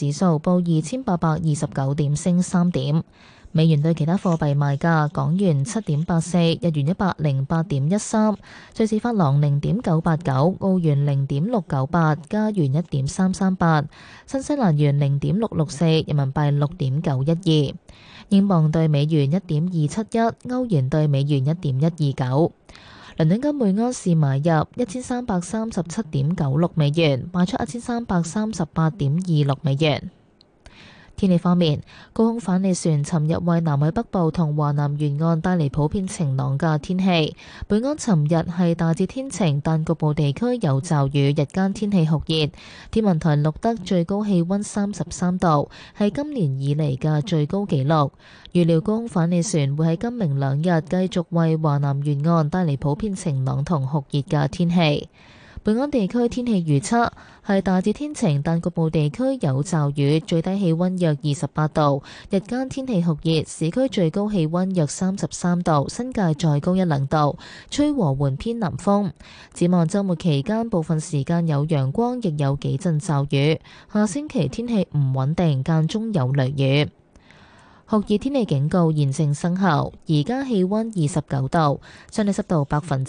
指數報2829點，升3點。美元對其他貨幣賣價：港元7.84，日元108.13，瑞士法郎0.989，澳元0.698，加元1.338，新西蘭元0.664，人民幣6.912，英鎊對美元1.271，歐元對美元1.129。倫敦金每安士買入1337.96美元，賣出1338.26美元。天氣方面，高空反氣旋尋日為南海北部同華南沿岸帶嚟普遍晴朗嘅天氣。本港尋日係大致天晴，但局部地區有驟雨，日間天氣酷熱。天文台錄得最高氣溫33度，係今年以嚟嘅最高紀錄。預料高空反氣旋會喺今明兩日繼續為華南沿岸帶嚟普遍晴朗同酷熱嘅天氣。本港地區天氣預測係大致天晴，但局部地區有驟雨，最低氣溫約28度，日間天氣酷熱，市區最高氣溫約33度，新界再高1-2度，吹和緩偏南風。展望週末期間，部分時間有陽光，亦有幾陣驟雨。下星期天氣唔穩定，間中有雷雨。酷熱天氣警告現正生效，而家氣溫29度，相對濕度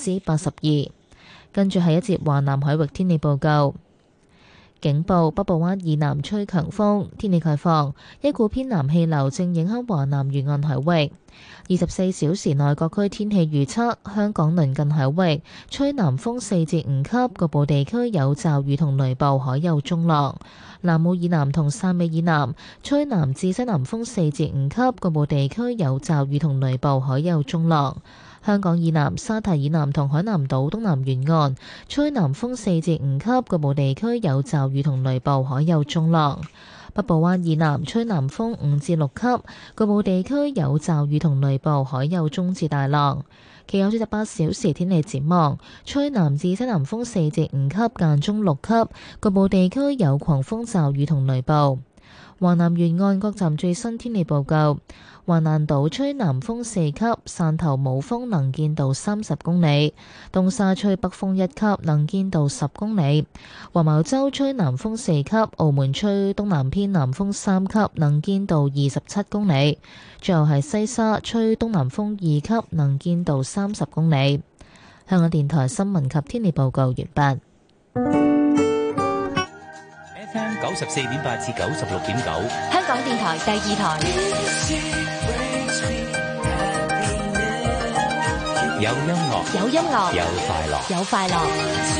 82%。跟住係一節華南海域天氣報告。警報：北部灣以南吹強風，天氣概況，一股偏南氣流正影響華南沿岸海域。24小時內各區天氣預測：香港鄰近海域吹南風4至5級，局部地區有驟雨同雷暴，海有中浪。南澳以南同汕尾以南吹南至西南風4至5級，局部地區有驟雨同雷暴，海有中浪。香港以南、沙堤以南同海南島東南沿岸吹南風4至5級，局部地區有驟雨同雷暴，海有中浪。北部灣以南吹南風5至6級，局部地區有驟雨同雷暴，海有中至大浪。其後48小時天氣展望，吹南至西南風4至5級，間中6級，局部地區有狂風驟雨同雷暴。華南沿岸各站最新天氣報告：橫瀾島吹南風4級，汕頭冇風，能見度30公里；東沙吹北風1級，能見度10公里；黃茅洲吹南風4級，澳門吹東南偏南風3級，能見度27公里；最後係西沙吹東南風2級，能見度30公里。香港電台新聞及天氣報告完畢。 FM 94.8至96.9， 香港電台第二台。 有音樂， 有音樂， 有快樂， 有快樂。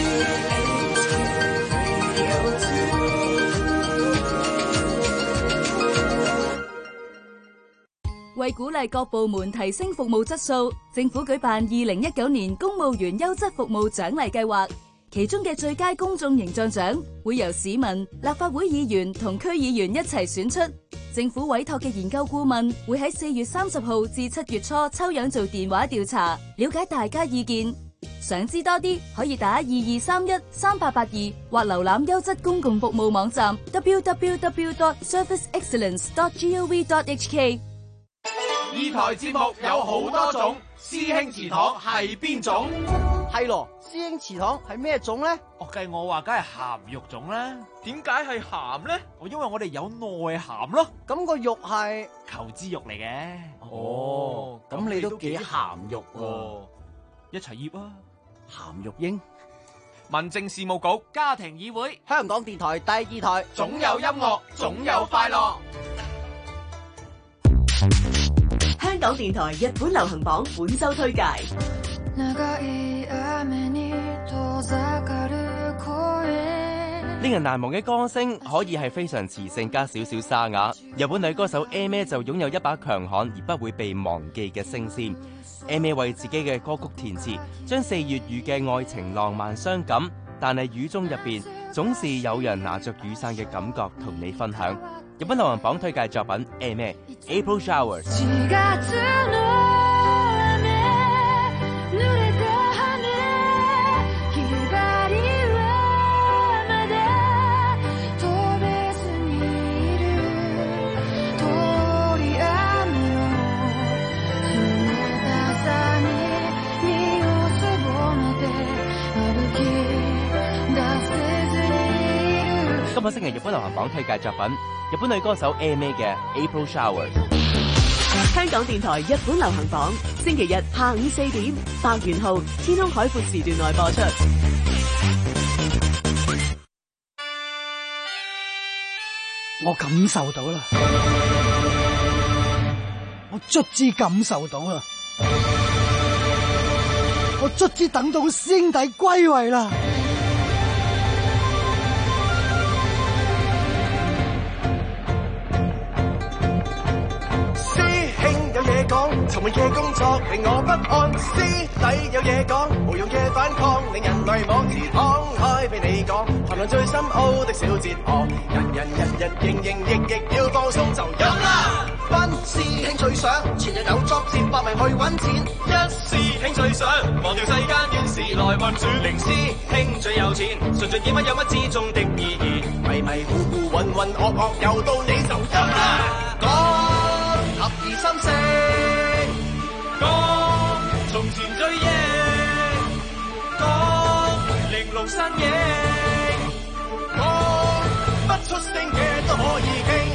為鼓勵各部門提升服務質素，政府舉辦2019年公務員優質服務獎勵計劃。其中嘅最佳公眾形象獎會由市民、立法會議員同區議員一齊選出。政府委託嘅研究顧問會喺4月30號至7月初抽樣做電話調查，了解大家意見。想知多啲，可以打22313882或瀏覽優質公共服務網站 www.serviceexcellence.gov.hk。 呢台節目有好多種，師兄祠堂係邊種？ 係咯，師兄祠堂係咩種咧？ 計我話梗係鹹肉種啦。點解係鹹咧？因為我哋有內涵咯。 咁個肉係求知肉嚟嘅。 哦，咁你都幾鹹肉喎。 一齊醃啊！ 鹹肉英。 民政事務局家庭議會， 香港電台第二台， 總有音樂，總有快樂。 香港電台日本流行榜本周推介。 令人難忘嘅歌聲可以係非常磁性加少少沙啞。日本女歌手 Aimer 就擁有一把強悍而不會被忘記嘅聲線。Aimer 為自己嘅歌曲填詞，將4月語嘅愛情浪漫傷感，但係雨中入邊總是有人拿着雨傘嘅感覺同你分享。日本流行榜推介作品 Aimer April Showers。今個星期日本流行榜推介作品日本女歌手 A-May 嘅 April Showers。 香港電台日本流行榜，星期日下午4點，百元號天空海闊時段內播出。 我感受到啦，我卒之感受到啦，我卒之等到師兄弟歸位啦。 尋悶嘅工作令我不安，師弟有嘢講，無用嘅反抗令人迷惘。時敞開俾你講，談論最深奧的小哲學。人營役要放鬆就飲啦。班師兄最想前日有作戰，搏命去揾錢。一師兄最想忘掉世間怨事來運轉。零師兄最有錢，純粹演乜有乜之中的意義。迷糊渾噩又到你就飲啦。講合二三四。講從前追憶，講玲瓏身影，講不出聲嘅都可以傾。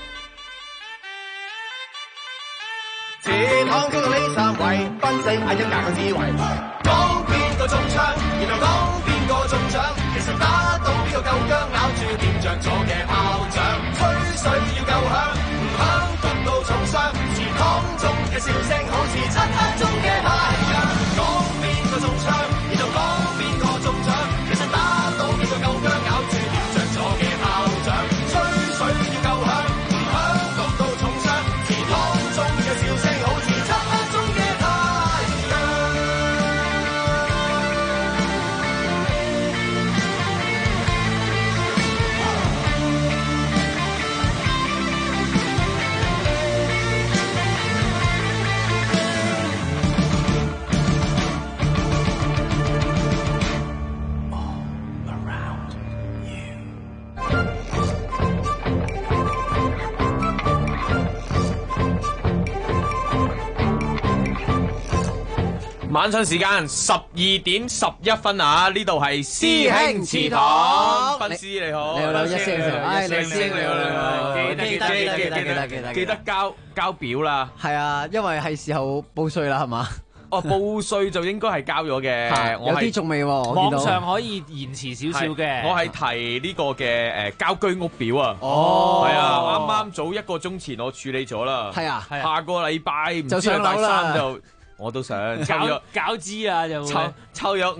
前行經過呢三位，分析嗌一架個智慧。講邊個中槍，然後講邊個中獎。其實打到邊個夠薑，咬住點着咗嘅炮仗。吹水要夠響，唔響篤到重傷。祠堂中嘅笑聲好似漆黑中嘅太陽。講邊個中槍，然後講邊個中獎。其實打到邊個夠薑，咬住點着咗嘅炮仗。吹水要夠響，唔響篤到重傷。祠堂中嘅笑聲好似漆黑中嘅太陽。 晚上時間12:11啊！呢度係師兄祠堂，斌師你好， 你好，一聲， 師兄你好，記得交表啦。 係啊，因為係時候報稅啦，係嘛？ 哦，報稅就應該係交咗嘅， 有啲仲未喎。 網上可以延遲少少嘅。 我係提呢個嘅交居屋表啊。 哦， 係啊，啱啱早1個鐘前我處理咗啦。 係啊， 下個禮拜唔知就上樓啦。 就我都想搞支啊，就抽咗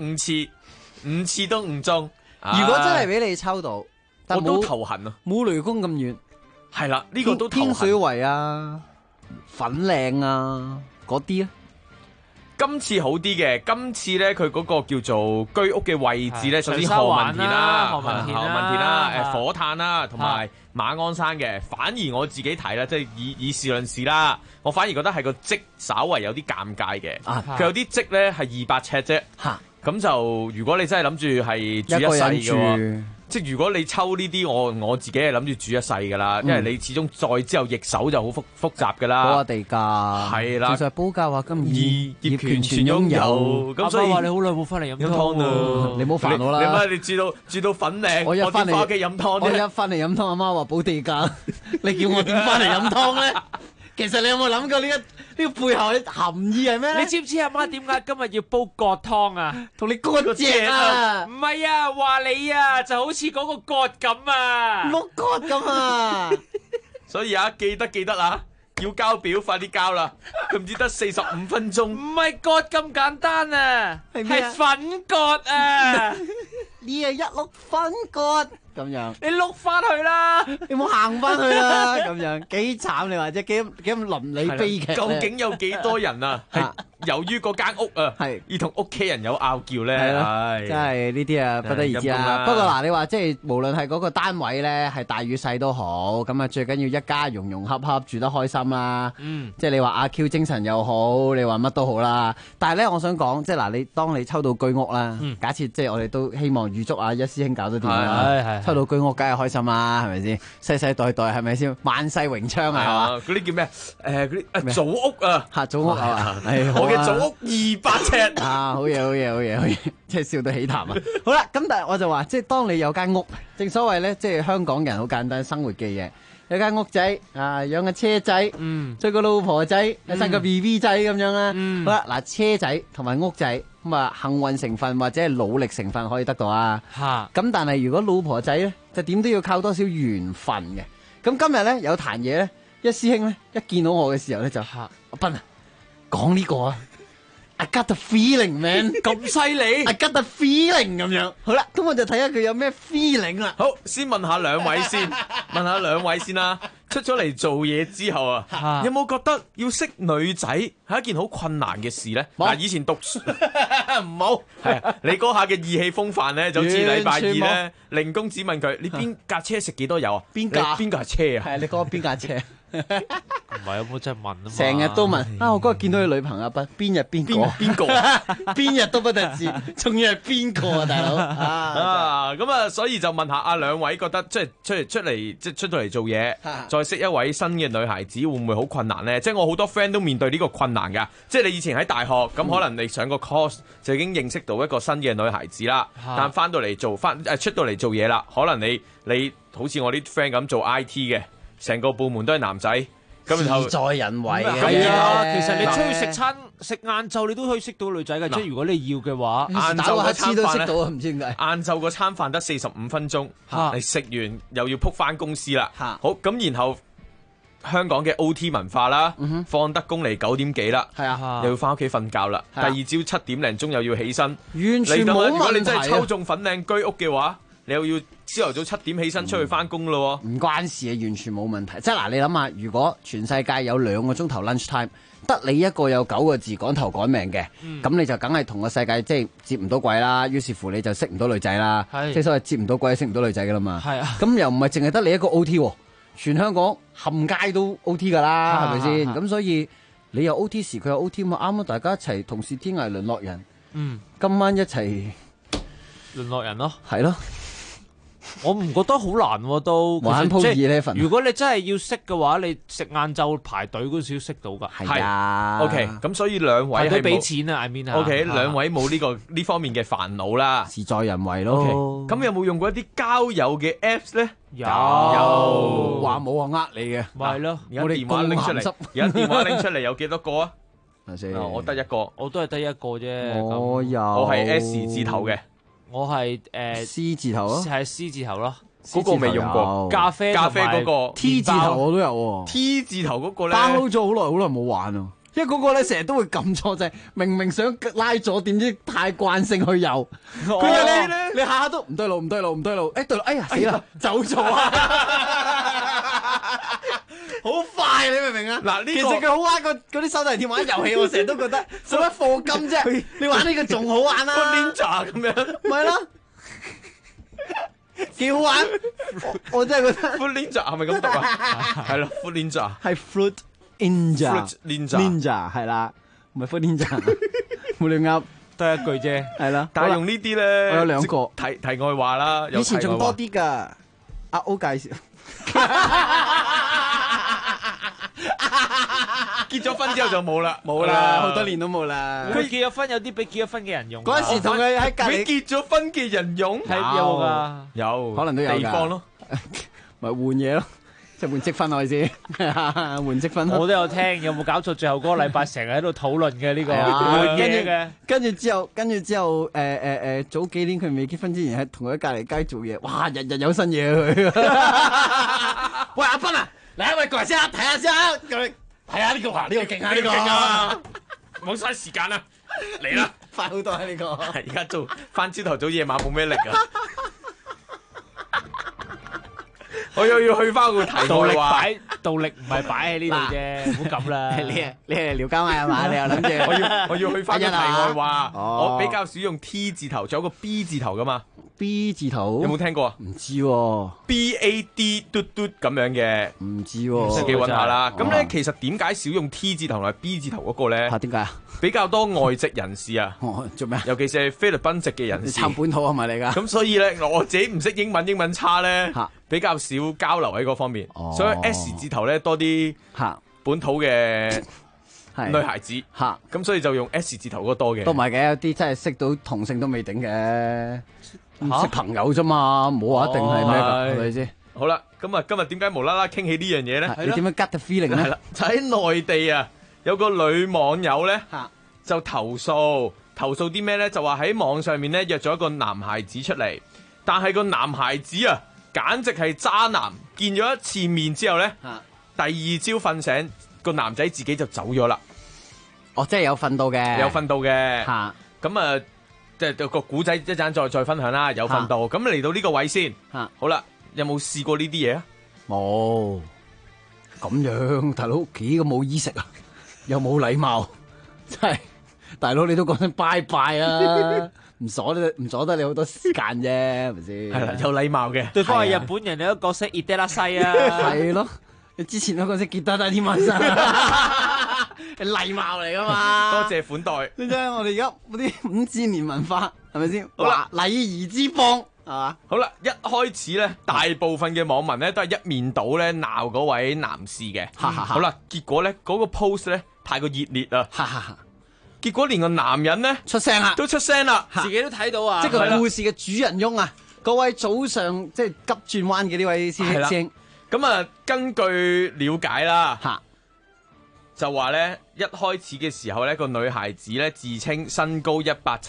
5次都唔中。 如果真係俾你抽到，但我都頭痕啊， 冇雷公咁遠。 係啦，呢個都頭痕。 天水圍啊，粉嶺啊，嗰啲啊。 今次好啲嘅，今次咧佢嗰個叫做居屋嘅位置咧，首先何文田啦、火炭啦，同埋馬鞍山嘅。反而我自己睇啦，即係以事論事啦，我反而覺得係個積稍為有啲尷尬嘅。佢有啲積咧係200尺啫，咁就如果你真係諗住係住一世嘅話，即係如果你抽呢啲，我自己係諗住住一世噶啦，因為你始終再之後易手就好複雜噶啦。 補下地價係啦，其實補價話咁易業權全擁有，咁所以話你好耐冇翻嚟飲湯啊！你冇煩我啦。 你乜？你住到粉嶺，我翻嚟屋企飲湯。 我一翻嚟飲湯，阿媽話補地價，你叫我點翻嚟飲湯咧？其實你有冇諗過呢個背後嘅含義係咩咧？ 你知唔知阿媽點解今日要煲葛湯啊？ 同你割隻啊？ 唔係啊，話你啊就好似嗰個葛咁啊， 木葛咁啊！ 所以啊，記得啊，要交表快啲交啦！佢唔知得45分鐘。 唔係葛咁簡單啊，係粉葛啊！ 呢係一碌粉葛。咁樣， 你碌翻去啦， 你冇行翻去啦，咁樣幾慘你話啫，幾咁倫理悲劇。 究竟有幾多人啊？係由於嗰間屋啊，係而同屋企人有拗撬咧， 係真係呢啲啊不得而知啦。不過嗱，你話即係無論係嗰個單位咧係大與細都好，咁啊最緊要一家融融洽洽住得開心啦。即係你話阿 Q 精神又好，你話乜都好啦。但係咧，我想講即係嗱，你當你抽到居屋啦，假設即係我哋都希望預祝阿一師兄搞得掂啦。抽到居屋梗係開心啦，係咪先？世世代代係咪先？萬世榮昌啊，係嘛？ 嗰啲叫咩？嗰啲祖屋啊， 嚇祖屋係嘛？ 我嘅祖屋200尺啊！好嘢，即係笑到起痰啊！好啦，咁但係我就話，即係當你有間屋，正所謂咧，即係香港人好簡單生活嘅嘢， 有間屋仔啊，養個車仔，追個老婆仔，生個 BB 仔咁樣啦。好啦，嗱，車仔同埋屋仔咁啊，幸運成分或者係努力成分可以得到啊。咁但係如果老婆仔咧，就點都要靠多少緣分嘅。咁今日咧有壇嘢咧，一師兄咧一見到我嘅時候咧就阿斌啊，講呢個啊。I got the feeling, man， 咁犀利 ！I got the feeling 咁樣。好啦，咁我就睇下佢有咩 feeling 啦。 好，先問下兩位先，問下兩位先啦。出咗嚟做嘢之後啊，有冇覺得要識女仔係一件好困難嘅事咧？嗱，以前讀書唔好，係啊，你嗰下嘅意氣風範咧，就好似禮拜二咧，令公子問佢：你邊架車食幾多油啊？邊架車啊？ 係你講邊架車？ 唔係有冇真係問啊嘛？ 成日都問啊！我嗰日見到你女朋友邊日邊個邊日都不得志，仲要係邊個啊，大佬啊！ 咁啊，所以就問下啊兩位覺得即係出到嚟做嘢，再識一位新嘅女孩子會唔會好困難咧？即係我好多 friend 都面對呢個困難㗎。即係你以前喺大學咁，可能你上個 course 就已經認識到一個新嘅女孩子啦。但翻到嚟出到嚟做嘢啦，可能你好似我啲 friend 咁做 IT 嘅。成個部門都係男仔，咁然後事在人為係啊，其實你出去食餐食晏晝，你都可以識到女仔嘅。即係如果你要嘅話， 晏晝嗰餐飯咧，唔知點解晏晝個餐飯得45分鐘，你食完又要撲翻公司啦。好咁，然後香港嘅 OT 文化啦，放得工嚟9點幾啦，又要翻屋企瞓覺啦。第二朝7點零鐘又要起身， 完全冇問題。 如果你真係抽中粉嶺居屋嘅話，你又要朝頭早7點起身出去翻工咯喎， 唔關事啊，完全冇問題。即係嗱，你諗下，如果全世界有2個鐘頭 lunch time， 得你一個有9個字趕頭趕命嘅，咁你就梗係同個世界即係接唔到軌啦。於是乎你就識唔到女仔啦，即係所謂接唔到軌識唔到女仔噶啦嘛。咁又唔係淨係得你一個 OT， 全香港冚街都 OT 噶啦，係咪先？咁所以你有 OT 時，佢有 OT 嘛，啱啊！大家一齊同是天涯淪落人，今晚一齊淪落人咯， 係咯。 我唔覺得好難喎，都玩鋪二呢份。 如果你真係要識嘅話，你食晏晝排隊嗰時要識到㗎。 係啊。 OK， 咁所以兩位係俾錢啊 I mean OK， 兩位冇呢方面嘅煩惱啦， 事在人為咯。 OK， 咁有冇用過一啲交友嘅 Apps 咧？ 有。 話冇話呃你嘅。 咪係咯。 而家電話拎出嚟，有幾多個啊？我得一個， 我都係得一個啫。 我係 S 字頭嘅。 我係 C 字頭咯， 係 C 字頭咯， 嗰個未用過。咖啡嗰個 T 字頭我都有喎。 T 字頭嗰個咧 ，download咗好耐冇玩啊！因為嗰個咧成日都會撳錯掣，明明想拉咗，點知太慣性去右。佢話你下下都唔對路，對路，對路，哎呀死啦，走錯啊！好快，你明唔明啊？嗱，其實佢好玩過嗰啲手提電話遊戲，我成日都覺得使乜課金啫？你玩呢個仲好玩啦 ，Ninja 咁樣， 咪咯，幾好玩。我真係覺得 Fruit Ninja 係咪咁讀啊？係咯 ，Fruit Ninja 係 Fruit Ninja 係啦，唔係 Fruit Ninja， 冇亂噏， 得一句啫， 係啦。 但係用呢啲咧， 我有2個題外話啦， 以前仲多啲噶。阿 O 介紹。 結咗婚之後就冇啦， 好多年都冇啦。 佢結咗婚有啲俾結咗婚嘅人用。 嗰陣時同佢喺隔離， 俾結咗婚嘅人用， 係有㗎， 有可能都有地方咯， 咪換嘢咯，即係換積分我意思，換積分。 我都有聽，有冇搞錯？最後嗰個禮拜成日喺度討論嘅呢個換嘢嘅。 跟住之後，早幾年佢未結婚之前，喺同佢喺隔離街做嘢，哇！日日有新嘢佢。喂，阿斌啊！嚟，喂，過嚟先啊，睇下先啊，係啊，呢個勁啊，呢個冇嘥時間啦，嚟啦， 快好多啊呢個。 而家做翻朝頭早夜晚冇咩力啊，我又要去翻個題外話， 道力唔係擺喺呢度啫，唔好咁啦。 你係撩交嗌係嘛？你又諗住我要去翻個題外話，我比較少用 T 字頭，仲有個 B 字頭噶嘛。 B 字頭有冇聽過啊？ 唔知喎。 BAD 嘟嘟咁樣嘅， 唔知喎。 自己揾下啦。咁咧其實點解少用 T 字頭同埋 B 字頭嗰個咧？ 點解啊？ 比較多外籍人士啊。 做咩？ 尤其是係菲律賓籍嘅人士。 參本土係咪嚟㗎？ 咁所以咧，我自己唔識英文差咧，比較少交流喺嗰方面。所以 S 字頭咧多啲本土嘅女孩子。咁所以就用 S 字頭嗰個多嘅。 都唔係嘅，有啲真係識到同性都未頂嘅。識朋友啫嘛，冇話一定係咩㗎，係咪先？ 好啦，咁啊，今日點解無啦啦傾起呢樣嘢咧？ 你點樣 get the feeling 咧？ 係啦，就喺內地啊，有個女網友咧就投訴啲咩咧？就話喺網上面咧約咗一個男孩子出嚟，但係個男孩子啊，簡直係渣男。見咗一次面之後咧，第二朝瞓醒，個男仔自己就走咗啦。 哦，即係有瞓到嘅， 有瞓到嘅。咁啊，即係個古仔一陣再分享啦。有瞓到，咁嚟到呢個位先。好啦。有冇試過呢啲嘢啊？ 冇，咁樣大佬幾咁冇衣食啊，又冇禮貌，真係大佬你都講聲拜拜啊，唔阻得你好多時間啫，係咪先？ 係啦，有禮貌嘅。 對方係日本人，你都角色熱得啦西啊， 係咯，你之前都角色結得啦添嘛，禮貌嚟噶嘛。 多謝款待。 你睇我哋而家嗰啲5000年文化係咪先？好啦，禮儀之邦。 好啦，一開始咧，大部分嘅網民咧都係一面倒咧鬧嗰位男士嘅。好啦，結果咧嗰個 post 咧太過熱烈啦，結果連個男人咧出聲啦， 都出聲啦， 自己都睇到啊！ 即係個故事嘅主人翁啊，嗰位早上即係急轉彎嘅呢位師兄。 咁啊，根據了解啦，就話咧一開始嘅時候咧，個女孩子咧自稱身高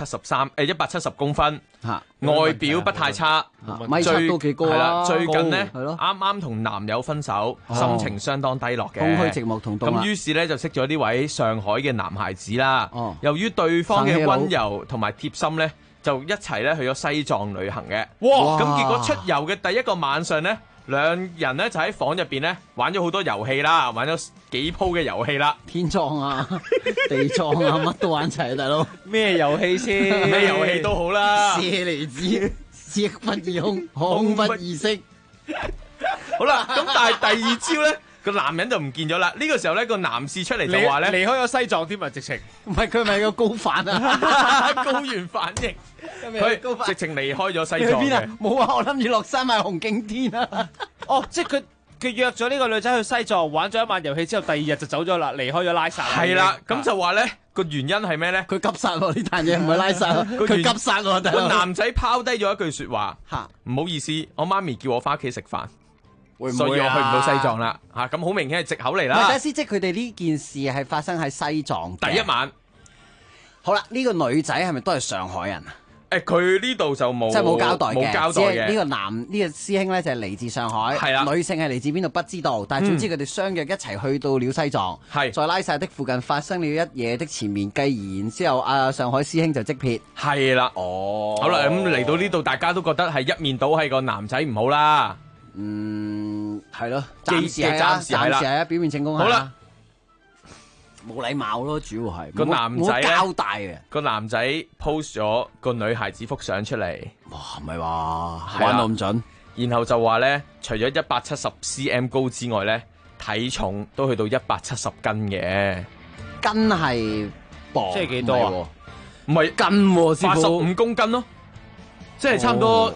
170公分。外表不太差， 米七都幾高啊！ 最近呢，啱啱同男友分手，心情相當低落嘅， 空虛寂寞同凍啦。 咁於是咧就識咗呢位上海嘅男孩子啦。由於對方嘅溫柔同埋貼心咧，就一齊咧去咗西藏旅行嘅。哇！咁結果出遊嘅第一個晚上咧，兩人咧就喺房入邊咧玩咗好多遊戲啦，玩咗幾鋪嘅遊戲啦， 天葬啊、地葬啊，乜都玩齊啊，大佬。 咩遊戲先？ 咩遊戲都好啦。 舍利子，色不異空，空不異色。 好啦，咁但係第二朝咧，個男人就唔見咗啦。呢個時候咧，個男士出嚟就話咧， 離開咗西藏添啊，直情。 唔係佢咪個高反啊？ 高原反應。佢直情離開咗西藏嘅。 冇啊，我諗住落山買紅景天啊。 哦，即係佢約咗呢個女仔去西藏玩咗一晚遊戲之後，第二日就走咗啦，離開咗拉薩。 係啦，咁就話咧個原因係咩咧？ 佢急剎喎，呢壇嘢唔係拉薩，佢急剎喎。 個男仔拋低咗一句說話，唔好意思，我媽咪叫我翻屋企食飯，所以我去唔到西藏啦。咁好明顯係藉口嚟啦。 唔係，即係佢哋呢件事係發生喺西藏第一晚。 好啦，呢個女仔係咪都係上海人啊？ 佢呢度就冇， 即係冇交代嘅， 冇交代嘅。 呢個呢個師兄咧就係嚟自上海， 係啦。 女性係嚟自邊度不知道，但係總之佢哋相約一齊去到了西藏，在拉薩的附近發生了一夜的纏綿，繼然之後上海師兄就即撇。 係啦，好啦，咁嚟到呢度，大家都覺得係一面倒係個男仔唔好啦。 係咯，暫時係啊，表面成功。 好啦。 冇禮貌咯，主要係個男仔交代嘅。 個男仔 post 咗個女孩子幅相出嚟， 哇，唔係話玩到咁準， 然後就話咧，除咗170cm 高之外咧，體重都去到170斤嘅， 斤係磅， 即係幾多啊？ 唔係斤 ，85公斤咯，即係差唔多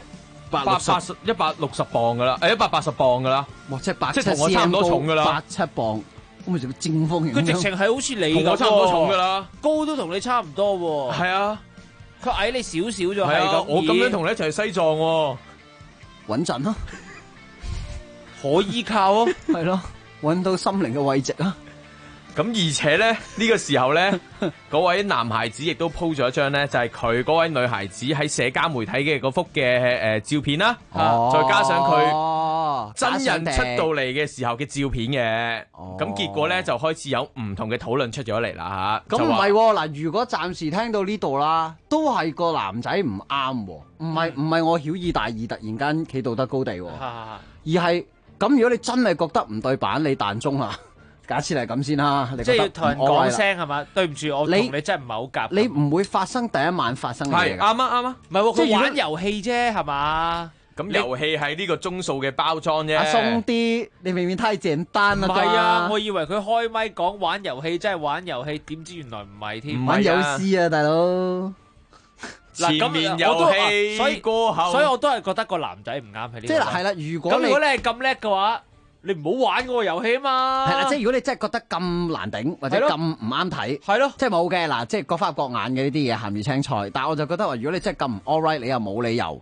160磅噶啦，180磅噶啦， 哇，即係即係同我差唔多重噶啦 ，87磅。咁咪就正方形。 佢直情係好似你咁， 同我差唔多重噶啦， 高都同你差唔多喎。 係啊， 佢矮你少少咗。 係啊，我咁樣同你一齊去西藏喎， 穩陣咯， 可依靠咯， 係咯，搵到心靈嘅慰藉啊！ 咁而且咧呢個時候咧，嗰位男孩子亦都 po 咗一張咧，就係佢嗰位女孩子喺社交媒體嘅嗰幅嘅照片啦，再加上佢真人出到嚟嘅時候嘅照片嘅，咁結果咧就開始有唔同嘅討論出咗嚟啦嚇。 咁唔係嗱，如果暫時聽到呢度啦，都係個男仔唔啱，唔係我曉以大義突然間企道德高地，而係咁。如果你真係覺得唔對版，你彈中啊！假設係咁先啦， 即係要同人講聲係嘛？對唔住，我同你真係唔係好夾。 你唔會發生第一晚發生嘅嘢。 係啱啊！ 唔係喎，佢玩遊戲啫係嘛？ 咁遊戲係呢個鐘數嘅包裝啫。 鬆啲，你明明太簡單啦。 唔係啊，我以為佢開咪講玩遊戲，真係玩遊戲，點知原來唔係添。 玩遊戲啊，大佬！ 前面遊戲，所以過後， 所以我都係覺得個男仔唔啱喺呢度。 即係係啦，如果你係咁叻嘅話。你唔好玩嗰個遊戲啊嘛！ 係啦，即係如果你真係覺得咁難頂或者咁唔啱睇， 係咯， 即係冇嘅嗱，即係各花各眼嘅呢啲嘢鹹魚青菜。但係我就覺得話，如果你真係咁唔 all right，你又冇理由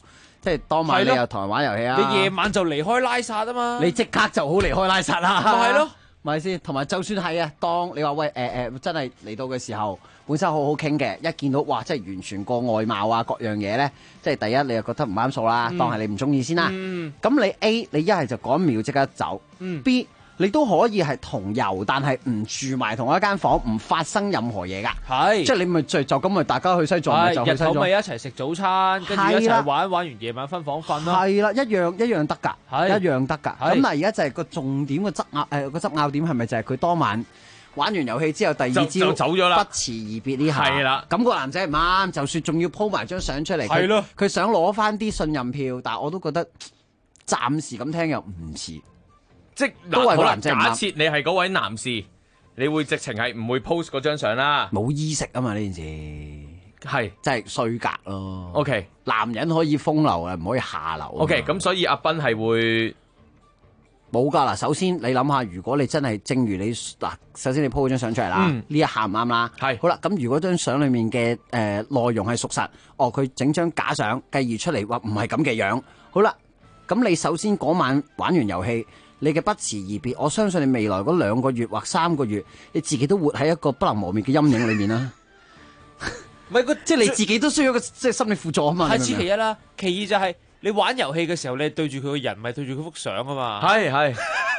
即係當晚你又同人玩遊戲啊， 你夜晚就離開拉薩啊嘛， 你即刻就好離開拉薩啦， 咪係咯， 咪先？同埋就算係啊，當你話喂真係嚟到嘅時候，本身好好傾嘅，一見到哇，即係完全個外貌啊各樣嘢咧，即係第一你又覺得唔啱數啦，當係你唔中意先啦。咁你 A 你一係就嗰一秒即刻走，B 你都可以係同遊，但係唔住埋同一間房，唔發生任何嘢㗎。 係， 即係你咪就咁咪大家去西藏，咪就去西藏。 日頭咪一齊食早餐，跟住一齊玩完夜晚分房瞓咯。 係啦，一樣得㗎，一樣得㗎。咁但係而家就係個重點個執拗點係咪就係佢當晚玩完遊戲之後第二朝就走咗啦， 不辭而別呢下。 係啦， 咁個男仔唔啱，就算仲要 po 埋張相出嚟，係咯，佢想攞翻啲信任票，但係我都覺得暫時咁聽又唔似。 即係都係好啦， 個男仔唔啱假設你係嗰位男士，你會直情係唔會 post 嗰張相啦。 冇衣食啊嘛呢件事， 係真係衰格咯。 OK， 男人可以風流啊，唔可以下流。 OK，咁所以阿斌係會冇㗎嗱。首先你諗下，如果你真係正如你嗱，首先你 po 嗰張相出嚟啦，呢一下唔啱啦。 係好啦，咁如果張相裡面嘅內容係屬實，佢整張假相繼而出嚟話唔係咁嘅樣，好啦，咁你首先嗰晚玩完遊戲。你嘅不辭而別，我相信你未來嗰2個月或3個月，你自己都活喺一個不能磨滅嘅陰影裏面啦。 唔係即係你自己都需要一個即係心理輔助啊嘛。 係其一啦，其二就係你玩遊戲嘅時候，你對住佢個人，咪對住佢幅相啊嘛。 係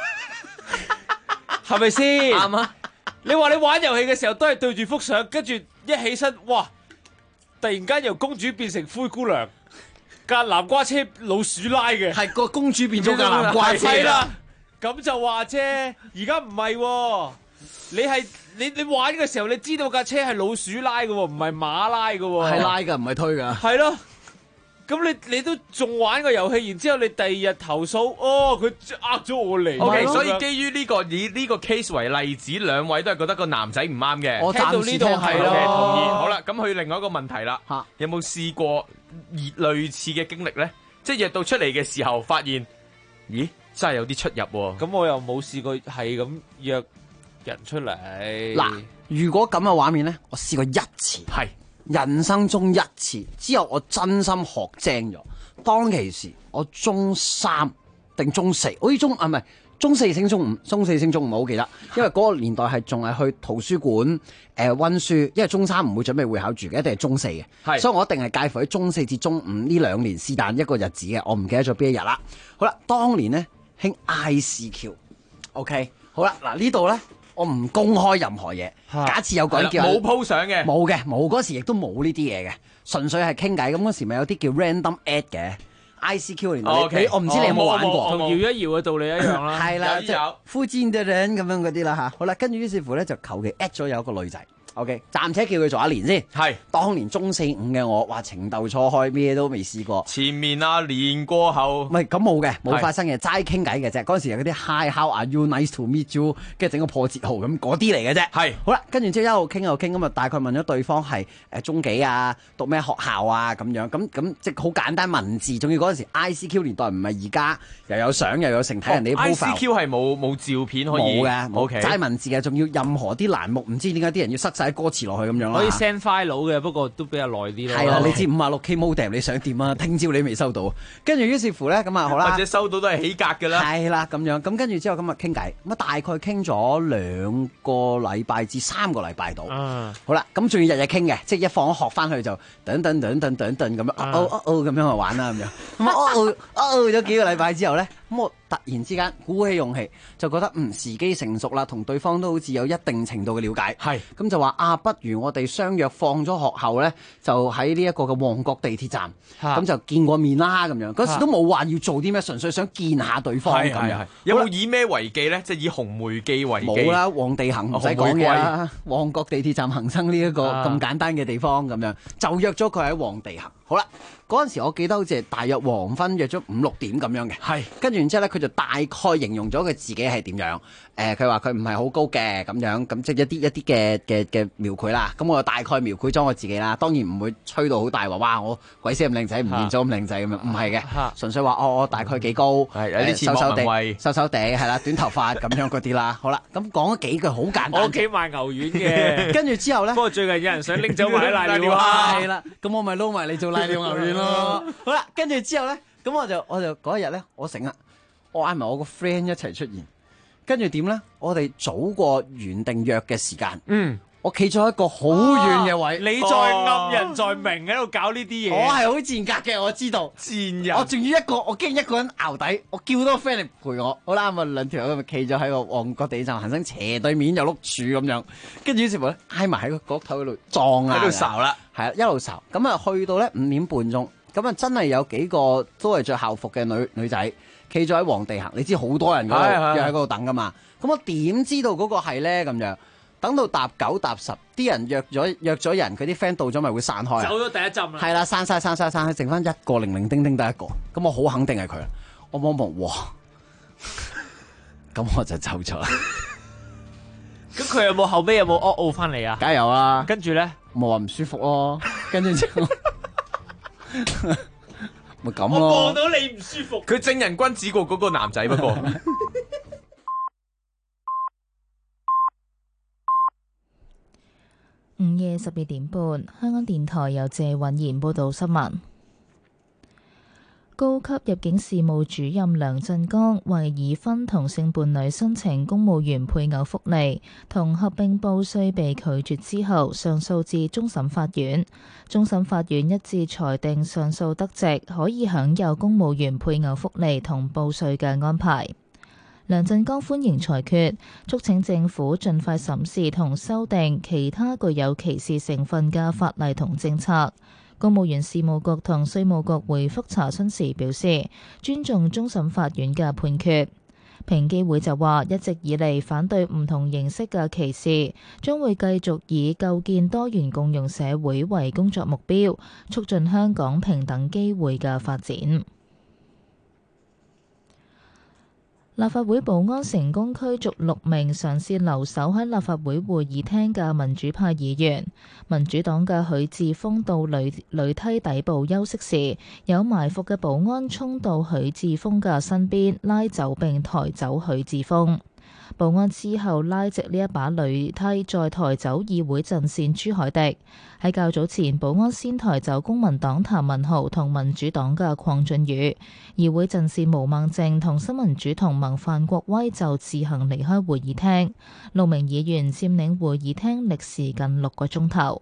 咪先？ 啱啊！ 你話你玩遊戲嘅時候都係對住幅相，跟住一起身，哇！突然間由公主變成灰姑娘，架南瓜車老鼠拉嘅， 係個公主變咗架南瓜車啦。咁就話啫，而家唔係喎，你玩嘅時候，你知道架車係老鼠拉嘅喎，唔係馬拉嘅喎， 係拉㗎，唔係推㗎。 係咯，咁你都仲玩個遊戲，然之後你第2日投訴，佢呃咗我嚟。 OK，所以基於以呢個 case 為例子，兩位都係覺得個男仔唔啱嘅。 我聽到呢度係咯， 同意。好啦，咁去另外一個問題啦，有冇試過類似嘅經歷咧？即係約到出嚟嘅時候，發現，咦？真係有啲出入喎， 咁我又冇試過係咁約人出嚟。 嗱，如果咁嘅畫面咧，我試過1次，係人生中1次，之後我真心學精咗。當其時我中3定中4，好似中4升中5，中4升中5，我好記得，因為嗰個年代係仲係去圖書館溫書，因為中3唔會準備會考住嘅，一定係中4嘅，所以我一定係介乎喺中4至中5呢2年是但一個日子嘅，我唔記得咗邊一日啦。好啦，當年咧。興 ICQ，OK， 好啦，嗱呢度咧，我唔公開任何嘢。假設有個人叫冇 po 相嘅， 冇嗰時亦都冇呢啲嘢嘅，純粹係傾偈。咁嗰時咪有啲叫 random add 嘅 ICQ 年代。我唔知你有冇玩過？ 同搖一搖嘅道理一樣啦。 係啦，即係附近嘅人咁樣嗰啲啦嚇。好啦，跟住於是乎咧就求其 add 咗有一個女仔。OK， 暫且叫佢做1年先。係當年中4、5嘅我，話情竇初開，咩都未試過。 前面年過後， 唔係咁冇嘅，冇發生嘅，齋傾偈嘅啫。嗰陣時有嗰啲 Hi，How are you？Nice to meet you， 跟住整個破折號咁嗰啲嚟嘅啫。係好啦，跟住之後一路傾一路傾，咁啊大概問咗對方係中幾啊，讀咩學校啊咁樣，咁即係好簡單文字。仲要嗰陣時 ICQ 年代唔係而家又有相又有成睇人哋 profile。 ICQ 係冇照片可以冇嘅，OK，齋文字嘅，仲要任何啲欄目，唔知點解啲人要塞晒歌詞落去咁樣啦。 可以 send file 嘅，不過都比較耐啲咯。 係啦，你知56K modem 你想點啊？聽朝你未收到，跟住於是乎咧咁啊好啦， 或者收到都係起格㗎啦。 係啦咁樣，咁跟住之後咁啊傾偈，咁啊大概傾咗2個禮拜至3個禮拜度。好啦，咁仲要日日傾嘅，即係一放學翻去就等咁樣，咁樣去玩啦咁樣。咁咗幾個禮拜之後咧，咁我突然之間鼓起勇氣，就覺得時機成熟啦，同對方都好似有一定程度嘅了解。係咁就話不如我哋相約放咗學後咧，就喺呢一個嘅旺角地鐵站，咁就見過面啦咁樣。嗰時都冇話要做啲咩，純粹想見下對方咁樣。 有冇以咩為記咧？即係以紅梅記為記？ 冇啦，旺地行唔使講嘢啦，旺角地鐵站恒生呢一個咁簡單嘅地方咁樣，就約咗佢喺旺地行。好啦，嗰陣時我記得好似係大約黃昏約咗5、6點咁樣嘅。係跟住住然之後咧，佢就大概形容咗佢自己係點樣。佢話佢唔係好高嘅咁樣，咁即係一啲嘅描繪啦。咁我就大概描繪咗我自己啦。當然唔會吹到好大話，哇！我鬼死咁靚仔，唔變咗咁靚仔咁樣，唔係嘅，純粹話我大概幾高， 有啲似莫文蔚瘦瘦地係啦，短頭髮咁樣嗰啲啦。好啦，咁講咗幾句好簡單。 我屋企賣牛丸嘅， 跟住之後咧， 不過最近有人想拎走埋啲瀨尿蝦， 係啦，咁我咪撈埋你做瀨尿牛丸咯。好啦，跟住之後咧，咁我就嗰一日咧，我醒啦，我嗌埋我個 friend 一齊出現，跟住點咧？我哋早過原定約嘅時間，我企咗一個好遠嘅位， 你在暗人在明喺度搞呢啲嘢， 我係好賤格嘅，我知道賤人， 我仲要我竟然一個人淆底，我叫多個 friend 嚟陪我，好啦，咁啊兩條友咪企咗喺個旺角地站恒生斜對面有碌柱咁樣，跟住於是乎咧挨埋喺個角頭嗰度撞啊， 喺度睄啦， 係啊，一路睄，咁啊去到咧5點半鐘，咁啊真係有幾個都係着校服嘅女仔企咗喺黃地行，你知好多人嗰度約喺嗰度等噶嘛，咁我點知道嗰個係咧咁樣？等到搭9搭10，啲人約咗人，佢啲 friend 到咗咪會散開， 走咗第一陣啦。 係啦，散晒，剩翻一個零零丁丁得一個，咁我好肯定係佢。我望望，哇！咁我就走咗啦。 咁佢有冇後尾有冇惡翻嚟啊？ 梗係有啦。 跟住咧， 冇話唔舒服咯。跟住之後咪咁咯。 我望到你唔舒服。 佢正人君子過嗰個男仔不過。 午夜12點半，香港電台由謝允賢報道新聞。高級入境事務主任梁振剛為已婚同性伴侶申請公務員配偶福利同合併報稅被拒絕之後，上訴至終審法院。終審法院一致裁定上訴得直，可以享有公務員配偶福利同報稅嘅安排。梁振剛歡迎裁決，促請政府盡快審視同修訂其他具有歧視成分嘅法例同政策。公務員事務局同稅務局回覆查詢時表示，尊重終審法院嘅判決。平機會就話，一直以嚟反對唔同形式嘅歧視，將會繼續以構建多元共融社會為工作目標，促進香港平等機會嘅發展。立法會保安成功驅逐6名嘗試留守喺立法會會議廳嘅民主派議員。民主黨嘅許智峰到樓梯底部休息時，有埋伏嘅保安衝到許智峰嘅身邊，拉走並抬走許智峰。保安之後拉直呢一把樓梯，再抬走議會陣線朱凱廸。喺較早前，保安先抬走公民黨譚文豪同民主黨嘅鄺俊宇，議會陣線毛孟靜同新民主同盟范國威就自行離開會議廳。6名議員佔領會議廳歷時近6個鐘頭。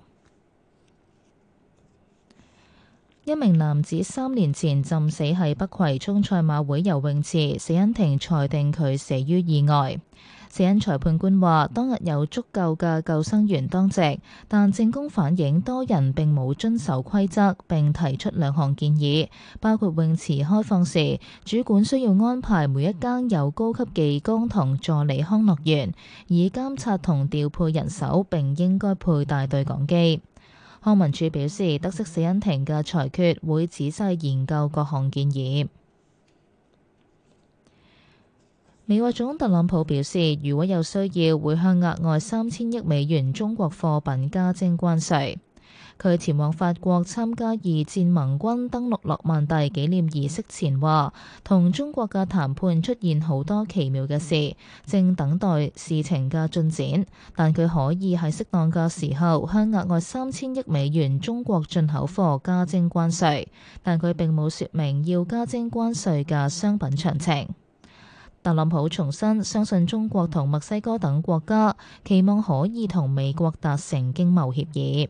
一名男子3年前浸死喺北葵涌賽馬會游泳池，死因庭裁定佢死於意外。死因裁判官話，當日有足夠嘅救生員當值，但證供反映多人並冇遵守規則，並提出2項建議，包括泳池開放時，主管需要安排每一間有高級技工同助理康樂員，以監察同調配人手，並應該佩戴對講機。康文署表示，得悉死因庭嘅裁決，會仔細研究各項建議。美國總統特朗普表示，如果有需要，會向額外3000億美元中國貨品加徵關稅。佢前往法國參加二戰盟軍登陸諾曼第紀念儀式前話，同中國嘅談判出現好多奇妙嘅事，正等待事情嘅進展，但佢可以喺適當嘅時候向額外3000億美元中國進口貨加徵關稅，但佢並冇說明要加徵關稅嘅商品詳情。特朗普重申，相信中國同墨西哥等國家期望可以同美國達成經貿協議。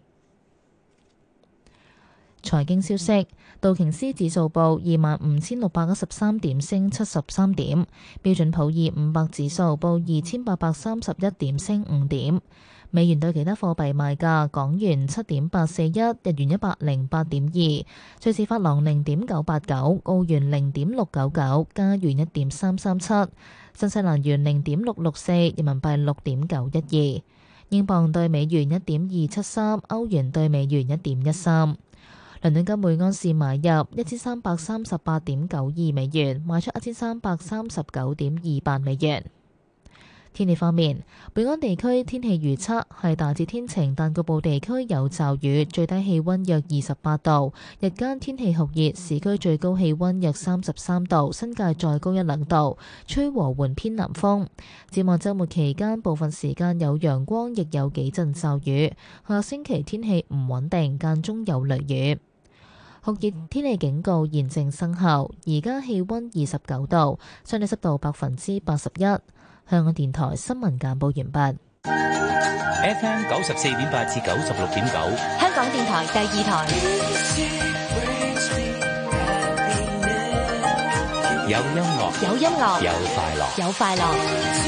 財經消息，道瓊斯指數報25,613點，升73點；標準普爾500指數報2831點，升5點。美元對其他貨幣賣價：港元7.841，日元108.2，瑞士法郎0.989，澳元0.699，加元1.337，新西蘭元0.664，人民幣6.912，英鎊對美元1.273，歐元對美元1.13。 倫敦金每安士買入1338.92美元，賣出1339.28美元。天氣方面，本港地區天氣預測係大致天晴，但局部地區有驟雨，最低氣溫約28度，日間天氣酷熱，市區最高氣溫約33度，新界再高1-2度，吹和緩偏南風。展望週末期間，部分時間有陽光，亦有幾陣驟雨。下星期天氣唔穩定，間中有雷雨。酷熱天氣警告現正生效，而家氣溫29度，相對濕度81%。香港電台新聞簡報完畢。 FM 94.8至96.9， 香港電台第2台。 有音樂， 有音樂， 有快樂， 有快樂。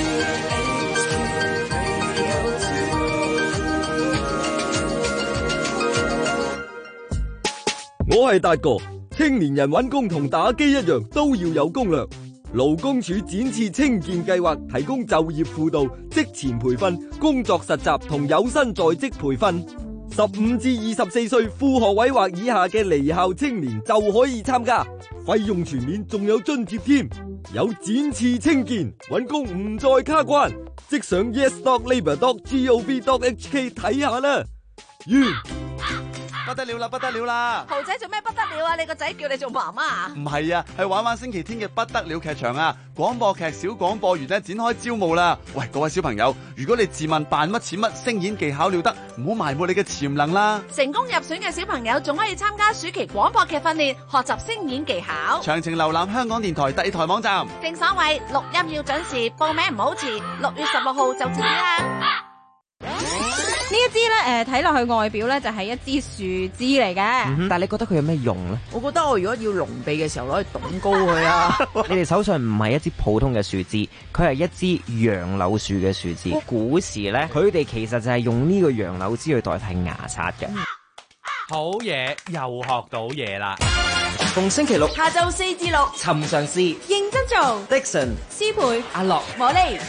我係達哥，青年人揾工同打機一樣，都要有攻略。勞工處展翅青見計劃提供就業輔導、職前培訓、工作實習同有薪在職培訓。15至24歲副學位或以下嘅離校青年就可以參加，費用全免，仲有津貼添。有展翅青見，揾工唔再卡關，即上 yes.labour.gov.hk 睇下啦。完。 不得了啦，不得了啦！ 豪仔做咩不得了啊？你個仔叫你做媽媽啊？ 唔係啊，係玩星期天嘅不得了劇場啊！廣播劇小廣播員咧展開招募啦！喂，各位小朋友，如果你自問扮乜似乜，聲演技巧了得，唔好埋沒你嘅潛能啦！ 成功入選嘅小朋友仲可以參加暑期廣播劇訓練，學習聲演技巧。 詳情瀏覽香港電台第2台網站。 正所謂錄音要準時，報名唔好遲，6月16號就知啦。 呢一支咧，睇落去外表咧就係一支樹枝嚟嘅。 但係你覺得佢有咩用咧？ 我覺得我如果要隆鼻嘅時候攞去棟高佢啊！ 你哋手上唔係一支普通嘅樹枝，佢係一支楊柳樹嘅樹枝。古時咧，佢哋其實就係用呢個楊柳枝去代替牙刷嘅。 好嘢，又學到嘢啦！ 逢星期六下晝4至6， 尋常事認真做。 Dixon、 思培、 阿樂、 茉莉。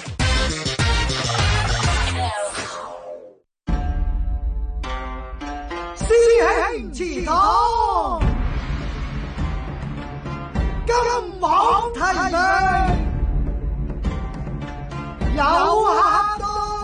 師兄祠堂，金網提名有客到。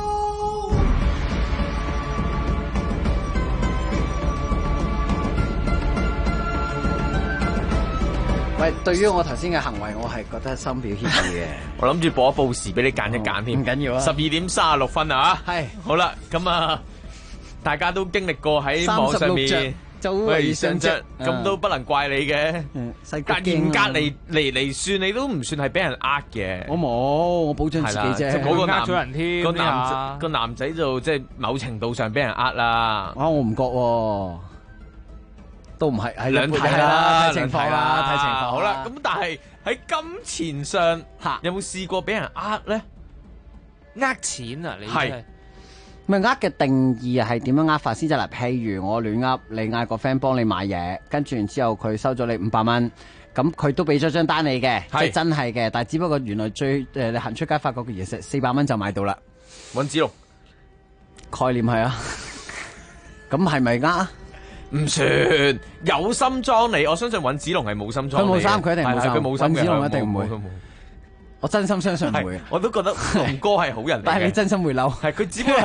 喂，對於我頭先嘅行為，我係覺得深表歉意嘅。 我諗住播一報時俾你揀一揀添， 唔緊要啊。 12:36分啊！ 係好啦，咁啊。大家都經歷過喺網上面喂上著，咁都不能怪你嘅。嚴格嚟算，你都唔算係俾人呃嘅。 我冇，我保障自己啫。 即係嗰個呃咗人添。 個男仔就即係某程度上俾人呃啦。 我唔覺喎，都唔係，係兩睇啦， 睇情況啦，睇情況。 好啦，咁但係喺金錢上有冇試過俾人呃咧？ 呃錢啊，你係。咪呃嘅定義係點樣呃法先？即係嗱，譬如我亂呃，你嗌個 friend 幫你買嘢，跟住然之後佢收咗你500蚊，咁佢都俾咗張單你嘅，即係真係嘅。但係只不過原來你行出街發覺嘅嘢食400蚊就買到啦。 尹子龍概念係啊，咁係咪呃？ 唔算有心裝你，我相信尹子龍係冇心裝你。 佢冇心，佢一定冇心。 佢冇心嘅， 尹子龍一定唔會。我真心相信唔會， 我都覺得龍哥係好人嚟嘅。 但係你真心會嬲， 係佢只不過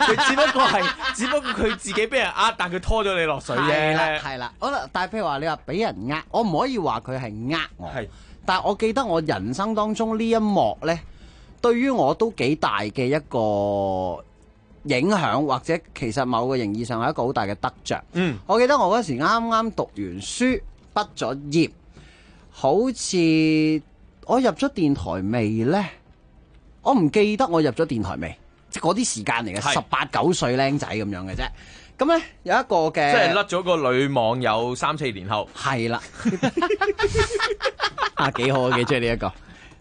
佢自己俾人呃，但佢拖咗你落水啫。 係啦，好啦，但係譬如話你話俾人呃，我唔可以話佢係呃我。 係， 但係我記得我人生當中呢一幕咧，對於我都幾大嘅一個影響，或者其實某個形義上係一個好大嘅得着。我記得我嗰時啱啱讀完書，畢咗業，好似。我入咗電台未呢？我唔記得我入咗電台未，即係嗰啲時間嚟嘅，18、9歲僆仔咁樣嘅啫。咁呢，有一個嘅， 即係甩咗個女網友3、4年後， 係啦，啊幾好啊，幾中意呢一個。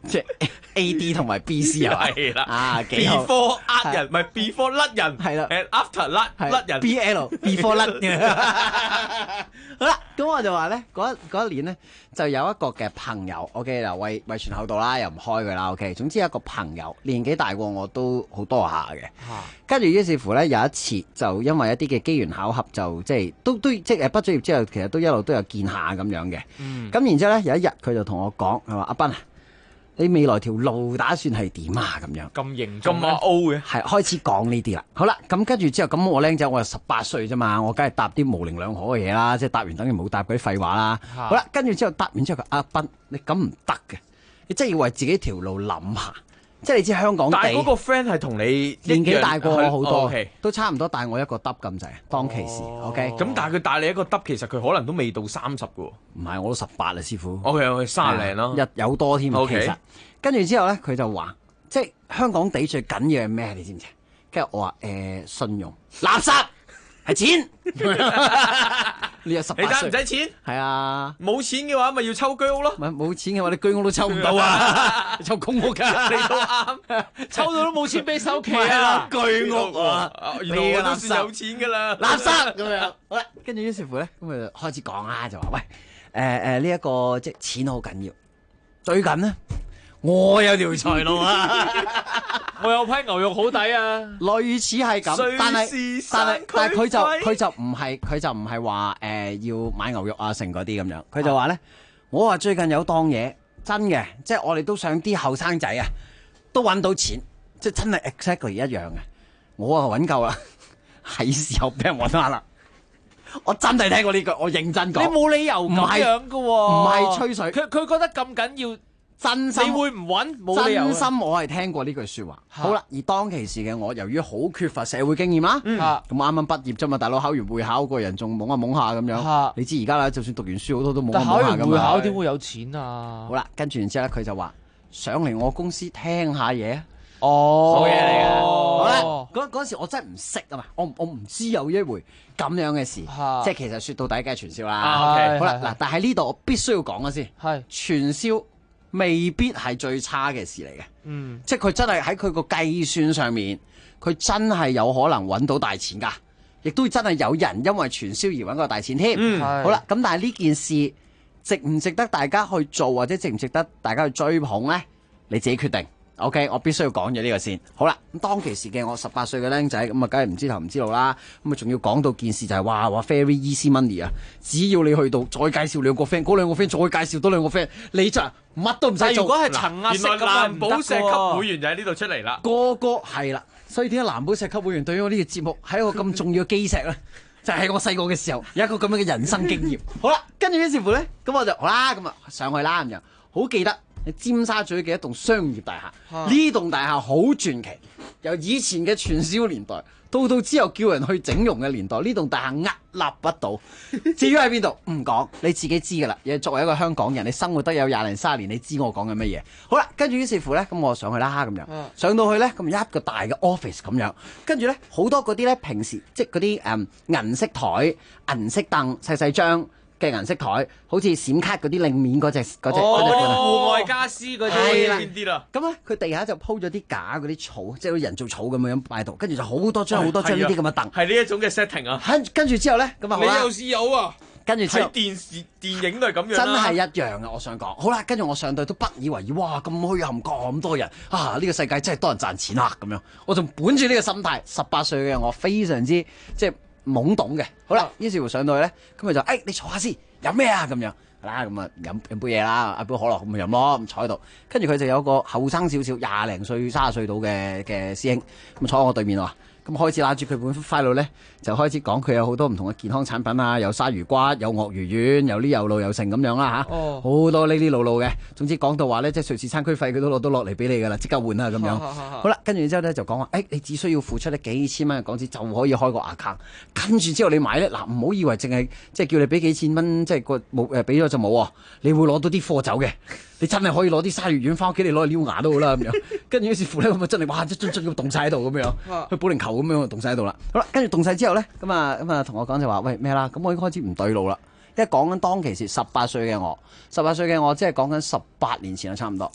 即係 A.D 同埋 B.C 係啦， 啊幾好 before 呃人，唔係 before 甩人， 係啦 ，and after 甩人 B.L. before 甩嘅。好啦，咁我就話咧，嗰一年咧就有一個嘅朋友，OK 嗱，為傳後道啦，又唔開佢啦，OK。總之有一個朋友年紀大過我都好多下嘅，跟住於是乎咧有一次就因為一啲嘅機緣巧合就即係都即係畢咗業之後，其實都一路都有見下咁樣嘅。咁然之後咧有一日佢就同我講，佢話阿斌啊，你未來條路打算係點啊？咁樣咁型咁啊 O 嘅， 係開始講呢啲啦。好啦，咁跟住之後，咁我僆仔我係18歲啫嘛，我梗係答啲模棱兩可嘅嘢啦，即係答完等於冇答嗰啲廢話啦。好啦，跟住之後答完之後，佢阿斌你咁唔得嘅，你真係要為自己條路諗下。即係你知香港地， 但係嗰個 friend 係同你年紀大過我好多， okay 都差唔多大我一個得咁滯。當其時 ，OK。 咁但係佢大你一個得，其實佢可能都未到30嘅喎。 唔係，我都18啦，師傅。 OK， 30零咯， 日有多添。 OK 其實跟住之後咧，佢就話，即係香港地最緊要係咩？你知唔知？跟住我話信用，垃圾係錢。你有18歲， 你使唔使錢？ 係啊， 冇錢嘅話咪要抽居屋咯。 唔係冇錢嘅話，你居屋都抽唔到啊！抽公屋㗎， 你都啱， 抽到都冇錢俾首期啊！居屋啊， 原來我都算有錢㗎啦， 垃圾咁樣。好啦，跟住於是乎咧，咁就開始講啦，就話喂呢一個即係錢好緊要。最近咧，我有條財路啊！ 我有批牛肉好抵啊！ 類似係咁，但係佢就唔係話要買牛肉啊成嗰啲咁樣，佢就話咧，我話最近有檔嘢真嘅，即係我哋都想啲後生仔啊都揾到錢，即係真係 exactly 一樣嘅。我啊揾夠啦，係時候俾人揾翻啦。我真係聽過呢句，我認真講。 你冇理由咁樣㗎喎， 唔係吹水。 佢覺得咁緊要。 真心你會唔揾？冇理由。 真心我係聽過呢句説話。好啦，而當其時嘅我，由於好缺乏社會經驗啦，咁啱啱畢業啫嘛，大佬考完會考，個人仲懵下懵下咁樣。你知而家啦，就算讀完書好多都懵下懵下咁。 考完會考點會有錢啊？ 好啦，跟住然之後咧，佢就話上嚟我公司聽下嘢。 哦， 好嘢嚟嘅。好啦，嗰陣時我真係唔識啊嘛，我唔知有一回咁樣嘅事，即係其實説到底梗係傳銷啦。好啦，嗱，但係呢度我必須要講嘅先，係傳銷。未必係最差嘅事嚟嘅，即係佢真係喺佢個計算上面，佢真係有可能揾到大錢㗎，亦都真係有人因為傳銷而揾個大錢添。好啦，咁但係呢件事值唔值得大家去做，或者值唔值得大家去追捧呢？你自己決定。OK， 我必須要講咗呢個先。好啦，咁當其時嘅我18歲嘅僆仔，咁啊梗係唔知頭唔知路啦。咁啊仲要講到件事就係話 very easy money 啊！只要你去到再介紹兩個 friend，嗰兩個 friend 再介紹多兩個 friend，你就乜都唔使做。 如果係層壓式咁啊， 藍寶石級會員就喺呢度出嚟啦。 個係啦，所以點解藍寶石級會員對於我呢個節目係一個咁重要嘅基石咧？就係我細個嘅時候有一個咁樣嘅人生經驗。好啦，跟住於是乎咧，咁我就好啦，咁啊上去啦咁樣，好記得。尖沙咀嘅一棟商業大廈，呢棟大廈好傳奇，由以前嘅傳銷年代到之後叫人去整容嘅年代，呢棟大廈屹立不倒。至於喺邊度唔講，你自己知㗎啦。亦作為一個香港人，你生活得有20零30年，你知我講緊乜嘢。好啦，跟住於是乎呢，咁我上去啦咁樣，上到去呢，咁一個大嘅 office 咁樣，跟住呢，好多嗰啲呢，平時即係嗰啲銀色台、銀色凳、細張嘅銀色台，好似閃卡嗰啲令面嗰隻戶外家私嗰啲啦。 咁咧，佢地下就鋪咗啲假嗰啲草，即係人造草咁樣擺度，跟住就好多張呢啲咁嘅凳。 係呢一種嘅 setting 啊。 跟住之後咧，咁啊好啦。 你又試有啊？ 跟住之後睇電影都係咁樣。 真係一樣啊！我想講，好啦，跟住我上到都不以為意，哇！咁墟冚咁多人啊！呢個世界真係多人賺錢啊！咁樣，我仲本住呢個心態，18歲嘅我非常之即係懵懂嘅。好啦，於是乎上到去咧，咁佢就你坐下先，飲咩啊？咁樣啦，咁啊飲杯嘢啦，杯可樂咁咪飲咯，咁坐喺度。跟住佢就有個後生少少20零歲、30歲到嘅師兄，咁坐喺我對面喎。咁開始拉住佢本 file 咧，就開始講佢有好多唔同嘅健康產品啊，有鯊魚骨，有鱷魚丸，有呢又路又成咁樣啦嚇，好多呢啲路嘅。總之講到話咧，即係瑞士餐區費佢都攞到落嚟俾你噶啦，即刻換啦咁樣。好啦，跟住之後咧就講話，你只需要付出幾千蚊嘅港紙就可以開個 account。跟住之後你買咧，嗱唔好以為淨係即係叫你俾幾千蚊，即係個冇俾咗就冇喎，你會攞到啲貨走嘅。你真係可以攞啲鯊魚丸翻屋企，你攞去撩牙都好啦咁樣。跟住於是乎咧，咁啊真係哇一樽咁凍晒喺度咁樣，去保齡球咁樣凍晒喺度啦。好啦，跟住凍晒之後咧，咁啊同我講就話喂咩啦？咁我已經開始唔對路啦。因為講緊當其時18歲嘅我，18歲嘅我即係講緊18年前啦，差唔多。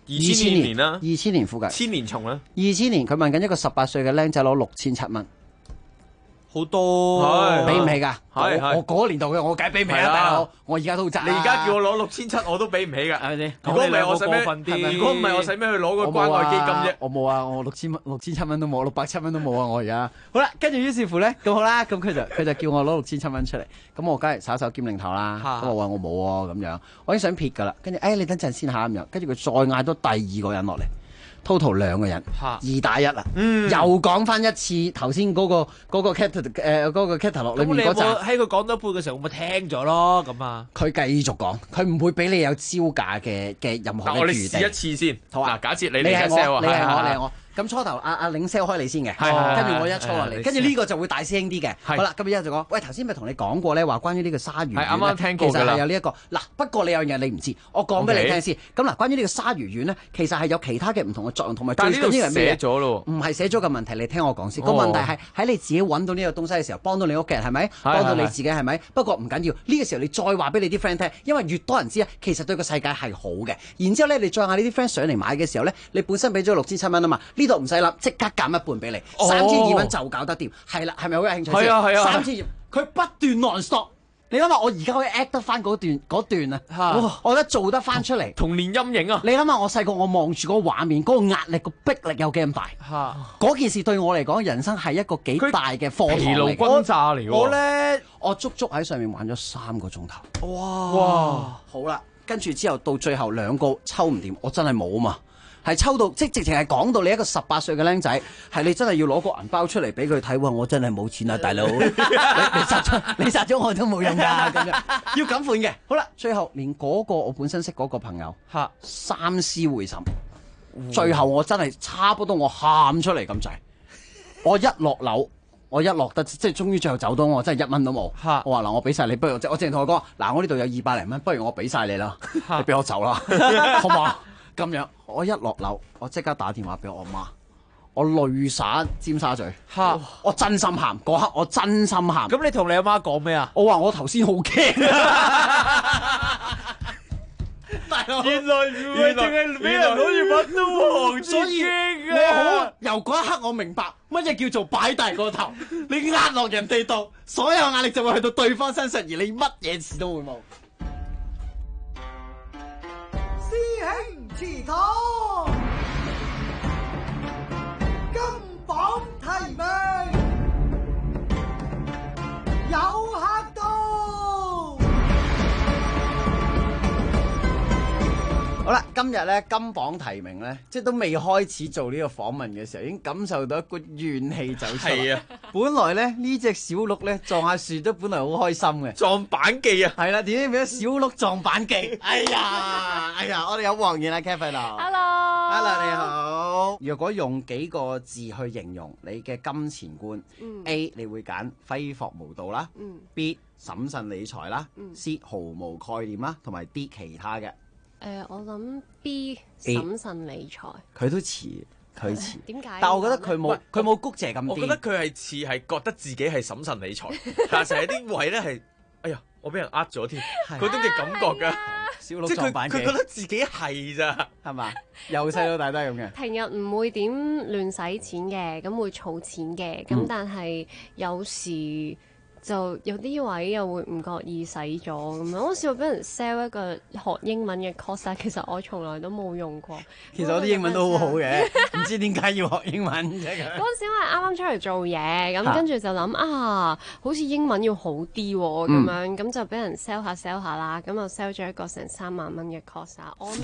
2000年啦 ，2000年附近， 千年蟲啦 ，2000年佢問緊一個18歲嘅僆仔攞6700蚊。 好多， 俾唔起㗎？ 係我嗰個年代嘅，我梗係俾唔起啦，大佬。我而家都好賺。 你而家叫我攞6700，我都俾唔起㗎，係咪先？如果唔係我使咩？如果唔係我使咩去攞個關愛基金啫？ 我冇啊，我6700蚊都冇，670蚊都冇啊！我而家好啦，跟住於是乎咧，咁好啦，咁佢就叫我攞6700蚊出嚟，咁我梗係稍稍兼領頭啦。咁我話我冇喎，咁樣我已經想撇㗎啦。跟住你等陣先下咁樣，跟住佢再嗌多第2個人落嚟。total 2個人，2打1啦，又講翻一次頭先嗰個 catalog 裏面嗰陣， 喺佢講到一半嘅時候，我咪聽咗咯，咁啊， 佢繼續講，佢唔會俾你有招架嘅任何嘅餘地。 我哋試一次先，好啊，假設你係 sell 你係我。咁初頭阿領 sell 開你先嘅，跟住我一衝落嚟，跟住呢個就會大聲啲嘅。好啦，咁一就講，喂，頭先咪同你講過咧，話關於呢個鯊魚丸， 啱啱聽過㗎啦。 其實係有呢一個嗱，不過你有樣嘢你唔知，我講俾你聽先。咁嗱，關於呢個鯊魚丸咧，其實係有其他嘅唔同嘅作用，同埋最緊要係咩？ 寫咗咯， 唔係寫咗嘅問題，你聽我講先。個問題係喺你自己揾到呢個東西嘅時候，幫到你屋企人係咪？幫到你自己係咪？不過唔緊要，呢個時候你再話俾你啲 friend 聽，因為越多人知啊，其實對個世界係好嘅。然之後咧，你再嗌呢啲 friend 上嚟買嘅時候咧，你本身俾咗6700蚊啊嘛，呢度唔使諗，即刻減一半俾你，3200蚊就搞得掂。係啦，係咪好有興趣先？ 係啊 3200，佢不斷 non-stop。你諗下，我而家可以 act 得翻嗰段啊，我覺得做得翻出嚟。 童年陰影啊！ 你諗下，我細個我望住嗰個畫面，嗰個壓力個逼力有幾咁大？嗰件事對我嚟講，人生係一個幾大嘅課堂嚟。 疲勞轟炸嚟喎！ 我足足喺上面玩咗3個鐘頭。 哇！ 好啦，跟住之後到最後2個抽唔掂，我真係冇啊嘛。係抽到，即係直情係講到你一個18歲嘅僆仔，係你真係要攞個銀包出嚟俾佢睇喎！我真係冇錢啊，大佬！你殺咗我都冇用㗎，咁樣要咁款嘅。好啦，最後連嗰個我本身識嗰個朋友三思會審，最後我真係差不多我喊出嚟咁滯。我一落樓，我一落得即係終於最後走到我真係1蚊都冇。我話嗱，我俾晒你，不如我淨係同佢講嗱，我呢度有200零蚊，不如我俾晒你啦，你俾我走啦，好嘛？咁樣，我一落樓，我即刻打電話俾我媽，我淚灑尖沙咀，我真心喊，嗰刻我真心喊。 咁你同你阿媽講咩啊？ 我話我頭先好驚， 原來唔係淨係俾人攞住把刀， 所以我好由嗰一刻我明白乜嘢叫做擺大個頭，你壓落人哋度，所有壓力就會去到對方身上，而你乜嘢事都會冇。 師兄祠堂，金榜題名，有客到。 好啦，今日咧金榜題名咧，即係都未開始做呢個訪問嘅時候，已經感受到一股怨氣走出嚟。係啊，本來咧呢隻小鹿咧撞下樹都本來好開心嘅， 撞板記啊！ 係啦，點知變咗小鹿撞板記？哎呀，我哋有黃燕啊 Kevin 啊 ，Hello， 你好。若果用幾個字去形容你嘅金錢觀，A 你會揀揮霍無度啦，B 審慎理財啦，C 毫無概念啦，同埋 D 其他嘅。 我諗 B 審慎理財， 佢都似，佢似。 點解？ 但係我覺得佢冇谷姐咁癲。 我覺得佢係似係覺得自己係審慎理財，但係成日啲位咧係，哎呀，我俾人呃咗添，嗰種嘅感覺㗎。 小鹿撞板記， 佢覺得自己係咋， 係嘛？由細到大都係咁嘅。 平日唔會點亂使錢嘅，咁會儲錢嘅，咁但係有時就有啲位又會唔覺意使咗咁樣。我試過俾人 sell 一個學英文嘅 course，但其實我從來都冇用過。 其實我啲英文都好好嘅，唔知點解要學英文啫。 嗰陣時我係啱啱出嚟做嘢，咁跟住就諗好似英文要好啲喎，咁樣咁就俾人 sell 下啦，咁就 sell 咗一個成3萬蚊嘅 course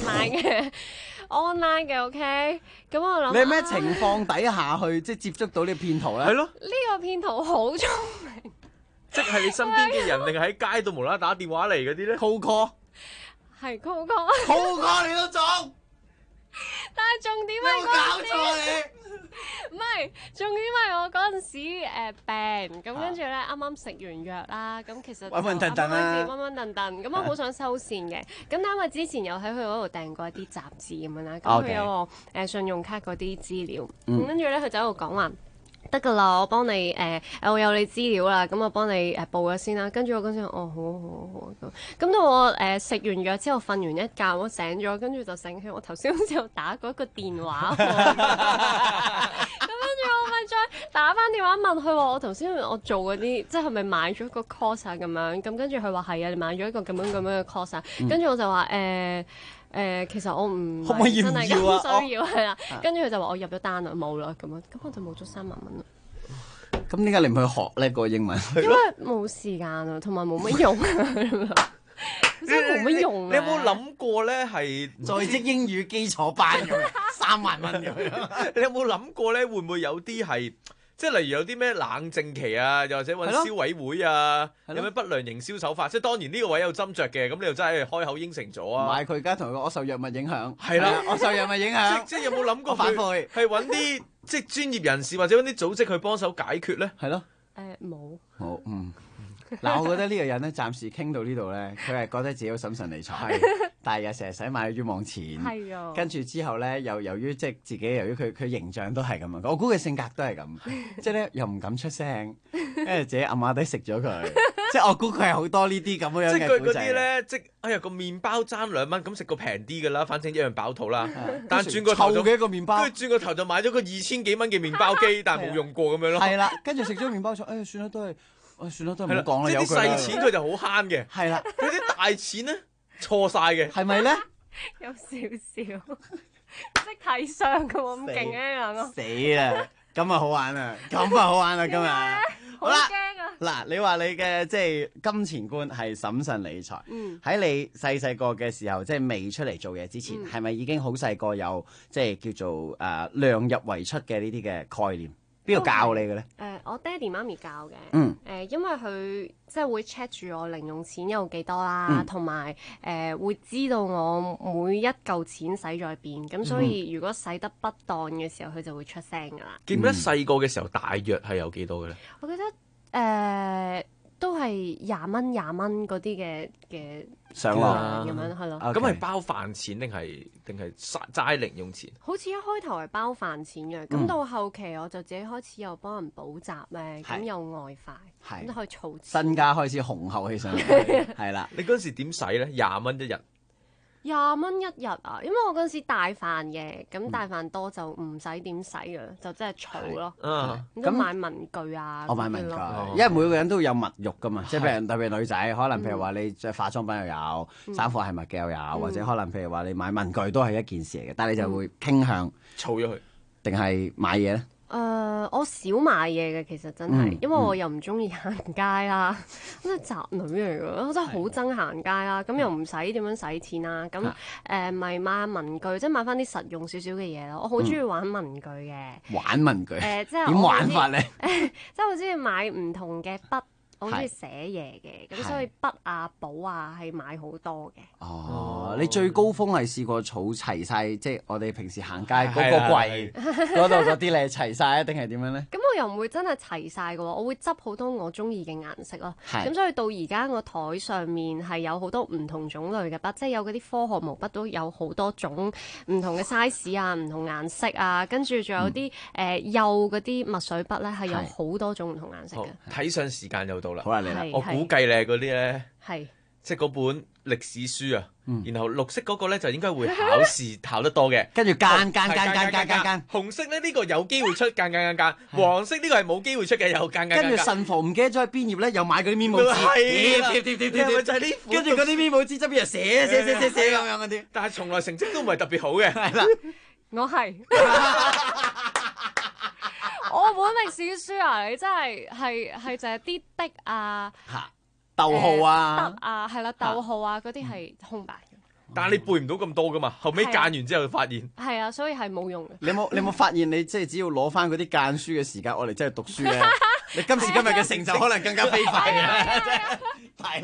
online 嘅 OK。咁我諗你係咩情況底下去即係接觸到呢個騙徒咧？ 係咯， 呢個騙徒好聰明。 即係你身邊嘅人，定係喺街度無啦啦打電話嚟嗰啲咧 ？Cold call 係 cold call 你都中， 但係重點係搞錯你。 唔係，重點係我嗰陣時病，咁跟住咧啱啱食完藥啦，咁其實暈暈騰騰啦， 暈暈騰騰，咁我好想收線嘅，咁因為之前有喺佢嗰度訂過一啲雜誌咁樣啦，咁佢有個信用卡嗰啲資料，咁跟住咧佢就喺度講話。 得㗎啦，我幫你我有你資料啦，咁我幫你報咗先啦。跟住我嗰陣哦，好咁到我食完藥之後瞓完一覺，我醒咗，跟住就醒起我頭先好似有打過一個電話喎。咁跟住我咪再打翻電話問佢話，我頭先我做嗰啲即係咪買咗個 course 啊咁樣？咁跟住佢話係啊，你買咗一個咁樣嘅 course 啊。跟住我就話其實我唔可唔可以唔真係要啊咁需要係啦。跟住佢就話我入咗單啦，冇啦咁樣，咁我就冇咗3萬蚊啦。 咁點解你唔去學呢個英文？ 因為冇時間啊，同埋冇乜用啊，真係冇乜用啊！ 你有冇諗過咧？係在職英語基礎班咁3萬蚊咁樣？ 你有冇諗過咧？會唔會有啲係即係例如有啲咩冷靜期啊，又或者揾消委會啊，有咩不良營銷手法？即係當然呢個位有斟酌嘅，咁你又真係開口應承咗啊！ 唔係佢而家同佢講我受藥物影響， 係啦， 我受藥物影響， 即係有冇諗過反悔係揾啲即係專業人士或者揾啲組織去幫手解決咧？ 係咯， 冇。 好嗱，我覺得呢個人咧，暫時傾到呢度咧，佢係覺得自己好審慎理財，但係又成日使買冤枉錢，跟住之後咧，又由於即係自己，由於佢形象都係咁啊，我估佢性格都係咁，即係咧又唔敢出聲，跟住自己暗下底食咗佢，即係我估佢係好多呢啲咁樣嘅即係佢嗰古仔啲咧，即係哎呀個麵包爭2蚊，咁食個平啲㗎啦，反正一樣飽肚啦。但係轉個頭臭嘅一個麵包， 跟住轉個頭就買咗個2000幾蚊嘅麵包機，但係冇用過咁樣咯。 係啦，跟住食咗麵包就算啦，都係。算啦，都唔好講啦， 即係啲細錢佢就好慳嘅， 係啦。 佢啲大錢咧錯晒嘅， 係咪咧？ 有少少識睇相嘅喎，咁勁嘅兩個。 死啦！咁啊好玩啊！咁啊好玩啊！今日好啦，嗱，你話你嘅即係金錢觀係審慎理財。喺你細個嘅時候，即係未出嚟做嘢之前，係咪已經好細個有即係叫做量入為出嘅呢啲嘅概念？邊個教你嘅咧？ 我爹哋媽咪教嘅。因為佢即係會 check 住我零用錢有幾多啦，同埋會知道我每一嚿錢使咗喺邊，咁所以如果使得不當嘅時候，佢就會出聲噶啦。 記唔記得細個嘅時候大約係有幾多嘅咧？ 我記得都係20蚊嗰啲嘅上落咁樣係咯。 咁係包飯錢定係齋零用錢？ 好似一開頭係包飯錢嘅，咁到後期我就自己開始又幫人補習咧，咁有外快，咁都可以儲錢。 身家開始雄厚起上嚟，係啦。 你嗰陣時點使咧？20蚊一日。 20蚊一日啊，因為我嗰陣時大飯嘅，咁大飯多就唔使點使噶，就真係儲咯。咁買文具啊， 我買文具，因為每個人都有物慾噶嘛，即係譬如特別女仔，可能譬如話你即係化妝品又有，衫褲係襪嘅又有，或者可能譬如話你買文具都係一件事嚟嘅，但係你就會傾向儲咗佢， 定係買嘢咧？ 我少買嘢嘅，其實真係，因為我又唔中意行街啦，咁係宅女嚟㗎，我真係好憎行街啦，咁又唔使點樣使錢啦，咁咪買下文具，即係買翻啲實用少少嘅嘢咯。我好中意玩文具嘅。 玩文具？ 即係點玩法咧？ 即係我中意買唔同嘅筆。我好中意寫嘢嘅，咁所以筆啊、簿啊係買好多嘅。 哦，你最高峰係試過儲齊晒，即係我哋平時行街嗰個櫃嗰度嗰啲你齊晒，定係點樣咧？ 咁我又唔會真係齊晒嘅喎，我會執好多我中意嘅顏色咯。咁所以到而家我台上面係有好多唔同種類嘅筆，即係有嗰啲科學毛筆都有好多種唔同嘅 size 啊、唔同顏色啊，跟住仲有啲幼嗰啲墨水筆咧係有好多種唔同顏色嘅。 睇上時間又到。 好啦，你啦， 我估計咧嗰啲咧，即係嗰本歷史書啊，然後綠色嗰個咧就應該會考試考得多嘅， 跟住間， 紅色咧呢個有機會出間，黃色呢個係冇機會出嘅，有間， 跟住慎防唔記得咗喺邊頁咧，又買嗰啲咪報紙，貼， 就係呢款， 跟住嗰啲咪報紙側邊又寫咁樣嗰啲， 但係從來成績都唔係特別好嘅， 係啦， 我係。我本歷史書啊，你真係就係啲的啊、 逗號啊、 得啊，係啦，逗號啊嗰啲係空白嘅。 但係你背唔到咁多噶嘛，後尾間完之後發現。 係啊，所以係冇用嘅。 你有冇發現你即係只要攞翻嗰啲間書嘅時間，我哋真係讀書咧，你今時今日嘅成就可能更加飛快嘅，大佬。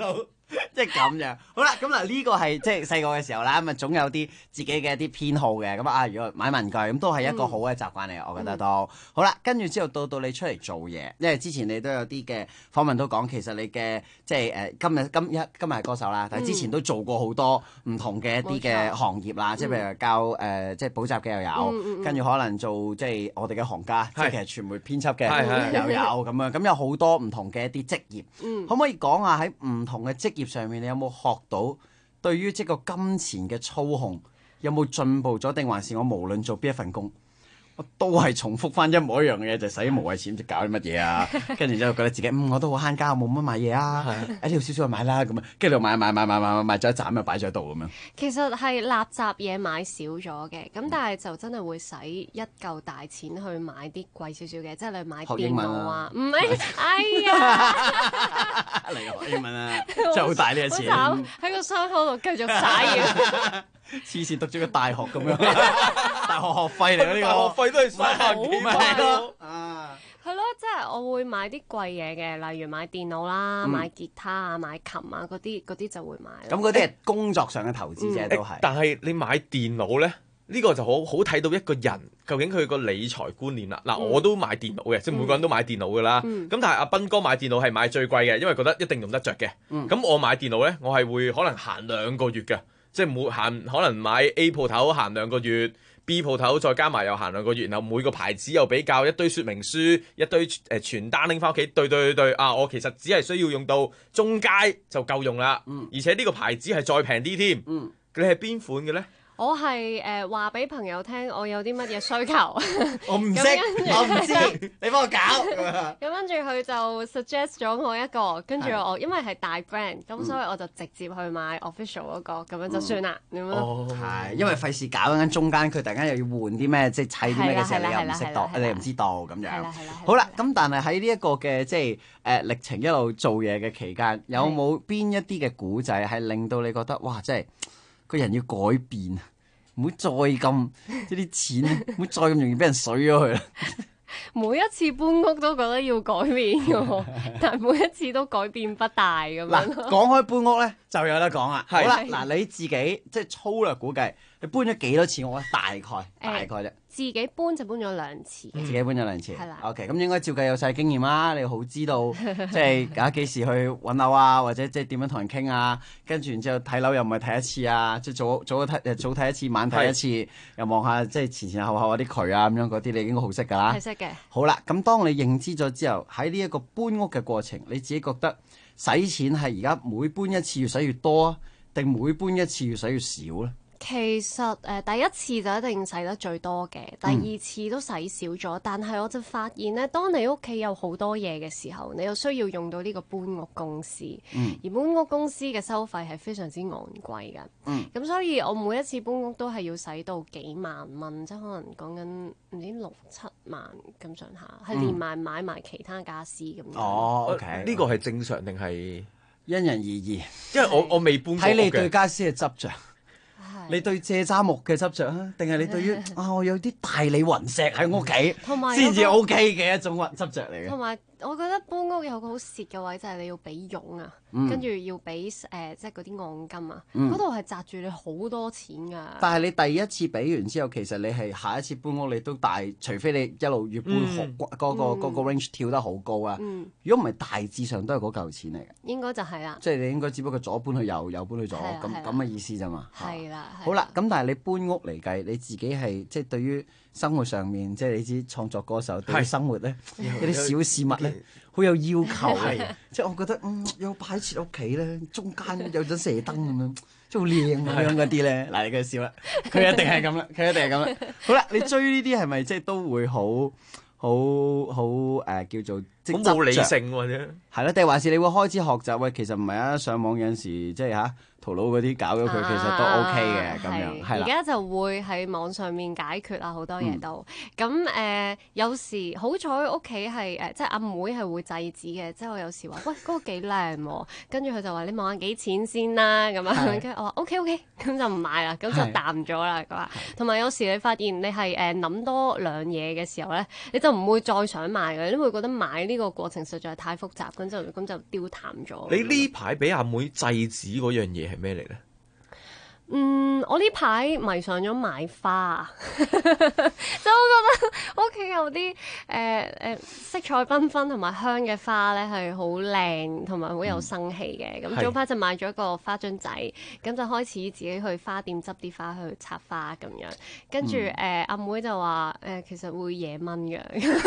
即係咁樣。好啦，咁嗱呢個係即係細個嘅時候啦，咁啊總有啲自己嘅一啲偏好嘅。咁啊，如果買文具咁都係一個好嘅習慣嚟，我覺得都好啦。跟住之後到你出嚟做嘢，因為之前你都有啲嘅訪問都講，其實你嘅即係今日係歌手啦，但係之前都做過好多唔同嘅一啲嘅行業啦，即係譬如教即係補習嘅又有，跟住可能做即係我哋嘅行家，即係其實傳媒編輯嘅又有咁樣，咁有好多唔同嘅一啲職業，可唔可以講下喺唔同嘅職業上面，你有冇學到對於即個金錢嘅操控有冇進步咗，定還是我無論做邊一份工，我都係重複翻一模一樣嘅嘢，就使無謂錢，就搞啲乜嘢啊？跟住之後覺得自己我都好慳家，冇乜買嘢啊，呢度少少就買啦咁啊，跟住買咗一盞就擺咗喺度咁樣。 其實係垃圾嘢買少咗嘅，咁但係就真係會使一嚿大錢去買啲貴少少嘅，即係你買電腦啊，唔係，哎呀， 嚟學英文啊，真係好大呢個錢， 喺個傷口度繼續灑嘢。 黐線讀咗個大學咁樣，大學學費嚟嘅呢個， 大學費都係300幾萬咯。 係咯，即係我會買啲貴嘢嘅，例如買電腦啦、買吉他啊、買琴啊嗰啲就會買。 咁嗰啲係工作上嘅投資啫，都係。 但係你買電腦咧，呢個就好睇到一個人究竟佢個理財觀念啦。嗱，我都買電腦嘅，即係每個人都買電腦噶啦。咁但係阿斌哥買電腦係買最貴嘅，因為覺得一定用得着嘅。咁我買電腦咧，我係會可能閒2個月嘅。即係可能買 A 鋪頭閒2個月 ，B 鋪頭再加埋又閒2個月，然後每個牌子又比較一堆說明書，一堆傳單拎翻屋企對啊！我其實只係需要用到中階就夠用啦，而且呢個牌子係再平啲添。你係邊款嘅咧？ 我係話俾朋友聽，我有啲乜嘢需求。 我唔識，我唔知，你幫我搞。 咁跟住佢就 suggest 咗我一個，跟住我因為係大 brand，咁所以我就直接去買 official 嗰個，咁樣就算啦。咁樣係因為費事搞緊中間，佢突然間又要換啲咩，即係砌啲咩嘅時候，你又唔識到，你又唔知道咁樣。好啦，咁但係喺呢一個嘅即係歷程一路做嘢嘅期間，有冇邊一啲嘅古仔係令到你覺得哇，即係個人要改變，唔好再咁即啲錢，唔好再咁容易俾人水咗佢啦。 每一次搬屋都覺得要改變嘅，但係每一次都改變不大咁樣。 嗱，講開搬屋咧，就有得講啦。好啦，嗱，你自己即係粗略估計，你搬咗幾多次屋啊？大概啫。 自己搬就搬咗2次， 自己搬咗2次。 係啦。 OK，咁應該照計有晒經驗啦，你好知道即係幾時去揾樓啊，或者即係點樣同人傾啊，跟住然之後睇樓又唔係睇一次啊，即係早睇一次，晚睇一次，又望下即係前後嗰啲渠啊咁樣嗰啲，你應該好識㗎啦。 係識嘅。 好啦，咁當你認知咗之後，喺呢一個搬屋嘅過程，你自己覺得使錢係而家每搬一次越使越多啊，定每搬一次越使越少咧？ 其實第一次就一定使得最多嘅，第二次都使少咗。但係我就發現咧，當你屋企有好多嘢嘅時候，你又需要用到呢個搬屋公司，而搬屋公司嘅收費係非常之昂貴嘅。咁所以我每一次搬屋都係要使到幾萬蚊，即係可能講緊唔知6、7萬咁上下，係連埋買埋其他家私咁樣。 哦，OK， 呢個係正常定係因人而異？ 因為我未搬過屋嘅。 睇你對家私嘅執着。你對蔗渣木嘅執着啊，定係你對於我有啲大理雲石喺屋企先至 OK 嘅一種執着嚟嘅？ 同埋我覺得搬屋有個好蝕嘅位就係你要俾傭啊，跟住要俾即係嗰啲按金啊，嗰度係擲住你好多錢㗎。 但係你第一次俾完之後，其實你係下一次搬屋你都除非你一路越搬嗰個 range 跳得好高啊。如果唔係大致上都係嗰嚿錢嚟嘅。 應該就係啦。 即係你應該只不過左搬去右，右搬去左咁嘅意思啫嘛。 係啦。 好啦，咁但係你搬屋嚟計，你自己係即係對於生活上面，即係你知創作歌手對於生活咧，有啲小事物咧，好有要求嘅。即係我覺得有擺設屋企咧，中間有盞射燈咁樣，即係好靚咁樣嗰啲咧。嗱，你佢笑啦，佢一定係咁啦，佢一定係咁啦。好啦，你追呢啲係咪即係都會好叫做即係冇理性或者係啦？定還是你會開始學習？喂，其實唔係啊，上網有陣時即係淘佬嗰啲搞咗佢，其實都 OK 嘅咁樣，係啦。 而家就會喺網上面解決啊，好多嘢都咁有時好彩屋企係即係阿妹係會制止嘅，即係我有時話喂嗰個幾靚喎，跟住佢就話你望下幾錢先啦咁樣，跟住我話 OK， 咁就唔買啦，咁就淡咗啦。佢話同埋有時你發現你係諗多兩嘢嘅時候咧，你就唔會再想買嘅， 樣，因為覺得買呢個過程實在係太複雜，咁就丟淡咗。 你呢排俾阿妹制止嗰樣嘢係咩嚟咧？ 我呢排迷上咗買花，就我覺得屋企有啲色彩繽紛同埋香嘅花咧係好靚，同埋好有生氣嘅。咁早排就買咗個花樽仔，咁就開始自己去花店執啲花去插花咁樣。跟住阿妹就話其實會惹蚊嘅。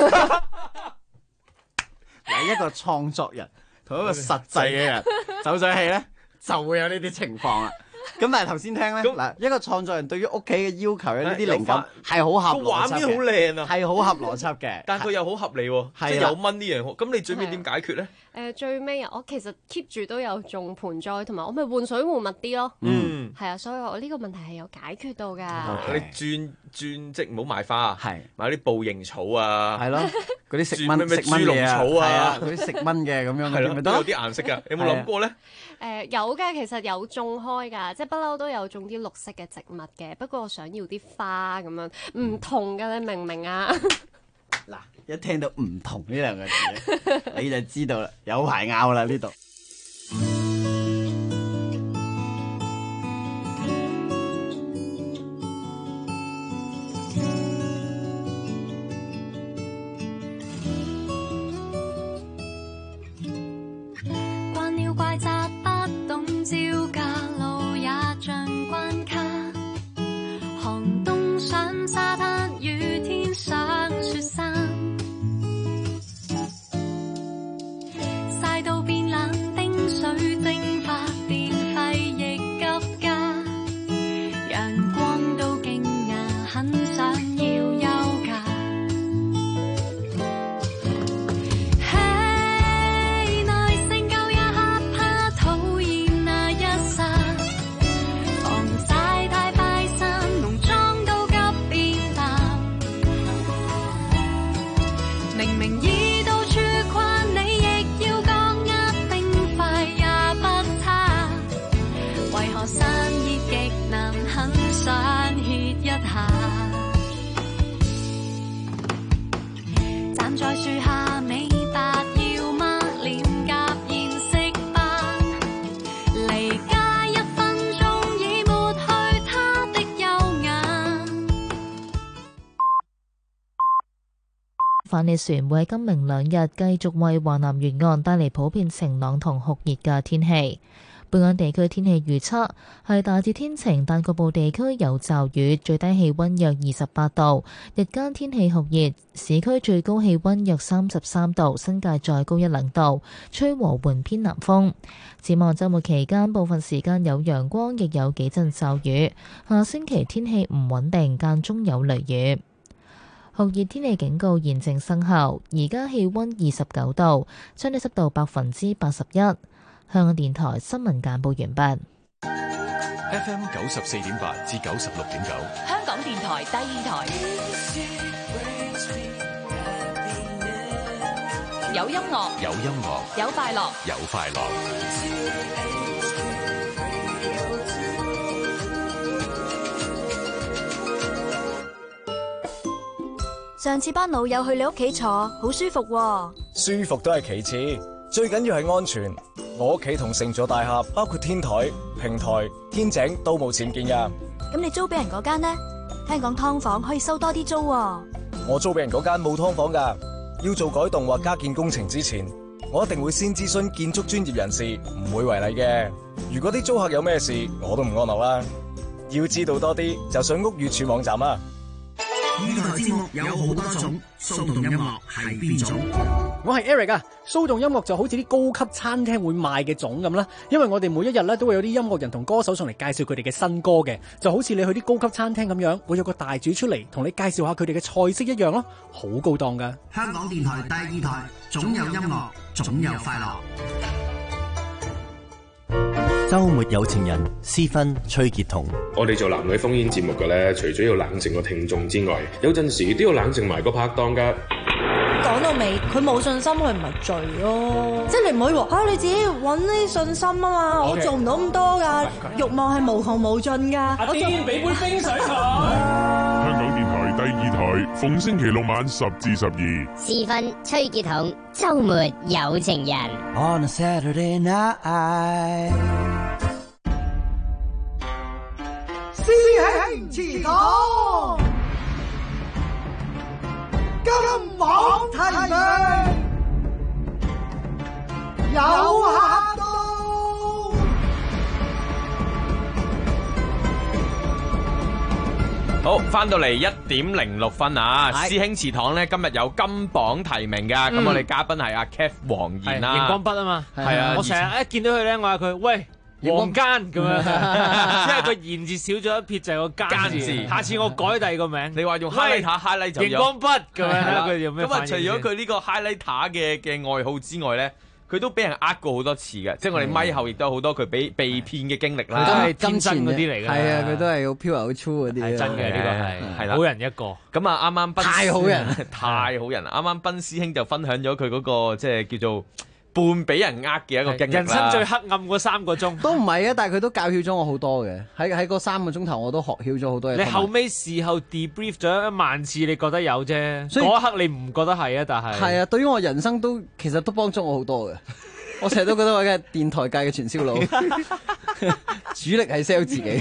嗱，一個創作人同一個實際嘅人走上戲咧，就會有呢啲情況啦。咁但係頭先聽咧，嗱一個創作人對於屋企嘅要求咧，呢啲靈感係好合邏輯嘅，個畫面好靚啊，係好合邏輯嘅， 但係佢又好合理喎，即係有蚊呢樣，咁你最尾點解決咧？ 最尾我其實 keep 住都有種盆栽，同埋我咪換水換物啲咯。係啊，所以我呢個問題係有解決到㗎。 你轉即係唔好買花，係買啲捕蠅草啊， 係咯，嗰啲食蚊豬籠草啊， 嗰啲食蚊嘅咁樣， 係咯，都有啲顏色㗎。有冇諗過咧？ 有㗎，其實有種開㗎，即係不嬲都有種啲綠色嘅植物嘅。不過我想要啲花咁樣唔同㗎，你明唔明啊？ 嗱，一聽到唔同呢兩個字，你就知道啦，有排拗啦呢度。 慣了怪責，不懂招架，路也像關卡。寒冬上沙灘，雨天上雪山。曬到變冷，冰水蒸發，電費亦急加。陽光都驚訝，很想要休假。嘿，耐性夠也嚇怕，討厭那一剎。防曬太快散，濃妝都急變淡。明明已到處困，你亦要降壓，冰塊也不差。為何散熱極難，很想歇一下。站在樹下，美白要嗎？臉頰現色斑。離家1分鐘，已抹去他的優雅。 反氣旋會喺今明兩日繼續為華南沿岸帶嚟普遍晴朗同酷熱嘅天氣。本港地區天氣預測係大致天晴，但局部地區有驟雨，最低氣温約28度，日間天氣酷熱，市區最高氣温約33度，新界再高1-2度，吹和緩偏南風。展望週末期間，部分時間有陽光，亦有幾陣驟雨。下星期天氣唔穩定，間中有雷雨。酷熱天氣警告現正生效，而家氣温29度，相對濕度81%。香港電台新聞簡報完畢。 FM 94.8至96.9， 香港電台第二台，有音樂， 有音樂， 有快樂， 有快樂。 上次班老友去你屋企坐，好舒服喎。 舒服都係其次，最緊要係安全。我屋企同成座大廈，包括天台、平台、天井都冇僭建㗎。 咁你租俾人嗰間呢？聽講劏房可以收多啲租喎。 我租俾人嗰間冇劏房㗎，要做改動或加建工程之前，我一定會先諮詢建築專業人士，唔會違例嘅。如果啲租客有咩事，我都唔安樂啦。要知道多啲，就上屋宇署網站啦。 呢台節目有好多種，騷動音樂係邊種？ 我係 Eric 啊，騷動音樂就好似啲高級餐廳會賣嘅種咁啦，因為我哋每一日咧都會有啲音樂人同歌手上嚟介紹佢哋嘅新歌嘅，就好似你去啲高級餐廳咁樣，會有個大廚出嚟同你介紹下佢哋嘅菜式一樣咯，好高檔噶。 香港電台第二台，總有音樂，總有快樂。 周末有情人，私分崔潔彤。 我哋做男女烽煙節目嘅咧，除咗要冷靜個聽眾之外，有陣時都要冷靜埋個拍檔噶。 講到尾，佢冇信心，佢唔係罪咯。即係你唔可以話你自己揾啲信心啊嘛，我做唔到咁多噶，慾望係無窮無盡噶。 阿天俾杯冰水佢。 香港電台第二台逢星期六晚10至12。 時分崔潔彤，週末有情人。 On a Saturday night， 師兄祠堂，金榜題名，有客到。 好，翻到嚟1:06啊！師兄祠堂咧今日有金榜題名噶，咁我哋嘉賓係阿 Kev 黃妍啦， 熒光筆啊嘛， 係啊， 我成日一見到佢咧，我話佢喂黃間咁樣，因為個言字少咗一撇就係個間字，下次我改第二個名， 你話用 highlight 就有熒光筆咁樣，佢有咩咁啊？除咗佢呢個 highlighter 嘅愛好之外咧，佢都俾人呃過好多次嘅，即係我哋咪後亦都有好多佢被騙嘅經歷啦。 都係天真嗰啲嚟嘅， 係啊，佢都係好飄好粗嗰啲， 係真嘅呢個係啦，好人一個。 咁啊，啱啱賓太好人， 太好人啦！啱啱賓師兄就分享咗佢嗰個即係叫做半俾人呃嘅一個經歷啦。 人生最黑暗嗰3個鐘都唔係啊，但係佢都教曉咗我好多嘅。喺嗰3個鐘頭，我都學曉咗好多嘢。 你後尾事後 debrief 咗1萬次，你覺得有啫，嗰一刻你唔覺得係啊？但係係啊，對於我人生都其實都幫咗我好多嘅。我成日都覺得我嘅電台界嘅傳銷佬，主力係 sell 自己。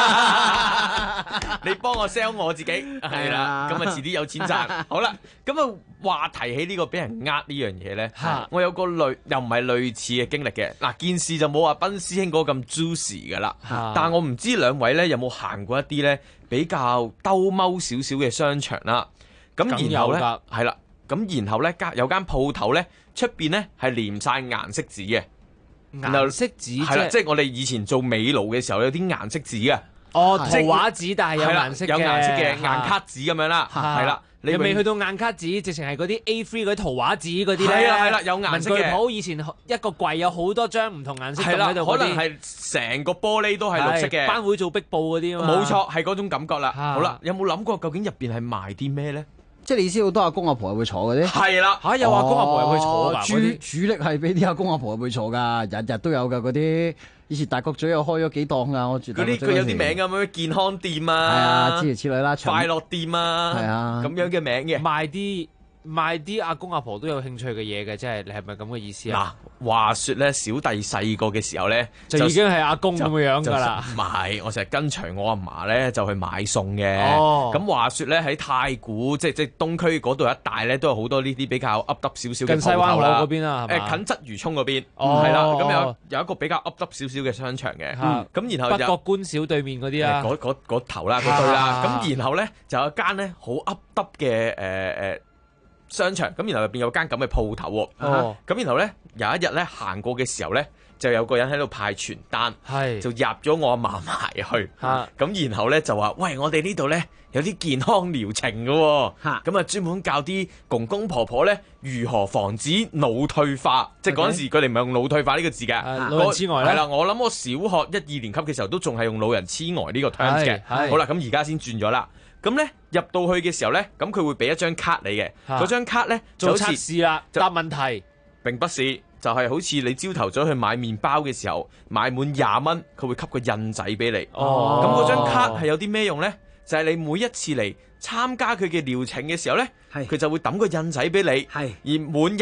你幫我 sell 我自己，係啦，咁啊遲啲有錢賺。好啦，咁啊話提起呢個俾人呃呢樣嘢咧，我有個又唔係類似嘅經歷嘅。嗱，件事就冇話賓師兄嗰個咁 juicy 噶啦，但係我唔知兩位咧有冇行過一啲咧比較兜踎少少嘅商場啦。咁然後咧係啦，咁然後咧有間鋪頭咧。出邊咧係黏晒顏色紙嘅， 顏色紙係啦，即係我哋以前做美勞嘅時候有啲顏色紙嘅， 哦，圖畫紙，但係有顏色嘅， 有顏色嘅硬卡紙咁樣啦，係啦， 你未去到硬卡紙，直情係嗰啲 A3 嗰啲圖畫紙嗰啲咧， 係啦，有顏色嘅。 文具鋪以前一個櫃有好多張唔同顏色喺度， 可能係成個玻璃都係綠色嘅， 班會做壁布嗰啲啊嘛， 冇錯，係嗰種感覺啦。好啦，有冇諗過究竟入邊係賣啲咩咧？ 即係你意思好多阿公阿婆入去坐嗰啲， 係啦嚇，有阿公阿婆入去坐㗎， 主力係俾啲阿公阿婆入去坐㗎，日日都有㗎嗰啲。以前大角咀又開咗幾檔㗎，我住嗰啲佢有啲名㗎，咩健康店啊， 係啊，諸如此類啦， 快樂店啊，係啊，咁樣嘅名嘅， 賣啲阿公阿婆都有興趣嘅嘢嘅，即係你係咪咁嘅意思啊？ 嗱，話說咧，小弟細個嘅時候咧， 就已經係阿公咁嘅樣㗎啦。 唔係，我成日跟隨我阿嫲咧就去買餸嘅。咁話說咧，喺太古即係東區嗰度一帶咧，都有好多呢啲比較噏耷少少嘅鋪頭啦。近西灣河嗰邊啊，係嘛？近鰂魚涌嗰邊，係啦。咁有一個比較噏耷少少嘅商場嘅。咁然後北角官小對面嗰啲啊， 嗰頭啦，嗰堆啦。咁然後咧就有間咧好噏耷嘅商場，咁然後入邊有間咁嘅鋪頭喎，咁然後咧有一日咧行過嘅時候咧，就有個人喺度派傳單，就入咗我阿嫲埋去，咁然後咧就話：喂，我哋呢度咧有啲健康療程嘅喎，咁啊專門教啲公公婆婆咧如何防止腦退化，即係嗰陣時佢哋唔係用腦退化呢個字嘅， 老人痴呆啦。 係啦，我諗我小學1、2年級嘅時候都仲係用老人痴呆呢個 terms 嘅，好啦，咁而家先轉咗啦。咁咧入到去嘅時候咧，咁佢會俾一張卡你嘅，嗰張卡咧做測試啦，答問題並不是，就係好似你朝頭早去買麵包嘅時候，買滿20蚊，佢會給個印仔俾你。咁嗰張卡係有啲咩用咧？就係你每一次嚟參加佢嘅療程嘅時候咧，佢就會抌個印仔俾你。而滿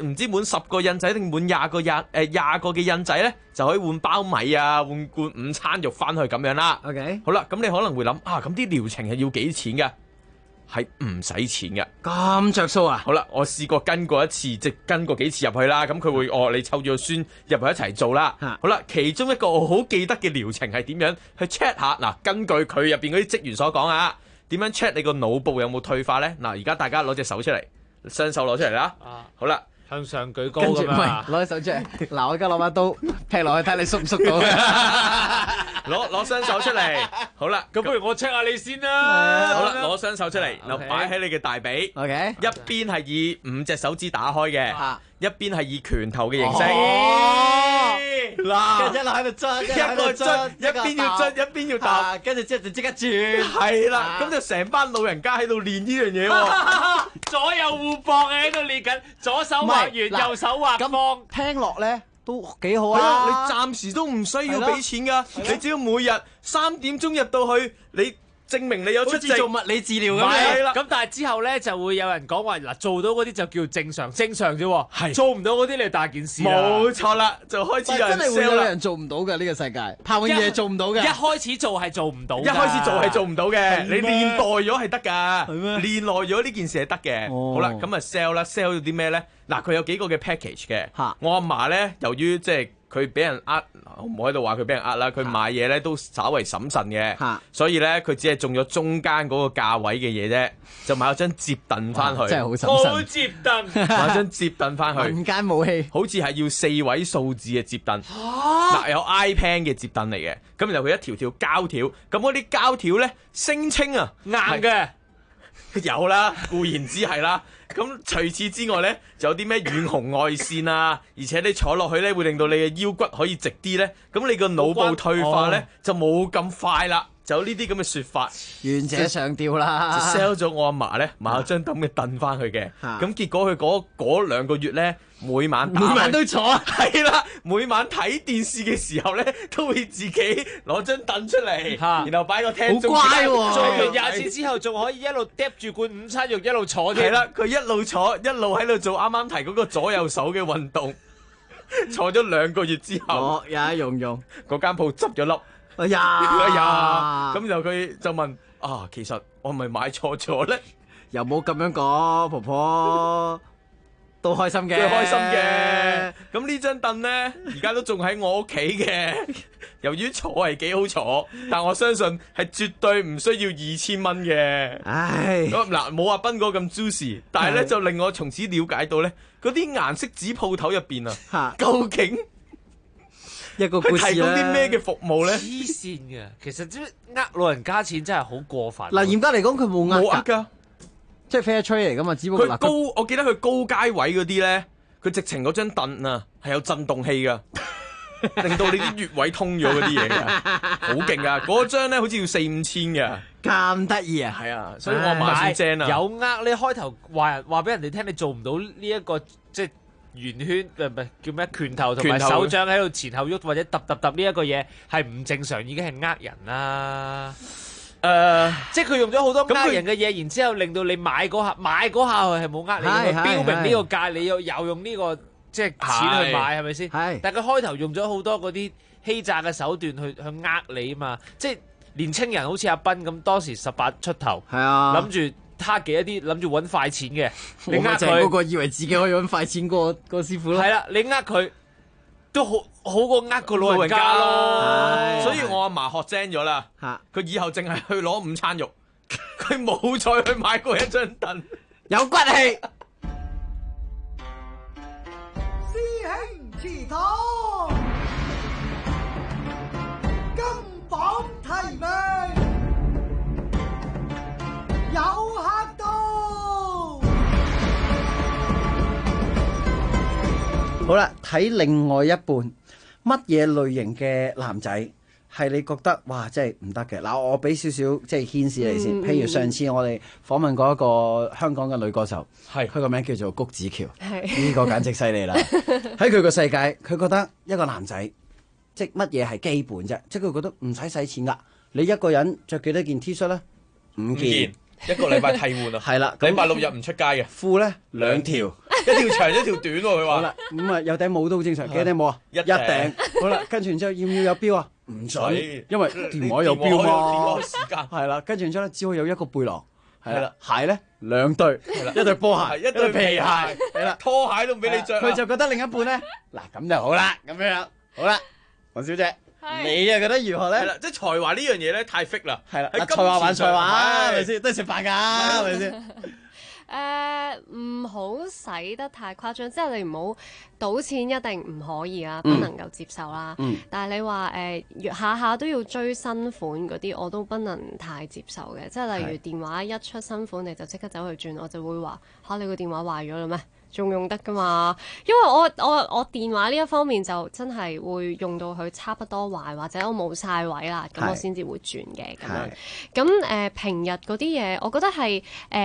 10個印仔定滿20個嘅印仔咧，就可以換包米啊，換罐午餐肉翻去咁樣啦。好啦，咁你可能會諗啊，咁啲療程係要幾錢㗎？係唔使錢嘅， 咁着數啊！ 好啦，我試過跟過一次，即係跟過幾次入去啦。咁佢會你湊住個孫入去一齊做啦。好啦，其中一個我好記得嘅療程係點樣去 check 下嗱？根據佢入邊嗰啲職員所講啊，點樣 check 你個腦部有冇退化咧？嗱，而家大家攞隻手出嚟，雙手攞出嚟啦。好啦。 向上舉高咁啊！ 攞隻手出嚟，嗱，我而家攞把刀劈落去睇你縮唔縮到。 攞雙手出嚟，好啦， 咁不如我 check 下你先啦。 好啦，攞雙手出嚟，然後擺喺你嘅大髀。 OK， 一邊係以5隻手指打開嘅，一邊係以拳頭嘅形式。 嗱，一路喺度捽， 一個捽，一邊要捽，一邊要答， 跟住之後就即刻轉。 係啦，咁就成班老人家喺度練呢樣嘢喎。 左右互搏喺度練緊，左手畫完，右手畫方。 聽落咧都幾好啊！ 你暫時都唔需要俾錢㗎，你只要每日3點鐘入到去，你證明你有出席做物理治療咁係啦。 咁但係之後咧就會有人講話嗱，做到嗰啲就叫正常啫喎， 係做唔到嗰啲你大件事啦。 冇錯啦，就開始有人真係會 sell 啦。 有人做唔到嘅呢個世界，拍永嘢做唔到嘅。 一開始做係做唔到㗎， 一開始做係做唔到嘅，你係咩練耐咗係得㗎， 係咩練耐咗呢件事係得嘅。 哦好啦，咁啊 sell 啦，sell 咗啲咩咧？嗱，佢有幾個嘅 package 嘅嚇。 我阿嫲咧，由於即係佢俾人呃，我唔好喺度話佢俾人呃啦，佢買嘢咧都稍為審慎嘅嚇， 所以咧佢只係中咗中間嗰個價位嘅嘢啫，就買咗張摺凳翻去， 真係好審好慎。 接凳。 買張摺凳翻去。 民間武器， 好似係要4位數字嘅摺凳，嗱有 iPad 嘅摺凳嚟嘅，咁然後佢一條條膠條，咁嗰啲膠條咧聲稱啊硬嘅。 有啦，固然之係啦。咁除此之外咧，就有啲咩遠紅外線啊，而且你坐落去咧會令到你嘅腰骨可以直啲咧，咁你個腦部退化咧就冇咁快啦。就有呢啲咁嘅説法， 願者上吊啦。 就 sell 咗我阿嫲咧買咗張咁嘅凳翻去嘅，咁結果佢嗰2個月咧，每晚都坐， 係啦，每晚睇電視嘅時候咧，都會自己攞張凳出嚟，然後擺個廳中。 好乖喎， 做完20次之後，仲可以一路嗒住罐午餐肉一路坐添。 係啦，佢一路坐一路喺度做啱啱提嗰個左右手嘅運動，坐咗2個月之後， 用嗰間鋪執咗笠。 哎呀， 咁就佢就問啊，其實我係咪買錯咗咧？ 又冇咁樣講，婆婆都開心嘅， 都開心嘅。咁呢張凳咧，而家都仲喺我屋企嘅。由於坐係幾好坐，但我相信係絕對唔需要2000蚊嘅。 唉， 咁嗱，冇阿斌哥咁 juicy，但係咧就令我從此了解到咧，嗰啲顏色紙鋪頭入邊啊，究竟一個故事提供啲咩嘅服務咧？ 黐線嘅，其實即係呃老人家錢真係好過分。 嗱，嚴格嚟講，佢冇呃㗎， 即係 fair trade 嚟噶嘛，只不過佢高，我記得佢高階位嗰啲咧，佢直情嗰張凳啊係有震動器噶，令到你啲穴位通咗嗰啲嘢㗎，好勁噶！嗰張咧好似要4-5千嘅， 咁得意啊！ 係啊，所以我買算正啊！ 有呃你開頭話俾人哋聽，你做唔到呢一個即係圓圈唔係叫咩拳頭同埋手掌喺度前後喐或者揼呢一個嘢係唔正常，已經係呃人啦。即係佢用咗好多呃人嘅嘢，然之後令到你買嗰下佢係冇呃你，佢標明呢個價，你又用呢個即係錢去買係咪先？但係佢開頭用咗好多嗰啲欺詐嘅手段去呃你啊嘛，即係年青人好似阿斌咁，當時18出頭，諗住他嘅一啲諗住揾快錢嘅，你呃佢嗰個以為自己可以揾快錢個師傅咯。 係啦，你呃佢都好過呃個老人家咯。 所以我阿嫲學精咗啦，佢以後淨係去攞午餐肉，佢冇再去買過一張凳， 有骨氣。 師兄祠堂，金榜題名，有客到。 好啦，睇另外一半，乜嘢類型嘅男仔係你覺得哇，真係唔得嘅？嗱，我俾少少即係顯示你先。譬如上次我哋訪問過一個香港嘅女歌手，佢個名叫做谷子喬，呢個簡直犀利啦！喺佢個世界，佢覺得一個男仔即係乜嘢係基本啫？即係佢覺得唔使使錢噶。你一個人着幾多件 T 恤咧？5件。 一個禮拜替換啊， 係啦， 禮拜6日唔出街嘅， 褲咧2條， 一條長一條短喎，佢話。 好啦，咁啊有頂帽都好正常，幾多頂帽啊？一頂。好啦，跟住然之後要唔要有錶啊？唔准，因為電話有錶嘛。係啦，跟住然之後咧，只可以有一個背囊。係啦，鞋咧2對，一對波鞋，一對皮鞋。係啦， 拖鞋都唔俾你着。 佢就覺得另一半咧，嗱咁就好啦，咁樣好啦，黃小姐。你啊覺得如何咧？ 係啦，即係才華呢樣嘢咧太 fit 啦。 係啦，才華還才華，係咪先？都係食飯㗎，係咪先？ 唔好使得太誇張，即係你唔好賭錢一定唔可以啦，不能夠接受啦。但係你話下下都要追新款嗰啲，我都不能太接受嘅。即係例如電話一出新款，你就即刻走去轉，我就會話嚇你個電話壞咗啦咩？仲用得噶嘛？因為我電話呢一方面就真係會用到佢差不多壞，或者我冇晒位啦，咁我先至會轉嘅咁樣。咁平日嗰啲嘢，我覺得係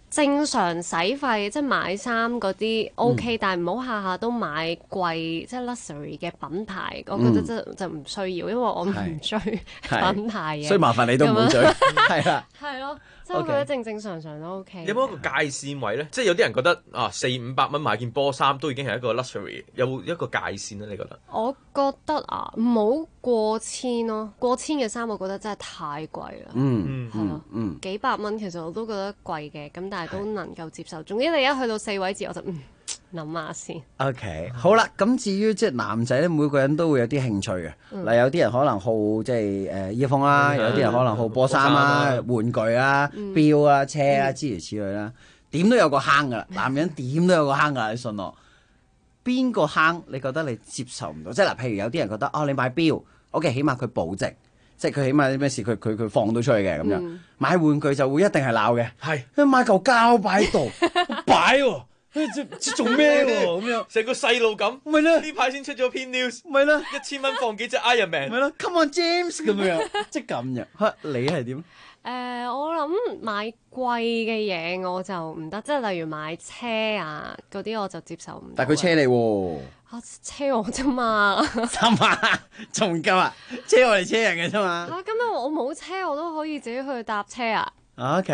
正常使費，即係買衫嗰啲 OK，但係唔好下下都買貴，即係 luxury 嘅品牌。我覺得就唔需要，因為我唔追品牌嘅。 所以麻煩你都唔好追，係啦。 係咯，即係我覺得正常都 OK。 有冇一個界線位咧？即係有啲人覺得啊，400-500蚊買件波衫都已經係一個 luxury，有冇一個界線咧？你覺得？ 我覺得啊，唔好過千咯，過千嘅衫我覺得真係太貴啦。係咯，幾百蚊其實我都覺得貴嘅，咁但係都能夠接受。總之你一去到4位字，我就諗下先。 OK， 好啦，咁至於即係男仔咧，每個人都會有啲興趣嘅。嗱，有啲人可能好即係earphone啦，有啲人可能好波衫啦、玩具啊、錶啊、車啊諸如此類啦。點都有個坑噶啦，男人點都有個坑噶，你信我。邊個坑你覺得你接受唔到？即係嗱，譬如有啲人覺得你買錶，OK，起碼佢保值。即係佢起碼啲咩事，佢放到出去嘅咁樣。買玩具就會一定係鬧嘅，係買嚿膠擺喺度擺喎，做咩喎咁樣？成個細路咁，咪啦！呢排先出咗篇 news，咪啦，1000蚊放幾隻 Iron Man，咪啦 ，Come on James 咁樣，即係咁樣。嚇你係點？ 我諗買貴嘅嘢我就唔得，即係例如買車啊嗰啲我就接受唔到。 但係佢車你喎。 車我啫嘛， 仲唔夠啊？車我哋車人嘅啫嘛。 咁我冇車，我都可以自己去搭車啊。 OK，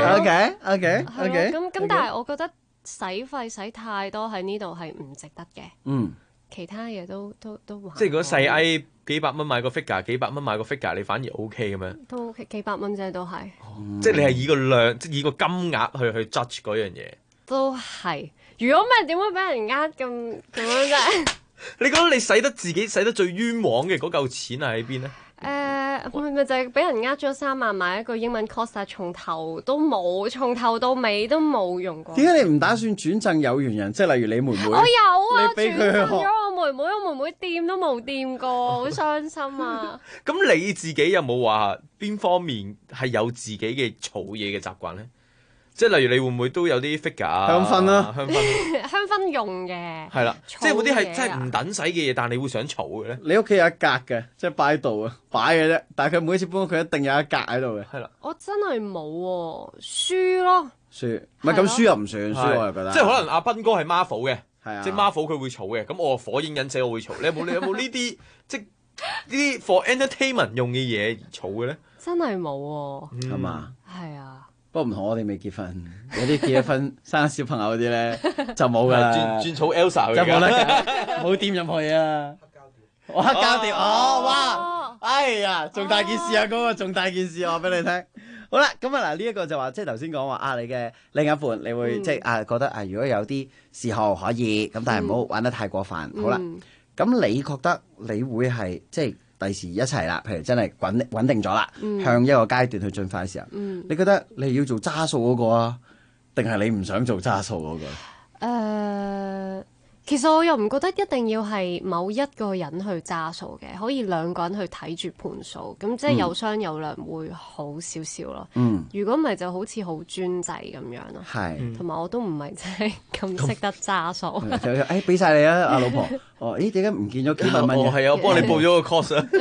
咁但係我覺得使費使太多喺呢度係唔值得嘅。其他嘢都還。 即係如果細 A 幾百蚊買個 figure， 幾百蚊買個 figure， 你反而 OK 咁樣。 都 OK，幾百蚊啫，都係。 即係你係以個量，即係以個金額去 judge 嗰樣嘢。都係。 如果唔係點會俾人咁樣啫？ 你覺得你使得自己使得最冤枉嘅嗰嚿錢係喺邊咧？ 咪就係俾人咗3萬買一個英文 course，但係從頭到尾都冇用過。 點解你唔打算轉贈有緣人？即係例如你妹妹， 我有啊， 你俾佢轉贈咗我妹妹，我妹妹掂都冇掂過，好傷心啊！ 咁你自己有冇話邊方面係有自己嘅儲嘢嘅習慣咧？即係例如你會唔會都有啲 figure 啊？ 香薰啦， 香薰用嘅。係啦，即係嗰啲係真係唔等使嘅嘢，但係你會想儲嘅咧？ 你屋企有一格嘅，即係擺喺度啊，擺嘅啫。但係佢每一次搬屋，佢一定有一格喺度嘅。係啦。 我真係冇喎，書咯。 書，唔係咁書又唔算，書我又覺得。 即係可能阿斌哥係 Marvel 嘅， 係啊， 即係 Marvel 佢會儲嘅。咁我火影忍者我會儲。你有冇呢啲即係呢啲 for entertainment 用嘅嘢儲嘅咧？ 真係冇喎。 係嘛？ 係啊。 不過唔同我哋未結婚，有啲結咗婚生小朋友嗰啲咧就冇噶啦， 轉儲 Elsa 就冇得㗎，冇掂任何嘢啊！黑膠碟哇！哎呀，仲大件事啊！嗰個仲大件事，我話俾你聽。好啦，咁啊嗱，呢一個就話即係頭先講話你嘅另一半，你會即係覺得如果有啲嗜好可以咁，但係唔好玩得太過分。好啦，咁你覺得你會係即係？第時一齊啦，譬如真係穩定咗啦，向一個階段去進化嘅時候，你覺得你要做揸數嗰個啊，定係你唔想做揸數嗰個？ 其實我又唔覺得一定要係某一個人去揸數嘅，可以兩個人去睇住盤數，咁即係有商有量會好少少咯。如果唔係就好似好專制咁樣咯。係，同埋我都唔係真係咁識得揸數。 誒，俾晒你啊，阿老婆。點解唔見咗幾萬蚊嘅？ 係啊，我幫你報咗個 course 啊。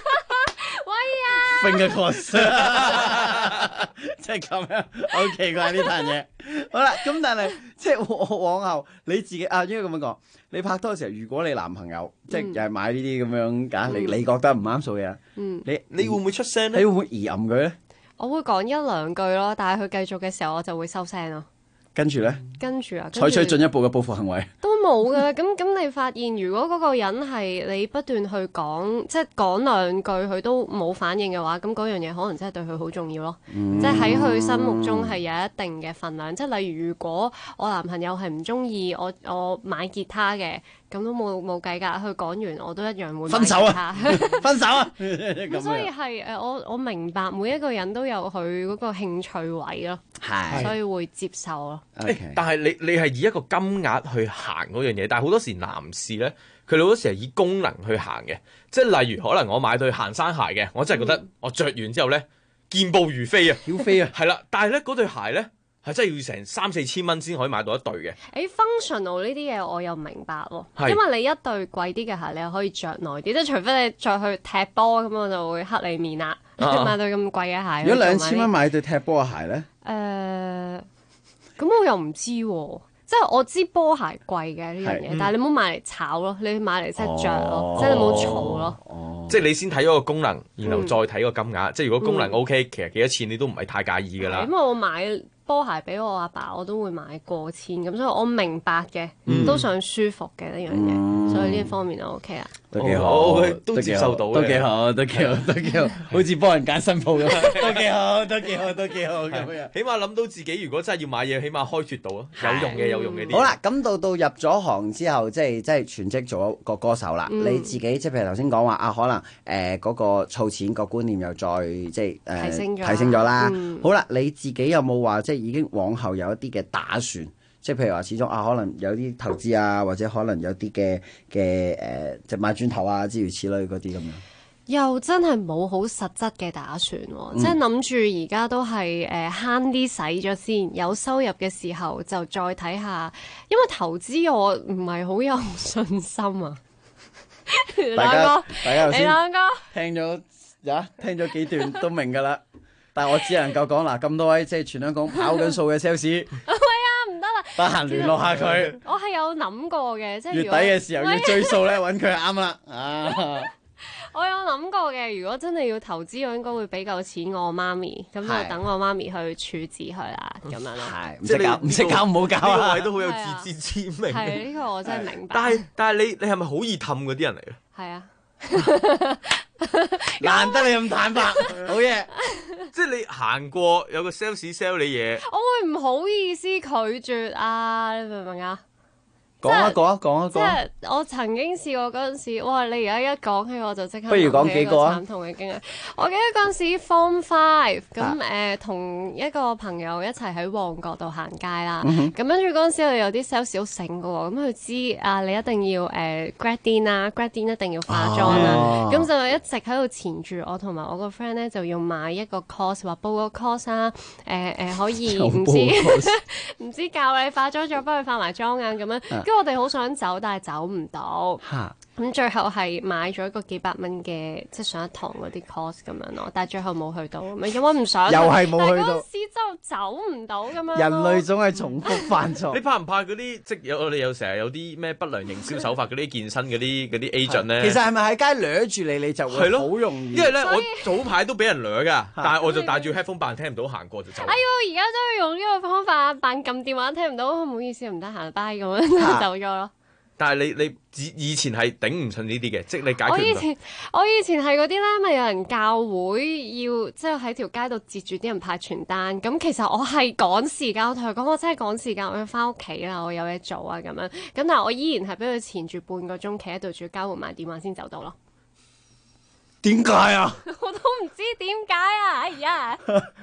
Finger course， 即係咁樣，好奇怪呢壇嘢。好啦，咁但係即係往後你自己應該咁樣講，你拍拖嘅時候，如果你男朋友即係又係買呢啲咁樣㗎，你覺得唔啱數嘅，你會唔會出聲咧？你會唔會疑暗佢咧？ 我會講一兩句咯，但係佢繼續嘅時候，我就會收聲咯。 跟住咧，採取進一步嘅報復行為都冇㗎。咁你發現，如果嗰個人係你不斷去講，即係講兩句佢都冇反應嘅話，咁嗰樣嘢可能真係對佢好重要咯。即係喺佢心目中係有一定嘅份量。即係例如，如果我男朋友係唔中意我買吉他嘅，咁都冇計㗎。佢講完我都一樣會買吉他。 分手啊！ 咁所以係我明白每一個人都有佢嗰個興趣位咯，所以會接受咯。 但係你係以一個金額去行嗰樣嘢，但係好多時男士咧，佢哋好多時係以功能去行嘅，即係例如可能我買對行山鞋嘅，我真係覺得我着完之後咧健步如飛啊， 曉飛啊， 係啦，但係咧嗰對鞋咧係真係要成3-4千蚊先可以買到一對嘅。 functional 呢啲嘢我又明白喎，因為你一對貴啲嘅鞋你又可以着耐啲，即係除非你再去踢波咁，我就會黑你面啦。買對咁貴嘅鞋， 如果2000蚊買對踢波嘅鞋咧？ 咁我又唔知喎。即係我知波鞋貴嘅呢樣嘢，但係你唔好買嚟炒咯，你買嚟即係着咯，即係你唔好儲咯。 即係你先睇咗個功能，然後再睇個金額。即係如果功能 OK，其實幾多錢你都唔係太介意㗎啦。 因為我買波鞋俾我阿爸，我都會買過千咁，所以我明白嘅，都想舒服嘅呢樣嘢，所以呢一方面就 OK 啦。 都幾好， 都接受到嘅， 都幾好，都幾好，都幾好，好似幫人揀新鋪咁，都幾好，都幾好，都幾好咁樣。 起碼諗到自己如果真係要買嘢，起碼開脫到啊，有用嘅啲。 好啦，咁到入咗行之後，即係全職做個歌手啦。你自己即係譬如頭先講話啊，可能嗰個儲錢個觀念又再即係提升咗啦。好啦，你自己有冇話即係已經往後有一啲嘅打算？即係譬如話，始終啊，可能有啲投資啊，或者可能有啲嘅即係買磚頭啊，諸如此類嗰啲咁樣。 又真係冇好實質嘅打算喎，即係諗住而家都係慳啲使咗先，有收入嘅時候就再睇下。因為投資我唔係好有信心啊。 大家你兩個聽咗幾段都明㗎啦，但係我只能夠講嗱，咁多位即係全香港跑緊數嘅 sales。 唔得啦， 得閒聯絡下佢。 我係有諗過嘅，即係月底嘅時候要追數咧，揾佢啱啦。啊！ 我有諗過嘅，如果真係要投資，我應該會俾夠錢我媽咪，咁就等我媽咪去處置佢啦，咁樣咯。 係，唔識搞唔好搞啊！ 呢個位都好有自知之明。 係呢個我真係明白。 但係你係咪好易氹嗰啲人嚟嘅？ 係啊。 難得你咁坦白，好嘢！ 即係你行過有個 sales sell 你嘢， 我會唔好意思拒絕啊？你明唔明啊？ 講一講。 即係我曾經試過嗰陣時，哇！你而家一講起我就即刻不如講幾個啊？ 慘痛嘅經歷。我記得嗰陣時 Form 5咁同一個朋友一齊喺旺角度行街啦。咁跟住嗰陣時我哋有啲 sales 好醒嘅喎，咁佢知啊你一定要grad din 啦，grad din 一定要化妝啦。咁就一直喺度纏住我同埋我個 friend 咧，就要買一個 course， 話報個 course 啊，可以唔知教你化妝再幫佢化埋妝啊咁樣。跟住我哋好想走，但係走唔到。咁最後係買咗一個幾百蚊嘅，即係上一堂嗰啲 course 咁樣咯。但係最後冇去到，咁因為唔想。 又係冇去到。 但係嗰時就走唔到咁樣。 人類總係重複犯錯。 你怕唔怕嗰啲即我哋有成日有啲咩不良營銷手法嗰啲健身嗰啲 agent 咧？ 其實係咪喺街掠住你就會好容易？ 因為咧，我早排都俾人掠㗎，但係我就戴住 headphone 扮聽唔到，行過就走。 哎呦！而家都要用呢個方法扮撳電話聽唔到，唔好意思唔得閒，bye咁樣走咗咯。但係你以前係頂唔順呢啲嘅，即係你解決唔到。我以前係嗰啲咧，咪有人教會要即係喺條街度截住啲人派傳單。咁其實我係趕時間，我同佢講我真係趕時間，我要翻屋企啦，我有嘢做啊咁樣。咁但係我依然係俾佢纏住半個鐘，企喺度仲要交換埋電話先走到咯。 點解啊？ 我都唔知點解啊！哎呀，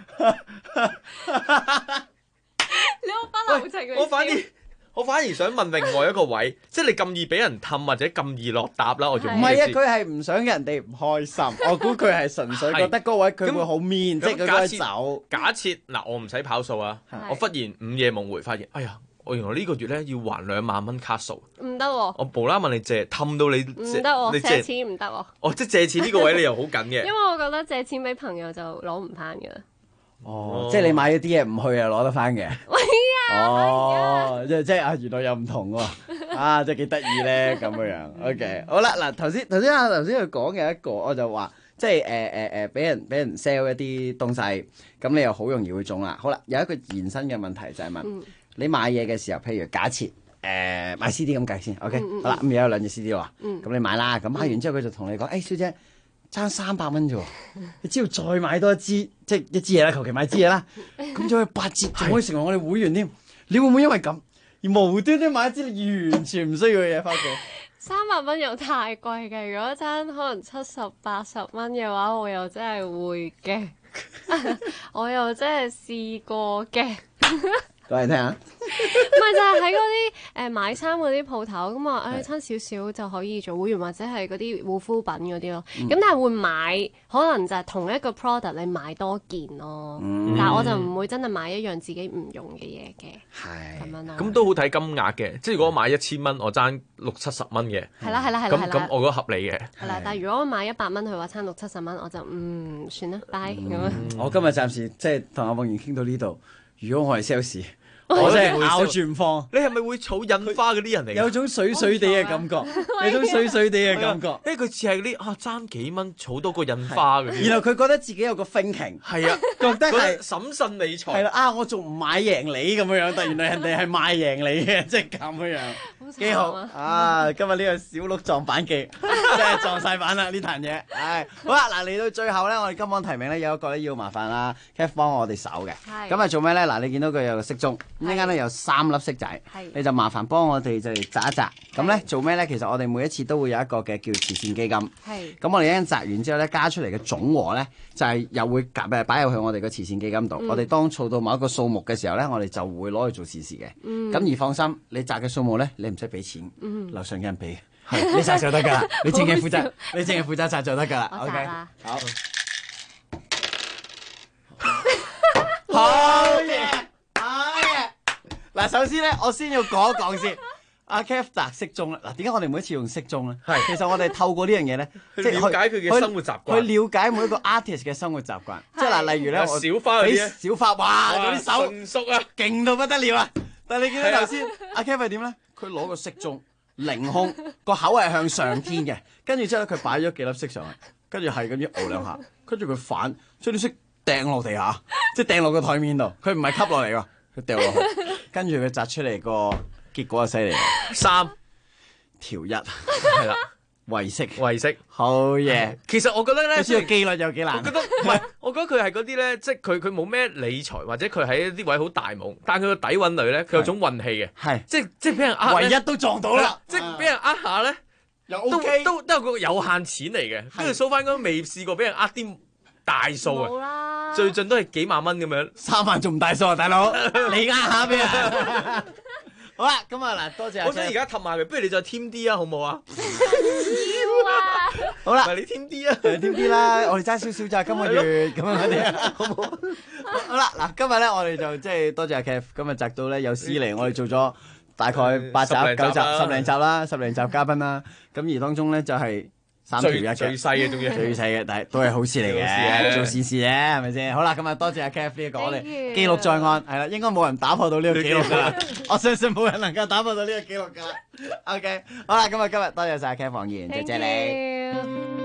你好不留情嘅。 我反而想問另外一個位，即係你咁易俾人氹或者咁易落搭啦，我仲唔係啊！佢係唔想人哋唔開心，我估佢係純粹覺得嗰位佢會好面，即係佢該走。 假設嗱，我唔使跑數啊，我忽然午夜夢回發現，哎呀，我原來呢個月咧要還2萬蚊卡數， 唔得喎！ 我無啦問你借，氹到你唔得喎，借錢唔得喎。 哦，即係借錢呢個位你又好緊嘅。 因為我覺得借錢俾朋友就攞唔翻㗎。 哦，即係你買咗啲嘢唔去啊，攞得翻嘅。哦，即係啊，原來又唔同喎，啊，即係幾得意咧咁樣。OK， 好啦，嗱，頭先佢講嘅一個，我就話即係俾人 sell 一啲東西，咁你又好容易會中啦。好啦，有一個延伸嘅問題就係問你買嘢嘅時候，譬如假設買 CD 咁計先 ，OK， 好啦，咁有2隻 CD 喎，咁你買啦，咁買完之後佢就同你講，小姐。爭300蚊啫喎，你只要再買多一支，即係一支嘢啦，求其買支嘢啦，咁就可以8折，仲可以成為我哋會員添。你會唔會因為咁而無端端買一支你完全唔需要嘅嘢翻屋企 ？300蚊又太貴嘅，如果爭可能70、80蚊嘅話，我又真係會嘅，我又真係試過嘅。 講嚟聽下， 唔係就係喺嗰啲買衫嗰啲鋪頭咁啊，差少少就可以做會員，或者係嗰啲護膚品嗰啲咯。咁但係會買，可能就係同一個 product 你買多件咯。但係我就唔會真係買一樣自己唔用嘅嘢嘅。係咁樣咯。咁都好睇金額嘅，即係如果我買1000蚊，我爭60-70蚊嘅。係啦。咁我覺得合理嘅。係啦，但係如果我買100蚊，佢話爭60-70蚊，我就算啦，bye 咁樣。 我今日暫時即係同阿夢圓傾到呢度。如果我係 sales， 我真係咬住唔放。 你係咪會儲印花嗰啲人嚟？ 有種水水地嘅感覺，有種水水地嘅感覺。 因為佢似係啲爭幾蚊儲到個印花嘅。 然後佢覺得自己有個 thinking， 係啊， 覺得係審慎理財。 係啦，我仲唔買贏你咁樣樣，但原來人哋係賣贏你嘅，即係咁樣樣，幾好啊！今日呢個小鹿撞板記真係撞晒板啦呢壇嘢。係好啦，嗱嚟到最後咧，我哋今晚提名咧有一個咧要麻煩啦 Kev 幫我哋手嘅。咁啊做咩咧？嗱，你見到佢有個骰盅，一陣間咧有3粒骰仔，你就麻煩幫我哋就嚟擲一擲。咁咧做咩咧？其實我哋每一次都會有一個嘅叫慈善基金。咁我哋一陣擲完之後咧，加出嚟嘅總和咧就係又會擺入去我哋嘅慈善基金度。我哋當儲到某一個數目嘅時候咧，我哋就會攞去做慈善嘅。咁而放心，你擲嘅數目咧，你唔使俾錢，樓上有人俾。你擲就得㗎啦，你淨係負責，你淨係負責擲就得㗎啦。OK， 好。好嘢，好嘢！嗱，首先咧，我先要講一講先。阿 Kev 擲骰盅咧，嗱，點解我哋每一次用骰盅咧？係，其實我哋透過呢樣嘢咧， 去了解佢嘅生活習慣， 去了解每一個 artist 嘅生活習慣。即係嗱，例如咧，我小花嗰啲， 小花，哇，嗰啲手純熟啊， 勁到不得了啊！但係你見到頭先阿 Kev 係點咧？佢攞個骰盅。凌空個口係向上天嘅，跟住之後咧佢擺咗幾粒色上去，跟住係咁樣熬兩下，跟住佢反將啲色掟落地下，即係掟落個台面度，佢唔係吸落嚟㗎，佢掉落去，跟住佢擲出嚟個結果就犀利，3條一係啦。為色，好嘢。 其實我覺得咧， 知道紀律有幾難。 我覺得唔係，我覺得佢係嗰啲咧，即係佢冇咩理財，或者佢喺啲位好大懵，但係佢個底蘊裏咧，佢有種運氣嘅。係，即係俾人唯一都撞到啦。 即係俾人下咧， 又 OK， 都有個有限錢嚟嘅。跟住蘇翻嗰未試過俾人啲大數啊，最盡都係幾萬蚊咁樣 ，3萬仲唔大數啊，大佬？你下邊啊？好啦，咁啊嗱，多謝。 我想而家氹埋佢，不如你再添啲啊，好唔好啊？ 要啊！ 好啦， 你添啲啊， 添啲啦，我哋爭少少咋，今個月咁樣嗰啲，好唔好？好啦，嗱，今日咧我哋就即係多謝阿 Kev，今日擲到咧有史嚟，我哋做咗大概8集、9集、10零集啦，10零集嘉賓啦，咁而當中咧就係3條一嘅， 最細嘅，仲要最細嘅，但係都係好事嚟嘅，做善事啫，係咪先？好啦，咁啊多謝阿 Kev 呢一個，我哋記錄在案，係啦，應該冇人打破到呢個記錄㗎，我相信冇人能夠打破到呢個記錄㗎。OK， 好啦，咁啊今日多謝晒 Kev 黃妍，謝謝你。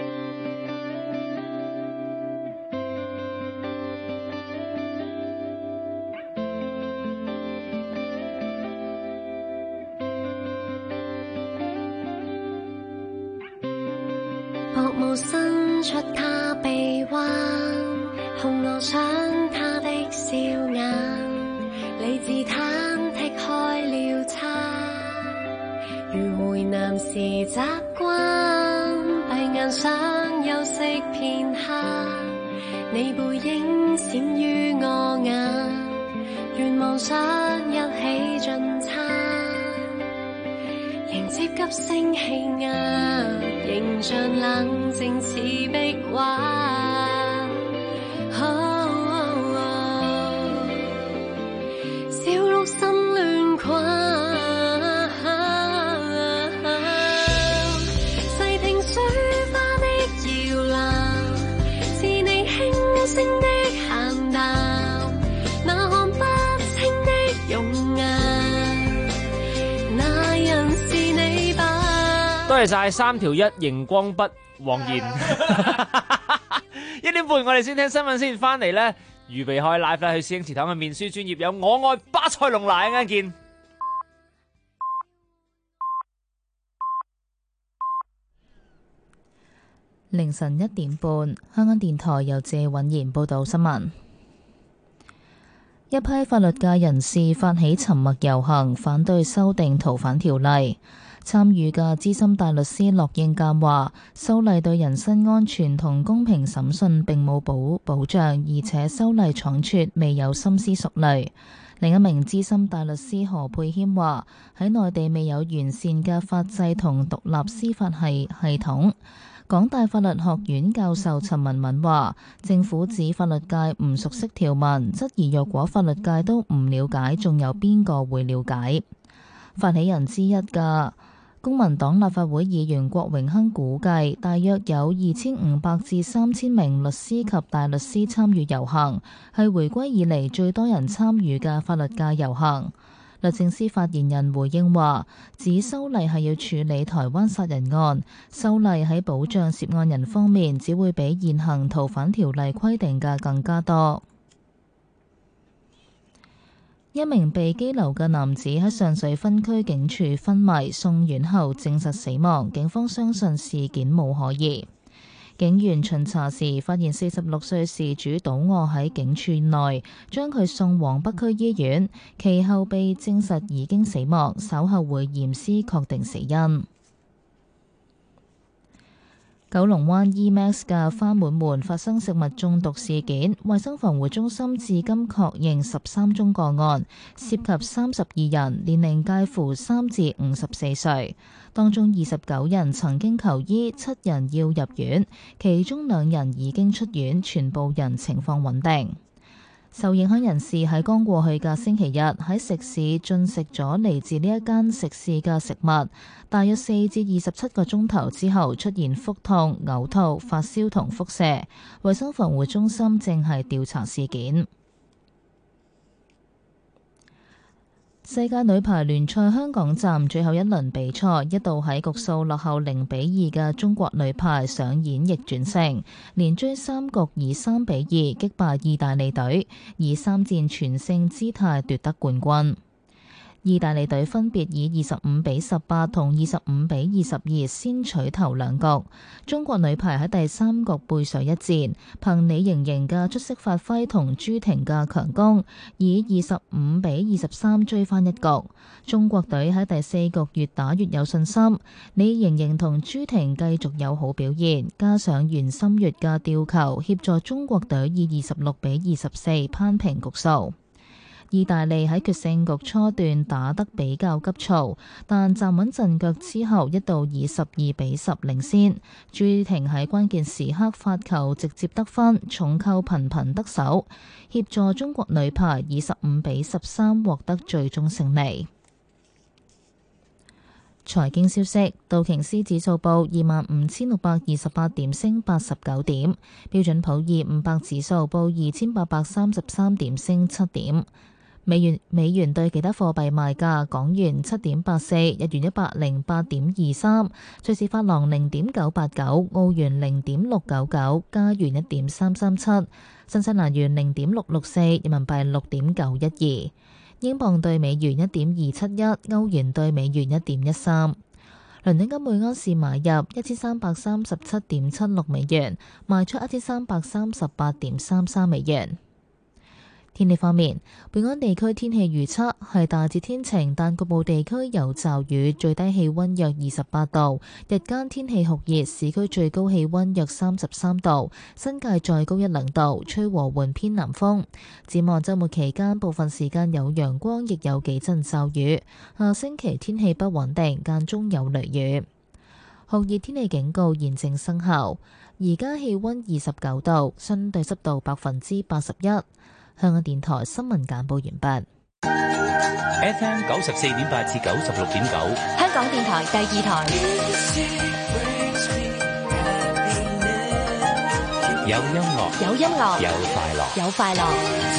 薄霧伸出他臂彎，紅羅上他的笑顏，理智忐忑開了叉，如回南時習慣，閉眼想休息片刻，你背影閃於我眼，願望想一起進餐，迎接急聲氣壓，形象冷靜似壁畫。小鹿心亂困，細聽水花的搖籃，是你輕聲的閒談，那看不清的容顏，那人是你吧？ 多謝晒3條1熒光筆黃妍。1點半我哋先聽新聞先，翻嚟咧預備開 live 啦，去師兄祠堂嘅面書專頁有我愛巴塞隆拿，一陣見。 凌晨1點半，香港電台由謝允賢報道新聞。一批法律界人士發起沉默遊行，反對修訂逃犯條例。參與嘅資深大律師駱應淦話：修例對人身安全同公平審訊並冇保障，而且修例倉促，未有深思熟慮。另一名資深大律師何佩謙話：喺內地未有完善嘅法制同獨立司法系統。港大法律學院教授陳文敏話：政府指法律界唔熟悉條文，質疑若果法律界都唔了解，仲有邊個會了解？發起人之一嘅公民黨立法會議員郭榮鏗估計，大約有2500至3000名律師及大律師參與遊行，係回歸以嚟最多人參與嘅法律界遊行。律政司發言人回應話，指修例係要處理台灣殺人案，修例喺保障涉案人方面，只會比現行逃犯條例規定嘅更加多。一名被羈留嘅男子喺上水分區警署昏迷，送院後證實死亡，警方相信事件冇可疑。警員巡查時發現46歲事主倒卧喺警署內，將佢送往北區醫院，其後被證實已經死亡，稍後會驗屍確定死因。九龍灣 E.Max 嘅花滿門發生食物中毒事件，衛生防護中心至今確認13宗個案，涉及32人，年齡介乎3至54歲，當中29人曾經求醫，7人要入院，其中2人已經出院，全部人情況穩定。受影響人士喺剛過去嘅星期日喺食肆進食咗嚟自呢一間食肆嘅食物，大約4至27個鐘頭之後出現腹痛、嘔吐、發燒同腹瀉。衛生防護中心正係調查事件。世界女排聯賽香港站最後一輪比賽，一度喺局數落後0-2嘅中國女排上演逆轉勝，連追3局以3-2擊敗意大利隊，以3戰全勝姿態奪得冠軍。意大利隊分別以25-18同25-22先取頭2局，中國女排喺第3局背水一戰，憑李盈瑩嘅出色發揮同朱婷嘅強攻，以25-23追翻1局。中國隊喺第4局越打越有信心，李盈瑩同朱婷繼續有好表現，加上袁心玥嘅吊球協助中國隊以26-24攀平局數。意大利喺決勝局初段打得比較急躁，但站穩陣腳之後一度以12-10領先。朱婷喺關鍵時刻發球直接得分，重扣頻頻得手，協助中國女排以15-13獲得最終勝利。財經消息，道瓊斯指數報25,628點，升89點；標準普爾500指數報2,833點，升7點。美元對其他貨幣賣價：港元7.84，日元108.23，瑞士法郎0.989，澳元0.699，加元1.337，新西蘭元0.664，人民幣6.912。英鎊對美元1.271，歐元對美元1.13。倫敦金每盎司買入1337.76美元，賣出1338.33美元。天氣方面，本港地區天氣預測係大致天晴，但局部地區有驟雨，最低氣溫約28度，日間天氣酷熱，市區最高氣溫約33度，新界再高1-2度，吹和緩偏南風。展望週末期間，部分時間有陽光，亦有幾陣驟雨。下星期天氣不穩定，間中有雷雨。酷熱天氣警告現正生效。而家氣溫29度，相對濕度81%。香港電台新聞簡報完畢。 FM 94.8至96.9， 香港電台第2台。 有音樂， 有音樂， 有快樂， 有快樂。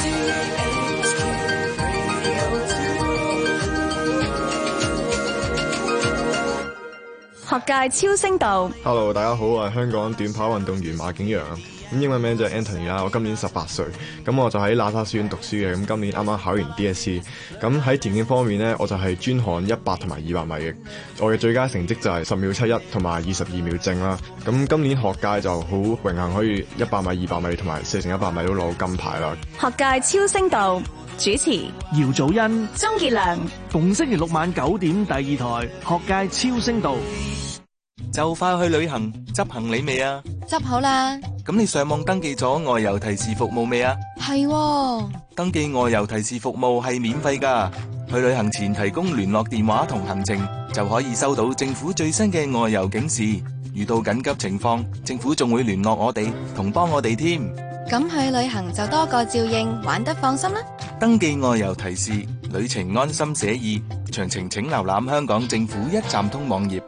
學界超聲道 Hello， 大家好，我係香港短跑運動員馬景陽。咁英文名就係 Anthony 啦，我今年18歲，咁我就喺喇沙書院讀書嘅，咁今年啱啱考完 DSE， 咁喺田徑方面呢，我就係專項100同埋200米嘅，我嘅最佳成績就係10秒71同埋22秒正啦。咁今年學界就好榮幸可以100米、200米同埋4×100米都攞金牌啦。 學界超聲道主持姚祖恩、 鍾傑良， 逢星期6晚9點第2台學界超聲道。 就快去旅行，執行李未啊？ 執好啦。 咁你上網登記咗外遊提示服務未啊？ 係喎。 登記外遊提示服務係免費㗎，去旅行前提供聯絡電話同行程，就可以收到政府最新嘅外遊警示。遇到緊急情況，政府仲會聯絡我哋，同幫我哋添。 咁去旅行就多個照應，玩得放心啦。 登記外遊提示，旅程安心寫意， 詳情請瀏覽香港政府一站通網頁。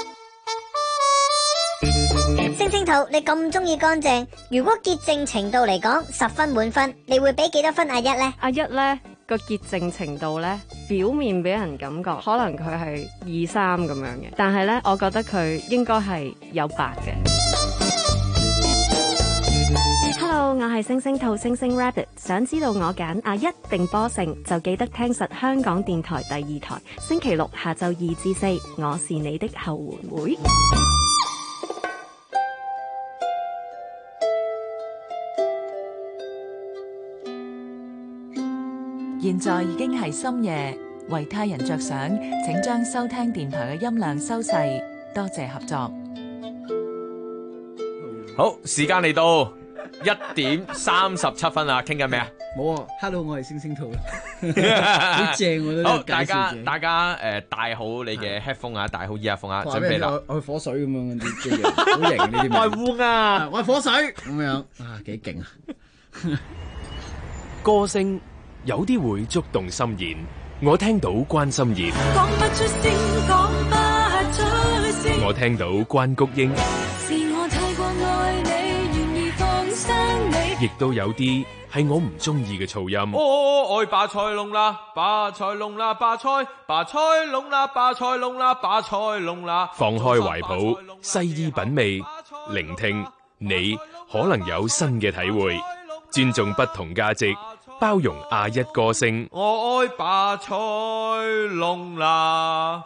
星星兔，你咁中意乾淨，如果潔淨程度嚟講10分滿分，你會俾幾多分阿一呢？ 阿一呢個潔淨程度呢，表面俾人感覺可能佢係2、3咁樣嘅，但係呢，我覺得佢應該係有8嘅。Hello， 我係星星兔星星 Rabbit， 想知道我揀阿一定波勝，就記得聽實香港電台第2台，星期六下晝2至4，我是你的後援會。 現在已經係深夜，為他人着想，請將收聽電台嘅音量收細，多謝合作。 好，時間嚟到1:37啊，傾緊咩啊？ 冇啊 ，Hello， 我係星星兔，好正喎！ 好，大家戴好你嘅 headphone 啊，戴好 earphone 啊，準備啦！ 我係火水咁樣啲機啊，好型呢啲。 我係烏鴉， 我係火水咁樣啊，幾勁啊！ 歌聲有啲會觸動心弦，我聽到關心妍， 講不出聲，講不出聲， 我聽到關菊英， 是我太過愛你，願意放生你， 亦都有啲係我唔中意嘅噪音。 愛巴塞隆啦，巴塞隆啦，巴塞隆啦，巴塞隆啦，巴塞隆啦。 放開懷抱，細意品味，聆聽，你可能有新嘅體會，尊重不同價值，包容阿一歌聲。 我愛巴塞隆啦。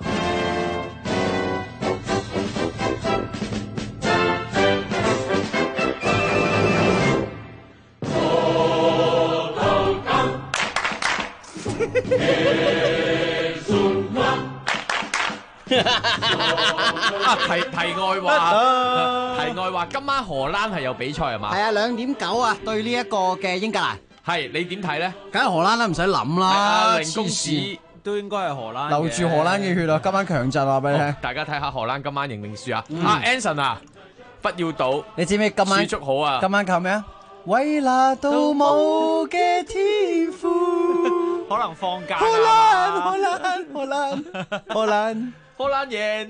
題外話，今晚荷蘭係有比賽係嘛？ 係啊，2.9啊，對呢一個嘅英格蘭。 係你點睇咧？ 梗係荷蘭啦，唔使諗啦。 零公子都應該係荷蘭， 留住荷蘭嘅血啊！今晚強陣啊，俾你聽。 大家睇下荷蘭今晚贏定輸啊！Anson 啊，不要賭。 你知唔知今晚輸足好啊？ 今晚靠咩啊？維拿杜姆嘅天賦。 可能放假。 荷蘭贏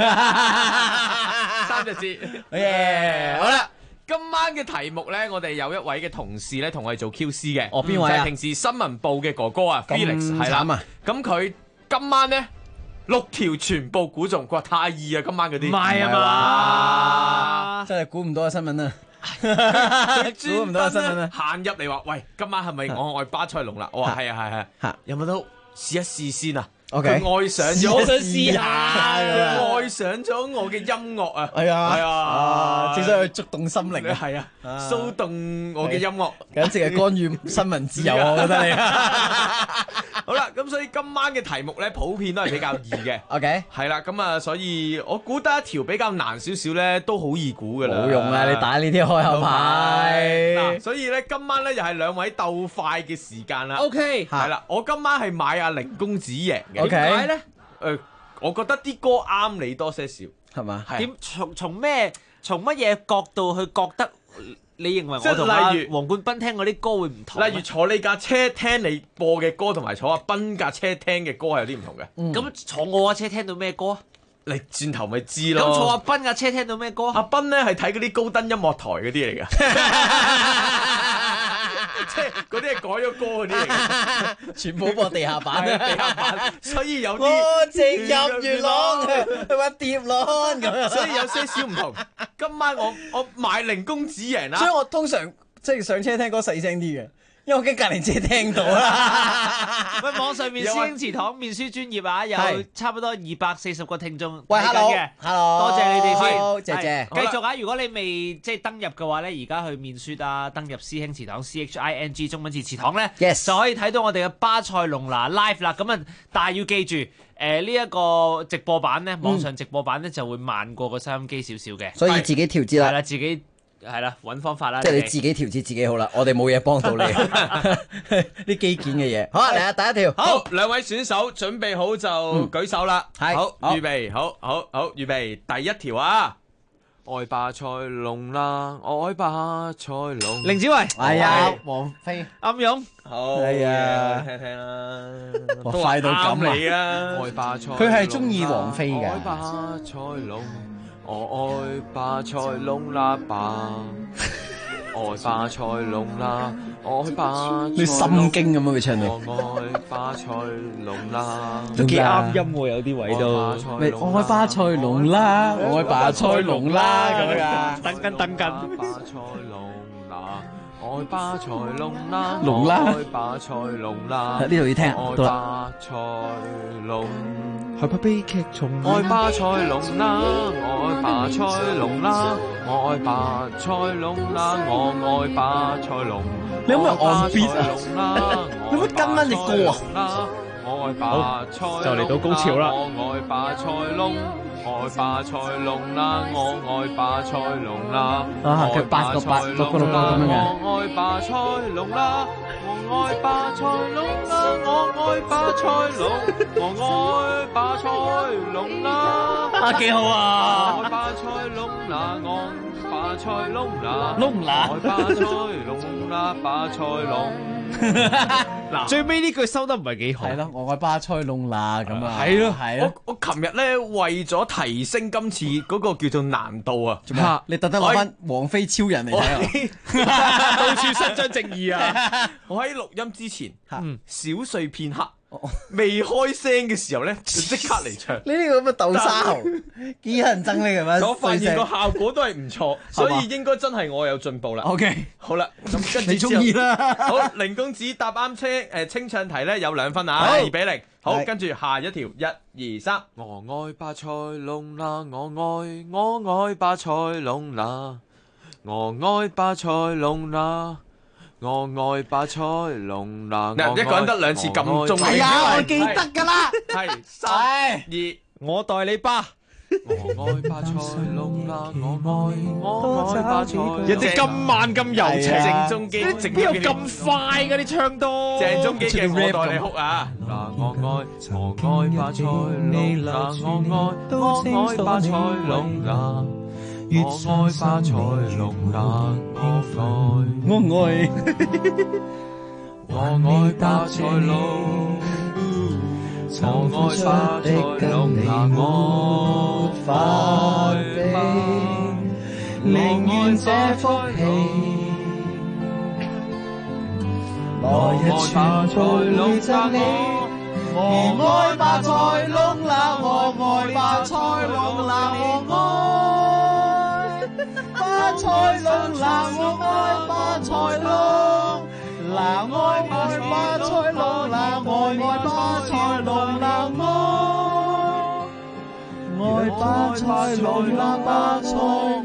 3隻字。好啦，今晚嘅題目咧，我哋有一位嘅同事咧，同我哋做 QC 嘅。 哦，邊位啊？ 就係平時新聞部嘅哥哥啊 ，Felix 係啦。咁佢今晚咧6條全部估中，佢話太易啊！今晚嗰啲唔係啊嘛， 真係估唔到嘅新聞啊！ 估唔到嘅新聞啊！行入嚟話，喂，今晚係咪我愛巴塞隆啦？我話係啊，有冇都試一試先啊？佢愛上咗， 我想試下。 佢愛上咗我嘅音樂啊！ 係啊，正所謂觸動心靈啊！ 係啊，騷動我嘅音樂， 簡直係干預新聞自由啊！我覺得你好啦，咁所以今晚嘅題目咧，普遍都係比較易嘅。 OK， 係啦，咁啊，所以我估得一條比較難少少咧，都好易估噶啦。 冇用啊！你打呢啲開口牌。 嗱，所以咧今晚咧又係兩位鬥快嘅時間啦。 OK， 係啦，我今晚係買阿凌公子贏嘅。 點解咧？我覺得啲歌啱你多些少， 係嘛？ 點從乜嘢角度去覺得你認為我同阿黃冠斌聽嗰啲歌會唔同？ 例如坐你架車聽你播嘅歌，同埋坐阿斌架車聽嘅歌係有啲唔同嘅。 咁坐我架車聽到咩歌啊？ 你轉頭咪知咯。 咁坐阿斌架車聽到咩歌？ 阿斌咧係睇嗰啲高登音樂台嗰啲嚟㗎。即係嗰啲係改咗歌嗰啲嚟嘅， 全部播地下版地下版，所以有啲我直入元朗，佢話碟浪咁， 所以有些少唔同。今晚我買凌公子贏啦， 所以我通常即係上車聽歌細聲啲嘅。因為我驚隔離車聽到啦。 喂，網上面師兄祠堂面書專頁啊，有差唔多240個聽眾睇緊嘅。 hello， 多謝你哋先， 謝謝。 繼續啊！如果你未即係登入嘅話咧，而家去面書啊，登入師兄祠堂 CHING 中文字祠堂咧，就可以睇到我哋嘅巴塞隆拿 live 啦。咁啊，但係要記住，呢一個直播版咧，網上直播版咧就會慢過個收音機少少嘅， 所以自己調節啦。 係啦，自己。係啦，揾方法啦。 即係你自己調節自己好啦，我哋冇嘢幫到你。啲基建嘅嘢。好，嚟啊，第一條。 好，兩位選手準備好就舉手啦。 係。 好，預備，好，預備，第一條啊！ 愛巴塞隆啦，愛巴塞隆。 凌子維， 係啊，王菲， 暗湧， 好， 係啊， 聽聽啦， 哇快到咁你啊！ 啊！ 愛巴塞， 佢係中意王菲嘅。 愛巴塞隆，我愛巴塞隆啦吧。愛巴塞隆啦，愛巴你心經咁樣佢唱到， 我愛巴塞隆啦， 都幾啱音喎，有啲位都。 你愛巴塞隆啦，愛巴塞隆啦咁樣。 等緊。 巴塞隆啦，愛巴塞隆啦， 隆啦愛巴塞隆啦， 呢度要聽愛到啦。 巴塞隆。 害怕悲劇重愛巴塞隆啦，愛巴塞隆啦，我愛巴塞隆啦，我愛巴塞隆。 你有冇按 beat 啊？你有冇跟翻隻歌啊？ 我愛巴塞， 就嚟到高潮啦！ 我愛巴塞隆，愛巴塞隆啦，我愛巴塞隆啦。 啊，佢8個8，6個6個咁樣嘅。 我愛巴塞隆啦。我愛巴塞隆啦，我愛巴塞隆，我愛巴塞隆啦。 啊，幾好啊！ 我愛巴塞隆啦，我愛巴塞隆啦， 窿啦， 我愛巴塞隆啦，巴塞隆。 嗱，最尾呢句收得唔係幾好。 係咯，我愛巴塞隆啦咁啊。 係咯， 係咯。 我琴日咧為咗提升今次嗰個叫做難度啊， 做咩？你特登攞翻王菲超人嚟睇啊！ 到處伸張正義啊！ 我喺錄音之前，小睡片刻，未開聲嘅時候咧，就即刻嚟唱。 呢啲咁嘅豆沙喉，幾乞人憎呢？係咪？ 我發現個效果都係唔錯，所以應該真係我有進步啦。 OK， 好啦，咁跟住你中意啦。 好，凌公子答啱清唱題咧有2分啊，2-0。好，跟住下一條，1、2、3。我愛巴塞隆啦，我愛巴塞隆啦，我愛巴塞隆啦。我愛巴塞隆啦，一個人得2次咁中。 係啊，我記得㗎啦。 係3、2， 我代你巴。 我愛巴塞隆啦，我愛巴塞。 人哋咁慢咁柔情， 鄭中基邊有咁快㗎？你唱到鄭中基嘅我代你哭啊！嗱，我愛巴塞隆啦，我愛巴塞隆啦。我愛巴塞隆啦，我愛巴塞隆，我愛巴塞隆啦，我快悲，寧願這福氣，來日全部會贈你。我愛巴塞隆啦，我愛巴塞隆啦，我愛巴塞隆啦，我愛巴塞隆，嗱我愛巴塞隆啦，我愛巴塞隆啦，我愛巴塞隆啦，巴塞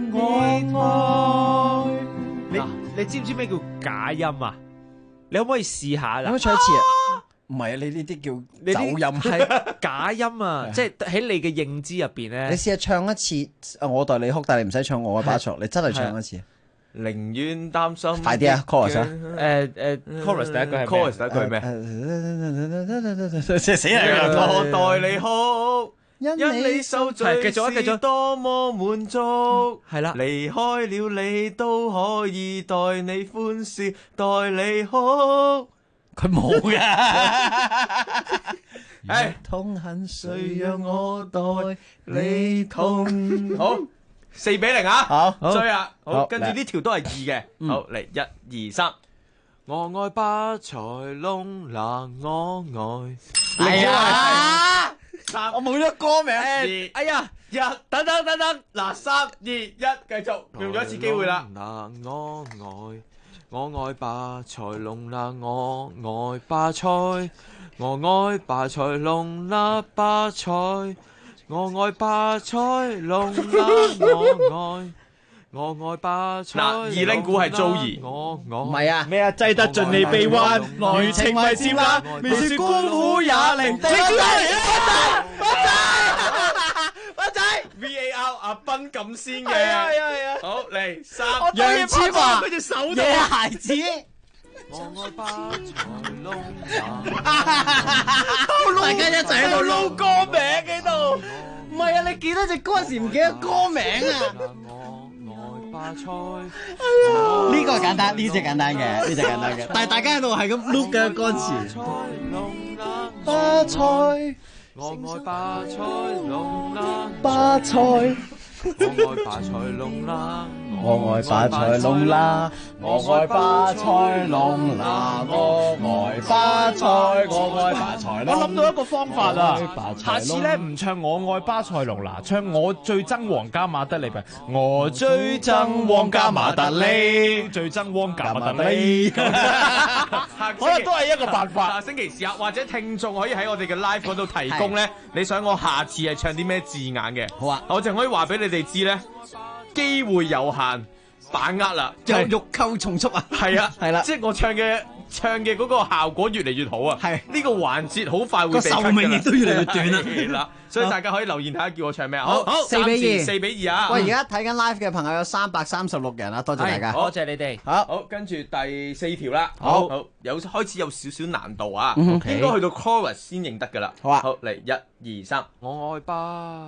我愛。 你知唔知咩叫假音啊？你可唔可以試下啦？ 可唔可以唱一次啊？唔係啊，你呢啲叫走音， 係假音啊！即係喺你嘅認知入邊咧。 你試下唱一次我代你哭，但係你唔使唱我嘅巴塞，你真係唱一次。 寧願擔心。 快啲啊 ！chorus 啊 ！chorus 第一句係咩 ？chorus 第一句係咩？ 死人！ 我代你哭，因你受罪是多麼滿足。 係啦， 離開了你都可以代你歡笑，代你哭。 佢冇㗎。 係痛恨誰讓我代你痛？好，4-0啊！ 好， 追啊！好，跟住呢條都係2嘅。好嚟，1、2、3。我愛巴塞隆拿，我愛。 係啊 ！3， 我冇咗歌名。 2，哎呀，1，等，嗱，3、2、1，繼續，用咗一次機會啦。我愛巴塞隆啦，我愛巴塞，我愛巴塞隆啦，巴塞，我愛巴塞隆啦，我愛巴塞。嗱，二拎鼓係 Joey， 唔係啊， 咩啊？擠得盡你臂彎，如情迷漸冷，未說孤苦也零。你點解嚟阿仔 VAR 阿斌咁先嘅， 係啊！ 好嚟3， 楊千嬅佢隻手度， 野孩子。 我愛巴塞隆大家一齊喺度撈歌名喺度。唔係啊，你記得隻歌時唔記得歌名啊？ 呢個簡單，呢隻簡單嘅，呢隻簡單嘅。但係大家喺度係咁 look 嘅歌詞。巴塞，我愛巴塞隆拿，巴塞，我愛巴塞隆拿，我愛巴塞隆拿，我愛巴塞隆拿，我愛巴塞，我愛巴塞。 我諗到一個方法啊！下次咧唔唱我愛巴塞隆拿，唱我最憎皇家馬德里吧。我最憎皇家馬德里，最憎皇家馬德里。可能都係一個辦法。 下星期試下，或者聽眾可以喺我哋嘅 live 嗰度提供咧，你想我下次係唱啲咩字眼嘅？ 好啊， 我淨可以話俾你哋知咧，機會有限，把握啦， 就欲購從速啊！ 係啊， 係啦， 即係我唱嘅嗰個效果越嚟越好啊！係呢個環節好快會被壽命亦都越嚟越短啦。 係啦，所以大家可以留言睇下叫我唱咩啊？好 4-2， 4-2啊！ 喂，而家睇緊 live 嘅朋友有336人啊，多謝大家， 多謝你哋。 好，跟住第4條啦。好，開始有少少難度啊， 嗯應該去到 chorus 先認得噶啦。 好啊， 好嚟1、2、3，我愛巴，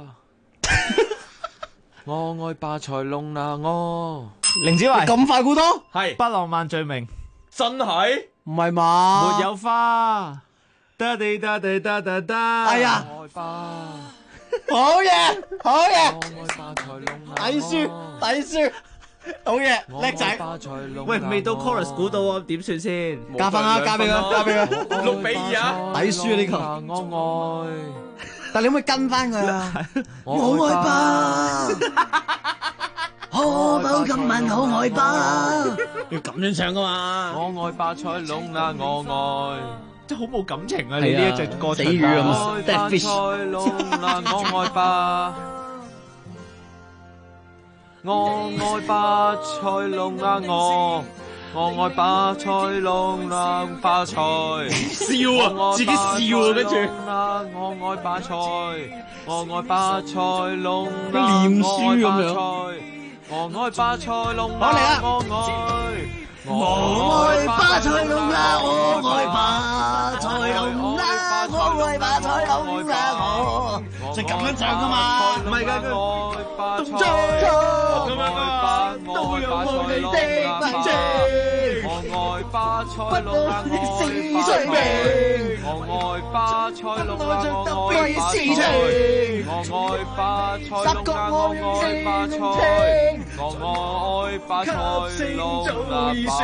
我愛巴塞隆拿，我凌子維咁快估到？ 係不浪漫罪名， 真係唔係嘛？ 沒有花，得地得地得得得。 哎呀，好嘢，好嘢，抵輸，抵輸，好嘢，叻仔。 喂，未到 chorus 估到啊，點算先？ 加分啊，加俾佢，加俾佢。 6-2啊， 抵輸呢個。我愛，但你可唔可以跟翻佢啊？我愛吧，可否今晚我愛吧？ 要咁樣唱噶嘛？ 我愛巴塞隆拿，我愛。 真係好冇感情啊！你呢一隻歌死魚咁啊！ 巴塞隆拿，我愛巴，我愛巴塞隆拿，我愛巴塞隆拿，巴塞笑啊！自己笑啊！跟住我愛巴塞，我愛巴塞隆拿， 念書咁樣。 我愛巴塞隆拿， 我愛巴塞隆拿，我愛巴塞隆拿，我愛巴塞隆拿，我就咁樣唱噶嘛，唔係㗎，動作咁樣嘛，都有愛你的不正，我愛巴塞隆拿，我愛水平，我愛巴塞隆拿，我愛巴塞，我愛巴塞隆拿，我愛巴塞，我愛巴塞隆拿。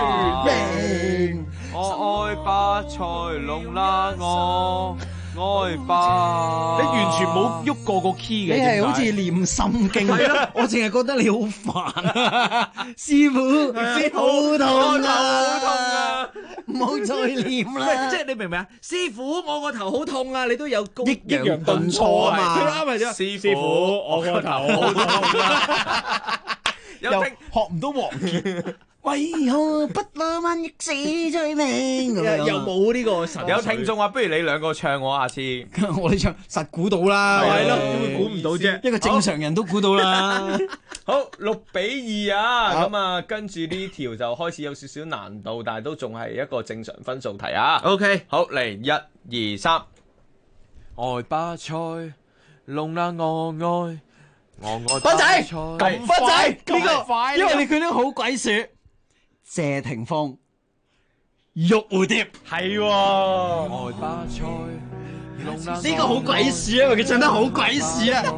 我愛巴塞隆拿，我愛巴。 你完全冇喐過個 key 嘅， 你係好似念心經。係咯，我淨係覺得你好煩啊，師傅，好痛啊，唔好再念啦。 即係你明唔明啊？師傅，我個頭好痛啊！你都有抑揚頓挫啊嘛。 啱咪啫？師傅，我個頭好痛啊！ 又學唔到黃傑。為何不浪漫亦是罪名？ 又冇呢個神。 有聽眾話，不如你兩個唱我下次。 我哋唱實估到啦， 係咯，點會估唔到啫？ 一個正常人都估到啦。 好6-2啊，咁啊，跟住呢條就開始有少少難度，但係都仲係一個正常分數題啊。 OK， 好嚟1、2、3，愛巴塞隆拿，我愛斌仔， 咁斌仔呢個，因為你佢都好鬼鼠。謝霆鋒，玉蝴蝶係喎， 愛巴塞隆拿， 呢個好鬼鼠啊！因為佢唱得好鬼鼠啊！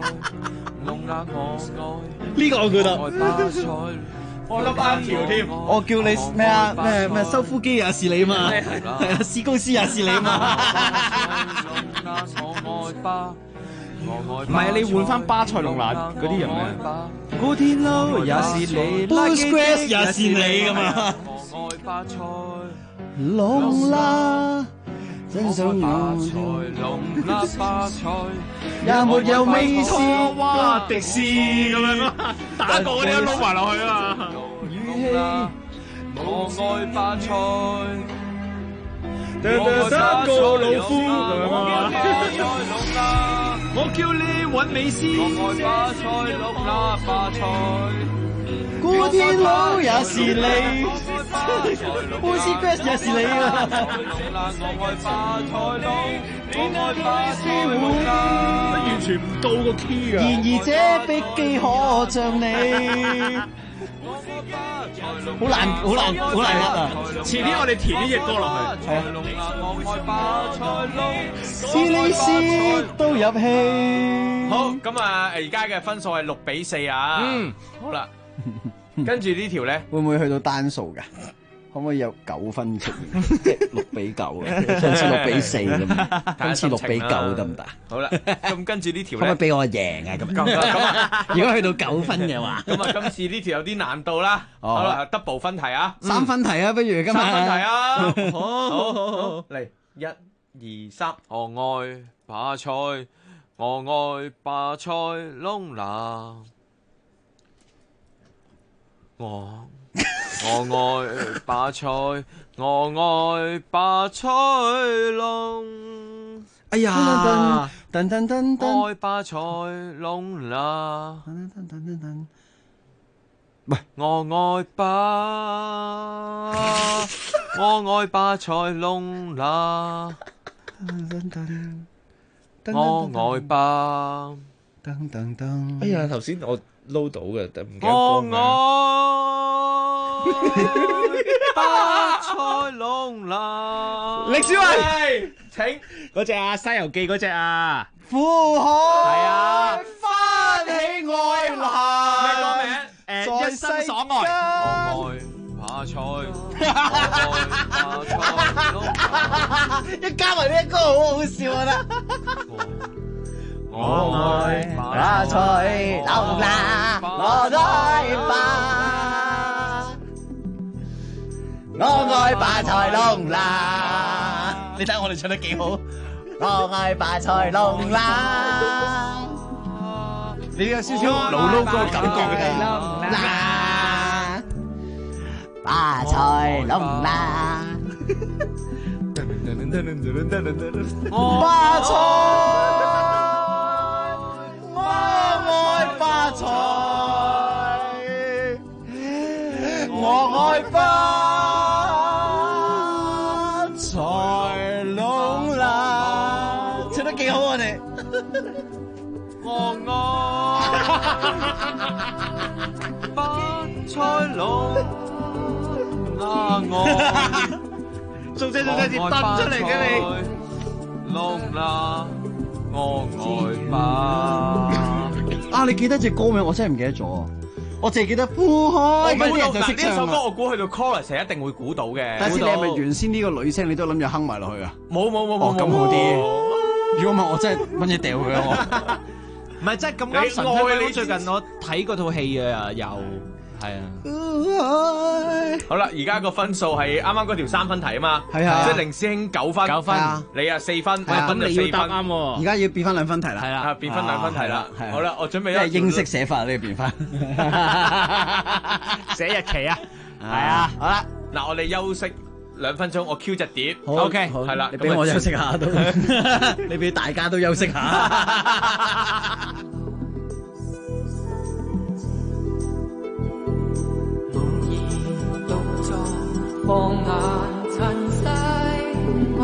呢個我覺得， 我諗啱條添。 我叫你咩啊？咩收腹肌也是你嘛？係啊，試公司也是你嘛？ 唔係啊，你換翻巴塞隆拿嗰啲人咩？ 古天樂也是你 ，Busquets 也是你噶嘛？隆拿，真想巴塞隆拿，巴塞也沒有美斯哇迪斯咁樣， 打過嗰啲都撈埋落去啊！ 我愛巴塞， 三個老夫咁啊！我叫你揾美斯， 我愛巴塞隆拿，巴塞， 古天樂也是你，布斯格斯也是你啊！ 我愛巴塞隆，我愛巴塞隆拿， 完全唔到個 key 啊！ 然而這筆記可像你， 好難噏啊！ 遲啲我哋填呢隻歌落去。 係啊，斯都入戲。 好，咁啊，而家嘅分數係6-4啊。好啦，跟住呢條咧， 會唔會去到單數㗎？可唔可以有9分出現？即係6-9啊！上次6-4咁，今次6-9得唔得？ 好啦，咁跟住呢條咧， 可唔可以俾我贏啊？咁如果去到9分嘅話， 咁啊，今次呢條有啲難度啦。好啦 ，double 分題啊 ，3分題啊，不如今日 3分題啊，好，嚟1、2、3， 我愛巴塞，我愛巴塞隆拿，我愛巴塞，我愛巴塞隆。 哎呀，噔噔噔噔， 愛巴塞隆拿， 喂， 我愛巴塞隆拿，我愛巴。 噔噔噔。 哎呀，頭先我撈到嘅，但唔記得我歌名。 愛巴塞隆拿。 歷史位， 請嗰隻啊，《西遊記》嗰隻啊， 苦海係啊， 翻起愛來。 咩歌名？ 一生所愛。 我愛巴塞， 一加埋呢一歌好好笑啊！ 我愛巴塞隆拿，我愛巴。我愛巴塞隆拿，你睇我哋唱得幾好。我愛巴塞隆拿，你有少少老撈嗰個感覺嘅。巴塞隆拿，巴塞，我愛巴塞，我愛巴塞隆拿，唱得幾好我哋。 我愛巴塞隆拿，我做隻字掟出嚟嘅你。 隆拿，我愛巴。 啊！你記得隻歌名？我真係唔記得咗，我淨係記得苦海。 呢首歌我估去到 chorus 一定會估到嘅。 但係你係咪原先呢個女聲你都諗住哼埋落去啊？ 冇， 咁好啲。如果唔係，我真係揾嘢掉佢啊！我唔係真係咁啱神推你最近我睇嗰套戲啊，又係啊。 好啦，而家個分數係啱啱嗰條3分題啊嘛， 係啊， 即係凌師兄9分，你啊4分， 咁你要答啱喎。 而家要變翻2分題啦， 係啦， 變翻2分題啦。好啦，我準備因為英式寫法呢變翻寫日期啊，係啊，好啦， 嗱我哋休息2分鐘，我 Q 隻碟 ，OK， 係啦， 你俾我休息下都，你俾大家都休息下。 放眼塵世外，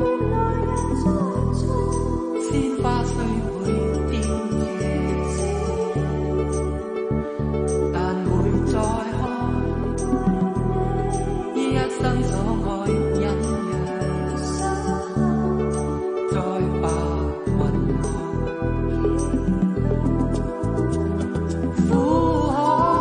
鮮花雖會凋謝，但會再開。一生所愛隱約，在白雲外。苦海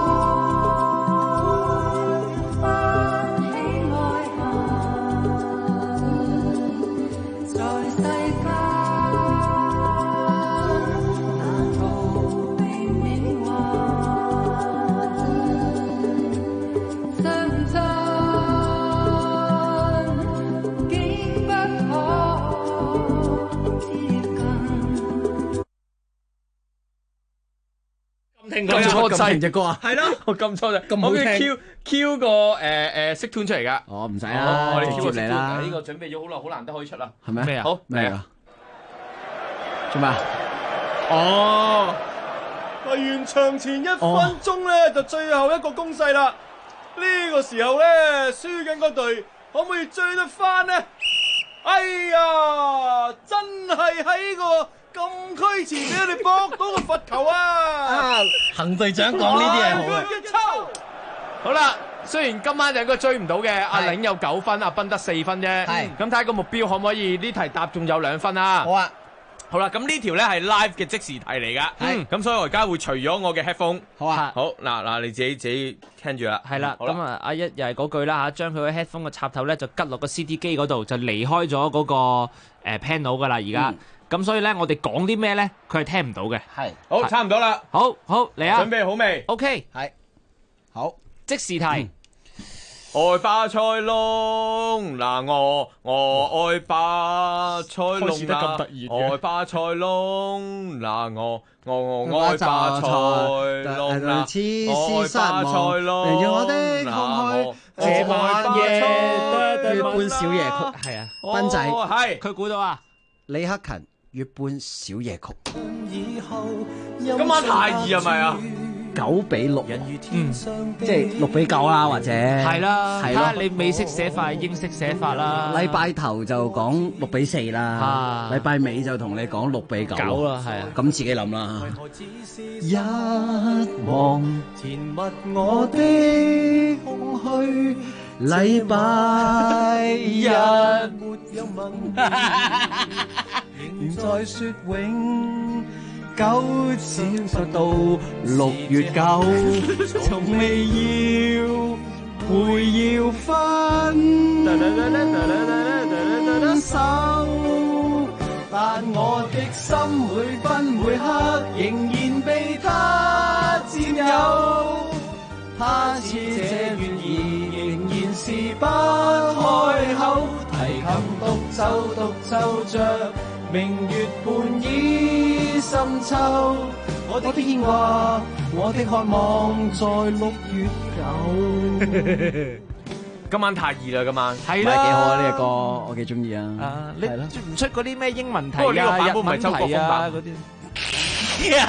撳錯掣隻歌啊， 係咯，我撳錯掣， 咁好聽。 我叫 Q 個色 tune 出嚟㗎。 哦，唔使啦， 我哋 Q 嚟啦。 呢個準備咗好耐，好難得可以出啦。 係咪？ 咩啊？好咩啊？做咩啊？ 哦， 完場前1分鐘咧，就最後一個攻勢啦。呢個時候咧，輸緊嗰隊可唔可以追得翻呢？哎呀，真係喺個禁區前俾我哋搏到個罰球啊！ 行隊長講呢啲係好嘅。 好啦，雖然今晚就應該追唔到嘅，阿玲有9分，阿斌得4分啫。係，咁睇下個目標可唔可以呢題答中有2分啊？ 好啊。 好啦，咁呢條咧係 live 嘅即時題嚟噶，咁所以我而家會除咗我嘅 headphone。 好啊， 好嗱，你自己聽住啦。 係啦，咁啊，阿一又係嗰句啦嚇，將佢嘅 headphone 嘅插頭咧就吉落個 CD 機嗰度，就離開咗嗰個panel 噶啦，而家。咁所以咧，我哋講啲咩咧，佢係聽唔到嘅。 係， 好，差唔多啦。 好嚟啊！ 準備好未 ？OK， 係，好， 即時題。 愛巴塞隆嗱，我愛巴塞隆嗱，愛巴塞隆嗱，我愛巴塞隆嗱，愛巴塞隆讓我的空虛，這晚夜月半小夜曲，係啊，斌仔， 係佢估到啊， 李克勤月半小夜曲， 今晚太易係咪啊 ？9比6，即係6比9啦，或者係啦，睇下你美式寫法，英式寫法啦。 禮拜頭就講6比4啦，禮拜尾就同你講6比9 啦，係啊， 咁自己諗啦。一望填密我的空虛，禮拜日沒有問，仍在說永。9小就到6月9，從未要會要分手，但我的心每分每刻仍然被他佔有，他似這願意仍然是不開口，提琴獨奏着明月半倚深秋，我的牽掛，我的渴望在6月9。 今晚太易啦，今晚係啦， 幾好啊！呢個歌我幾中意啊。 你唔出嗰啲咩英文題啊、日文題啊嗰啲。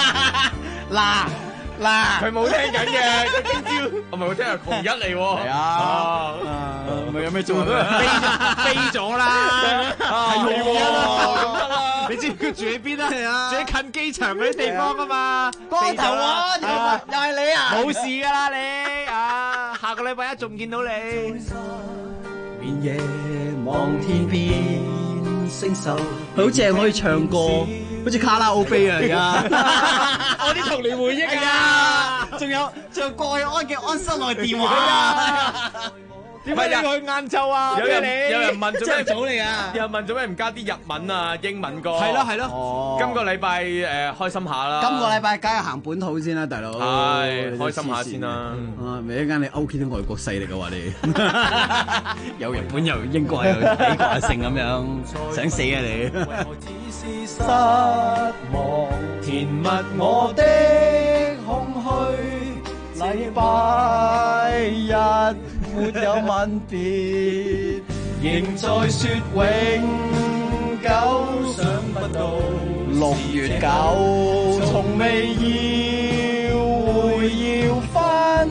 嗱， 佢冇聽緊嘅，佢今朝我咪冇聽係窮一嚟喎。 係啊，咪有咩做啊？ 飛咗啦， 係喎， 你知唔知佢住喺邊啊？係啊，住喺近機場嗰啲地方啊嘛。 光頭啊，又係你啊？ 冇事噶啦你啊，下個禮拜一仲見到你。 連夜望天邊星宿，好正可以唱歌。好似卡拉 OK 啊！而家我啲童年回憶啊， 仲有過去安嘅安室內電話。 點解要去晏晝啊？ 有人問做咩早嚟啊？ 有人問做咩唔加啲日文啊、英文歌？ 係咯。 今個禮拜開心下啦。 今個禮拜梗係行本土先啦，大佬。 係開心下先啦。 咪一間你勾結啲外國勢力嘅話你，有日本又英國又美國性咁樣，想死啊你！失望填密我的空虛，禮拜日沒有吻別，仍在說永久，想不到6月9，從未要會要分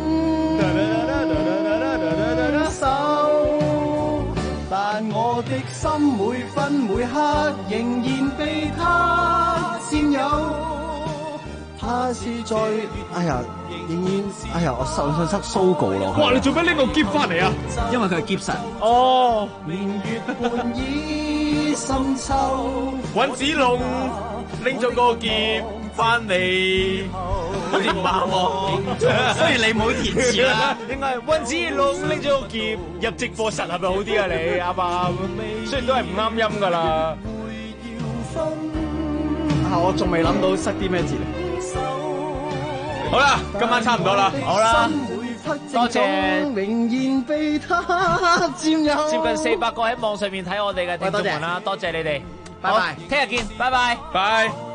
手，但我的心每分每刻仍然被他佔有，他是在仍然我想塞 Sogo 落去。 哇！你做咩拎個篋翻嚟啊？ 因為佢係篋神。 哦。 年月半倚深秋， 尹子龍拎咗個篋翻嚟，好似唔啱喎。 所以你冇填詞啦。 應該係尹子龍拎咗個篋入直播室係咪好啲啊？你啱啱？雖然都係唔啱音㗎啦。 我仲未諗到塞啲咩字嚟。 好啦，今晚差唔多啦。 好啦，多謝仍然被他佔有。 接近400個喺網上面睇我哋嘅聽眾們啦，多謝你哋。拜拜，聽日見，拜拜， 拜。